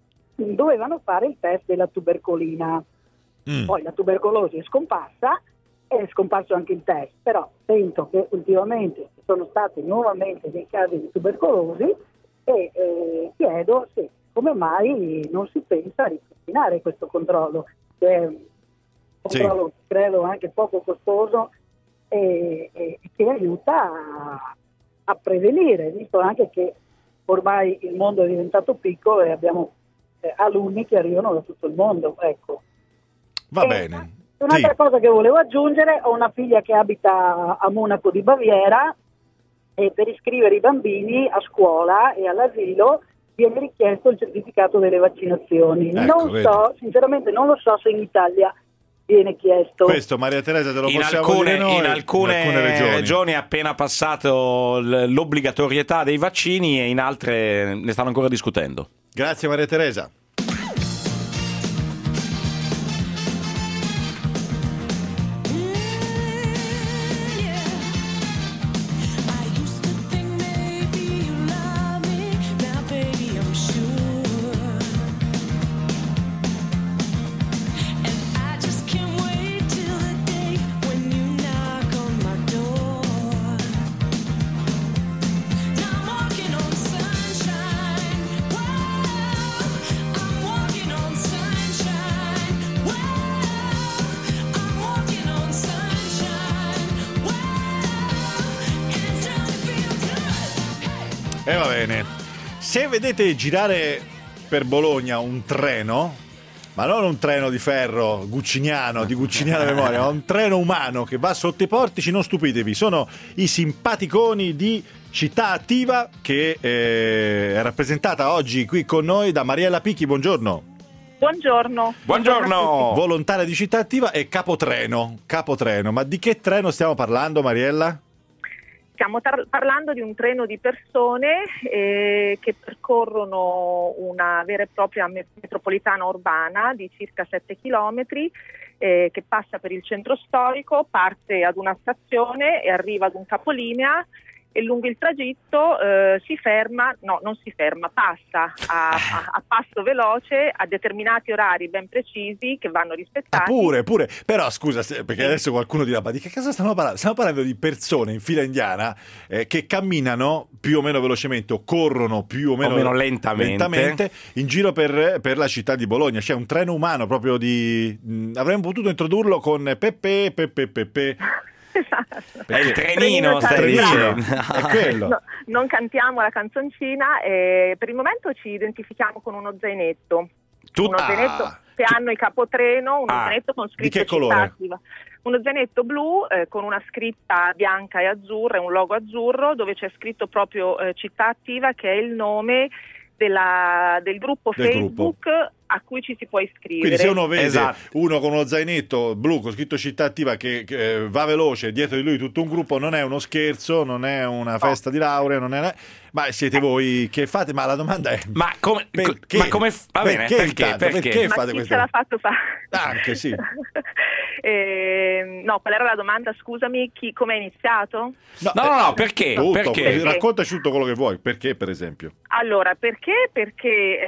dovevano fare il test della tubercolina. Mm. Poi la tubercolosi è scomparsa, è scomparso anche il test, però sento che ultimamente ci sono stati nuovamente dei casi di tubercolosi e eh, chiedo se come mai non si pensa a ripristinare questo controllo, che è un controllo credo anche poco costoso e, e che aiuta a, a prevenire, visto anche che ormai il mondo è diventato piccolo e abbiamo eh, alunni che arrivano da tutto il mondo, ecco. Va E bene. Un'altra Sì. cosa che volevo aggiungere, ho una figlia che abita a Monaco di Baviera e per iscrivere i bambini a scuola e all'asilo viene richiesto il certificato delle vaccinazioni. Ecco, non vedi. so, sinceramente non lo so se in Italia viene chiesto. Questo Maria Teresa te lo In possiamo alcune, dire noi, in alcune in alcune regioni. regioni è appena passato l- l'obbligatorietà dei vaccini e in altre ne stanno ancora discutendo. Grazie Maria Teresa. E va bene. Se vedete girare per Bologna un treno, ma non un treno di ferro gucciniano, di gucciniana memoria, ma un treno umano che va sotto i portici, non stupitevi, sono i simpaticoni di Città Attiva che eh, è rappresentata oggi qui con noi da Mariella Picchi, buongiorno. Buongiorno. Buongiorno. Volontaria di Città Attiva e capotreno, capotreno. Ma di che treno stiamo parlando, Mariella? Stiamo tar- parlando di un treno di persone eh, che percorrono una vera e propria me- metropolitana urbana di circa sette chilometri eh, che passa per il centro storico, parte ad una stazione e arriva ad un capolinea e lungo il tragitto eh, si ferma, no non si ferma, passa a, a, a passo veloce a determinati orari ben precisi che vanno rispettati. Ah, pure, pure. Però scusa, se- perché adesso qualcuno dirà, ma di che cosa stiamo parlando? Stiamo parlando di persone in fila indiana eh, che camminano più o meno velocemente o corrono più o meno, O meno lentamente. lentamente in giro per, per la città di Bologna. C'è un treno umano proprio di... mh, avremmo potuto introdurlo con Peppe, Peppe, Peppe. È il trenino, stai trenino, dicendo. è quello. No, non cantiamo la canzoncina, eh, per il momento ci identifichiamo con uno zainetto. Tut- uno zainetto ah. che hanno i capotreno, uno Ah. zainetto con Di scritto che colore? città attiva. Uno zainetto blu eh, con una scritta bianca e azzurra e un logo azzurro dove c'è scritto proprio eh, città attiva, che è il nome della- del gruppo Del Facebook gruppo. a cui ci si può iscrivere. Quindi se uno vede Esatto. uno con uno zainetto blu con scritto città attiva che, che va veloce, dietro di lui tutto un gruppo, non è uno scherzo, non è una festa di laurea, non è... ma siete voi che fate? Ma la domanda è... Ma come... Perché? Ma come va bene, Perché, perché? intanto? Perché? Perché Ma fate chi questa ce l'ha fatto fare? Anche sì. Eh, no, qual era la domanda? Scusami, chi, come è iniziato? No, no, no, perché? Tutto, Perché? Raccontaci tutto quello che vuoi. Perché, per esempio? Allora, perché? Perché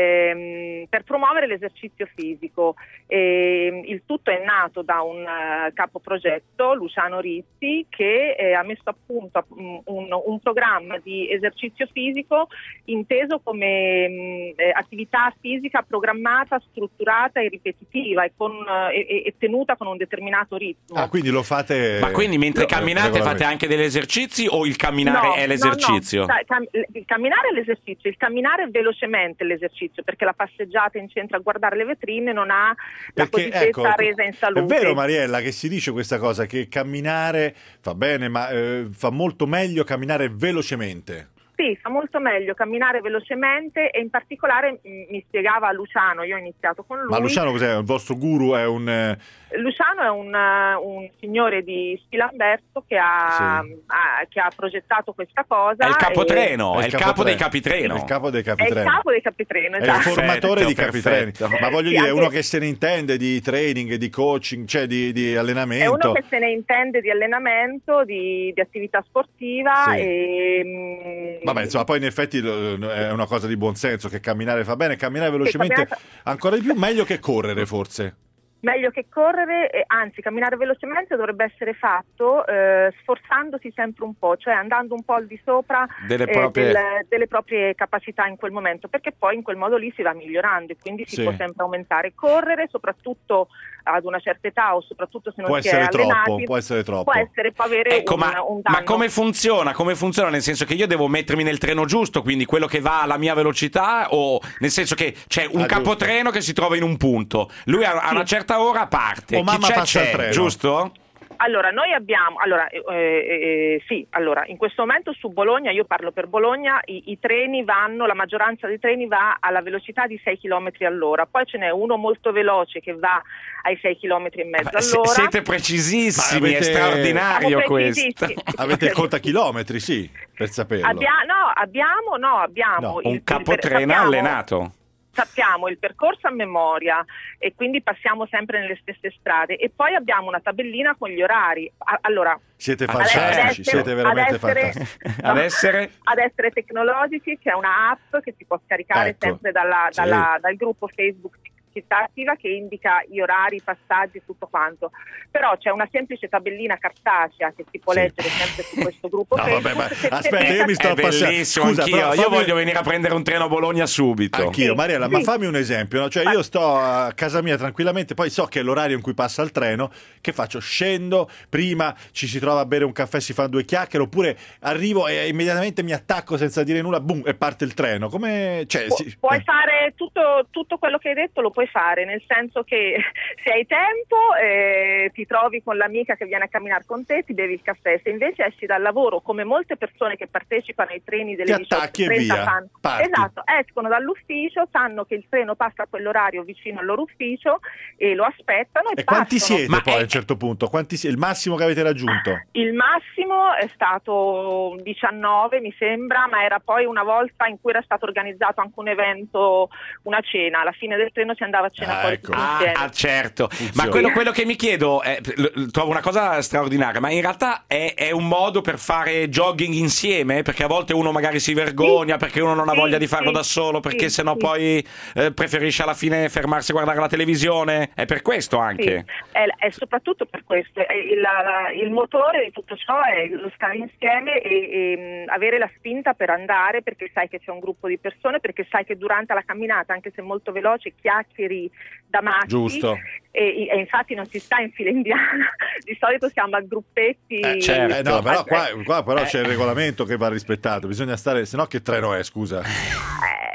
ehm, per promuovere l'esercizio fisico. Ehm, il tutto è nato da un uh, capoprogetto, Luciano Rizzi, che eh, ha messo a punto um, un, un programma di esercizio fisico inteso come mh, eh, attività fisica programmata, strutturata e ripetitiva e, con, uh, e, e tenuta con un determinato ritmo. Ah, quindi lo fate... Ma quindi mentre No, camminate fate regolarmente. anche degli esercizi o il camminare No, è l'esercizio? no, no. Sai, cam- il camminare è l'esercizio, il camminare velocemente è l'esercizio, perché la passeggiata in centro a guardare le vetrine non ha la Perché, cosiddetta ecco, resa in salute. è vero, Mariella, che si dice questa cosa, che camminare fa bene, ma eh, fa molto meglio camminare velocemente. Sì, fa molto meglio camminare velocemente e in particolare mh, mi spiegava Luciano, io ho iniziato con lui. Ma Luciano cos'è? Il vostro guru è un... eh, Luciano è un, uh, un signore di Spilamberto che ha, Sì. ha- che ha progettato questa cosa. È il capotreno, e- è il capo dei capitreno. È il capo dei È il capitreno. capo dei capitreno, È il esatto. formatore di capitreni. perfetto. Ma voglio Sì, dire, anche- uno che se ne intende di training, di coaching, cioè di, di È allenamento. uno che se ne intende di allenamento, di, di attività sportiva Sì. e... mh, Vabbè, insomma, poi in effetti eh, è una cosa di buon senso che camminare fa bene, camminare velocemente camminare ancora di più, meglio che correre forse. Meglio che correre, e anzi camminare velocemente dovrebbe essere fatto eh, sforzandosi sempre un po', cioè andando un po' al di sopra Delle eh, proprie- del- delle proprie capacità in quel momento, perché poi in quel modo lì si va migliorando e quindi si Sì. può sempre aumentare. Correre, soprattutto ad una certa età o soprattutto se non Può si essere è troppo, allenati, può essere troppo. può essere, può avere Ecco, un, ma, un danno. ma come funziona? Come funziona? Nel senso che io devo mettermi nel treno giusto, quindi quello che va alla mia velocità, o nel senso che c'è un Ah, capotreno che si trova in un punto, lui a, a una certa ora parte, O chi mamma c'è passa il c'è, treno. giusto? Allora, noi abbiamo, allora, eh, eh, sì, allora, in questo momento su Bologna, io parlo per Bologna, i, i treni vanno, la maggioranza dei treni va alla velocità di sei chilometri all'ora, poi ce n'è uno molto veloce che va ai sei chilometri e mezzo Se- all'ora. siete precisissimi, Ma avete- è straordinario Siamo questo. precisissimi. Avete il contachilometri, sì, per saperlo. Abbia- no, abbiamo, no, abbiamo No, il- Un il- capotreno sappiamo- allenato. Sappiamo il percorso a memoria e quindi passiamo sempre nelle stesse strade e poi abbiamo una tabellina con gli orari. A- Allora, Siete ad fantastici, essere- siete veramente ad essere- fantastici. Ad essere? ad essere tecnologici, c'è una app che si può scaricare Ecco, sempre dalla- sì. dalla- dal gruppo Facebook Città Attiva che indica gli orari, i passaggi, tutto quanto. Però c'è una semplice tabellina cartacea che si può Sì. leggere sempre su questo gruppo No, Facebook. vabbè, ma che- aspetta, che- io mi sto È appassionando. bellissimo, Scusa, anch'io. però Io fammi- voglio venire a prendere un treno a Bologna subito. Anch'io, Mariella, ma Sì. fammi un esempio, no? Cioè io sto a casa mia tranquillamente, poi so che è l'orario in cui passa il treno, che faccio? Scendo, prima ci si trova a bere un caffè, si fanno due chiacchiere, oppure arrivo e immediatamente mi attacco senza dire nulla, boom, e parte il treno. Come... Cioè, Pu- sì, puoi eh. fare tutto, tutto quello che hai detto, lo puoi fare, nel senso che se hai tempo eh, ti trovi con l'amica che viene a camminare con te, ti bevi il caffè, se invece esci dal lavoro, come molte persone che partecipano ai treni delle Ti attacchi e diciotto e trenta via, fanno, parti. esatto, escono dall'ufficio, sanno che il treno passa a quell'orario vicino al loro ufficio e lo aspettano e, E quanti partono. siete Ma poi è- a un certo punto? Quanti si- il massimo che avete raggiunto? Il massimo è stato diciannove, mi sembra, ma era poi una volta in cui era stato organizzato anche un evento, una cena. Alla fine del treno si andava a cena Ah, fuori ecco. tutti Ah, insieme. ah, certo. Funziona. Ma quello, quello che mi chiedo è, l- l- trovo una cosa straordinaria, ma in realtà è, è un modo per fare jogging insieme? Perché a volte uno magari si vergogna, Sì. perché uno non ha Sì, voglia di farlo sì, da solo, perché sì, sennò sì. poi eh, preferisce alla fine fermarsi a guardare la televisione. È per questo Sì, anche. è, è soprattutto per questo. È Il, la- il motore di tutto ciò è lo stare insieme e, e mh, avere la spinta per andare, perché sai che c'è un gruppo di persone, perché sai che durante la camminata, anche se molto veloce, chiacchieri da matti. Giusto. E, e infatti non si sta in fila indiana, di solito siamo a gruppetti. Eh, certo. Eh, no, però Eh, qua, qua però Eh. c'è il regolamento che va rispettato, bisogna stare, se no che treno è, scusa? Eh,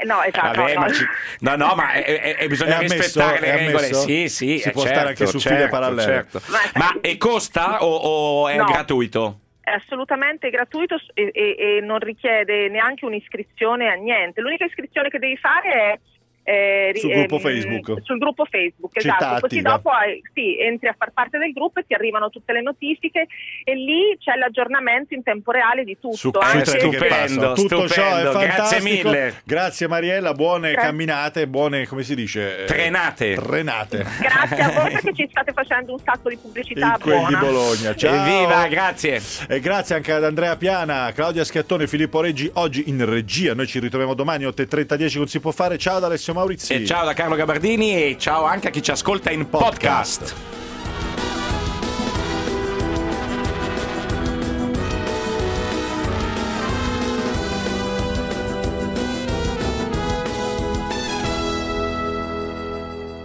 Eh, no, esatto. Vabbè, no, ma no. ci- no, no, ma è- è- è- bisogna È ammesso? rispettare le È regole. ammesso? Sì, sì, Si eh, può certo, stare anche su file certo, parallele. certo. Ma e costa o, o è No. gratuito? È assolutamente gratuito e, e- e non richiede neanche un'iscrizione a niente. L'unica iscrizione che devi fare è eh, ri- Sul gruppo ehm, Facebook. sul gruppo Facebook, esatto. Città Così attiva. dopo hai- sì, entri a far parte del gruppo e ti arrivano tutte le notifiche e lì c'è l'aggiornamento in tempo reale di tutto. Su, anche- sui treni che passano. Tutto ciò è stupendo, grazie fantastico. mille. Grazie Mariella, buone Grazie. camminate, buone, come si dice? Eh, Trenate. Trenate. Grazie a voi perché ci state facendo un sacco di pubblicità In quel di buona. Bologna. Ciao. Evviva, grazie. E grazie anche ad Andrea Piana, Claudia Schiattone, Filippo Reggi, oggi in regia. Noi ci ritroviamo domani otto e trenta dieci con Si può fare. Ciao da Alessio Maurizi. E ciao da Carlo Gabardini e ciao anche a chi ci ascolta in podcast.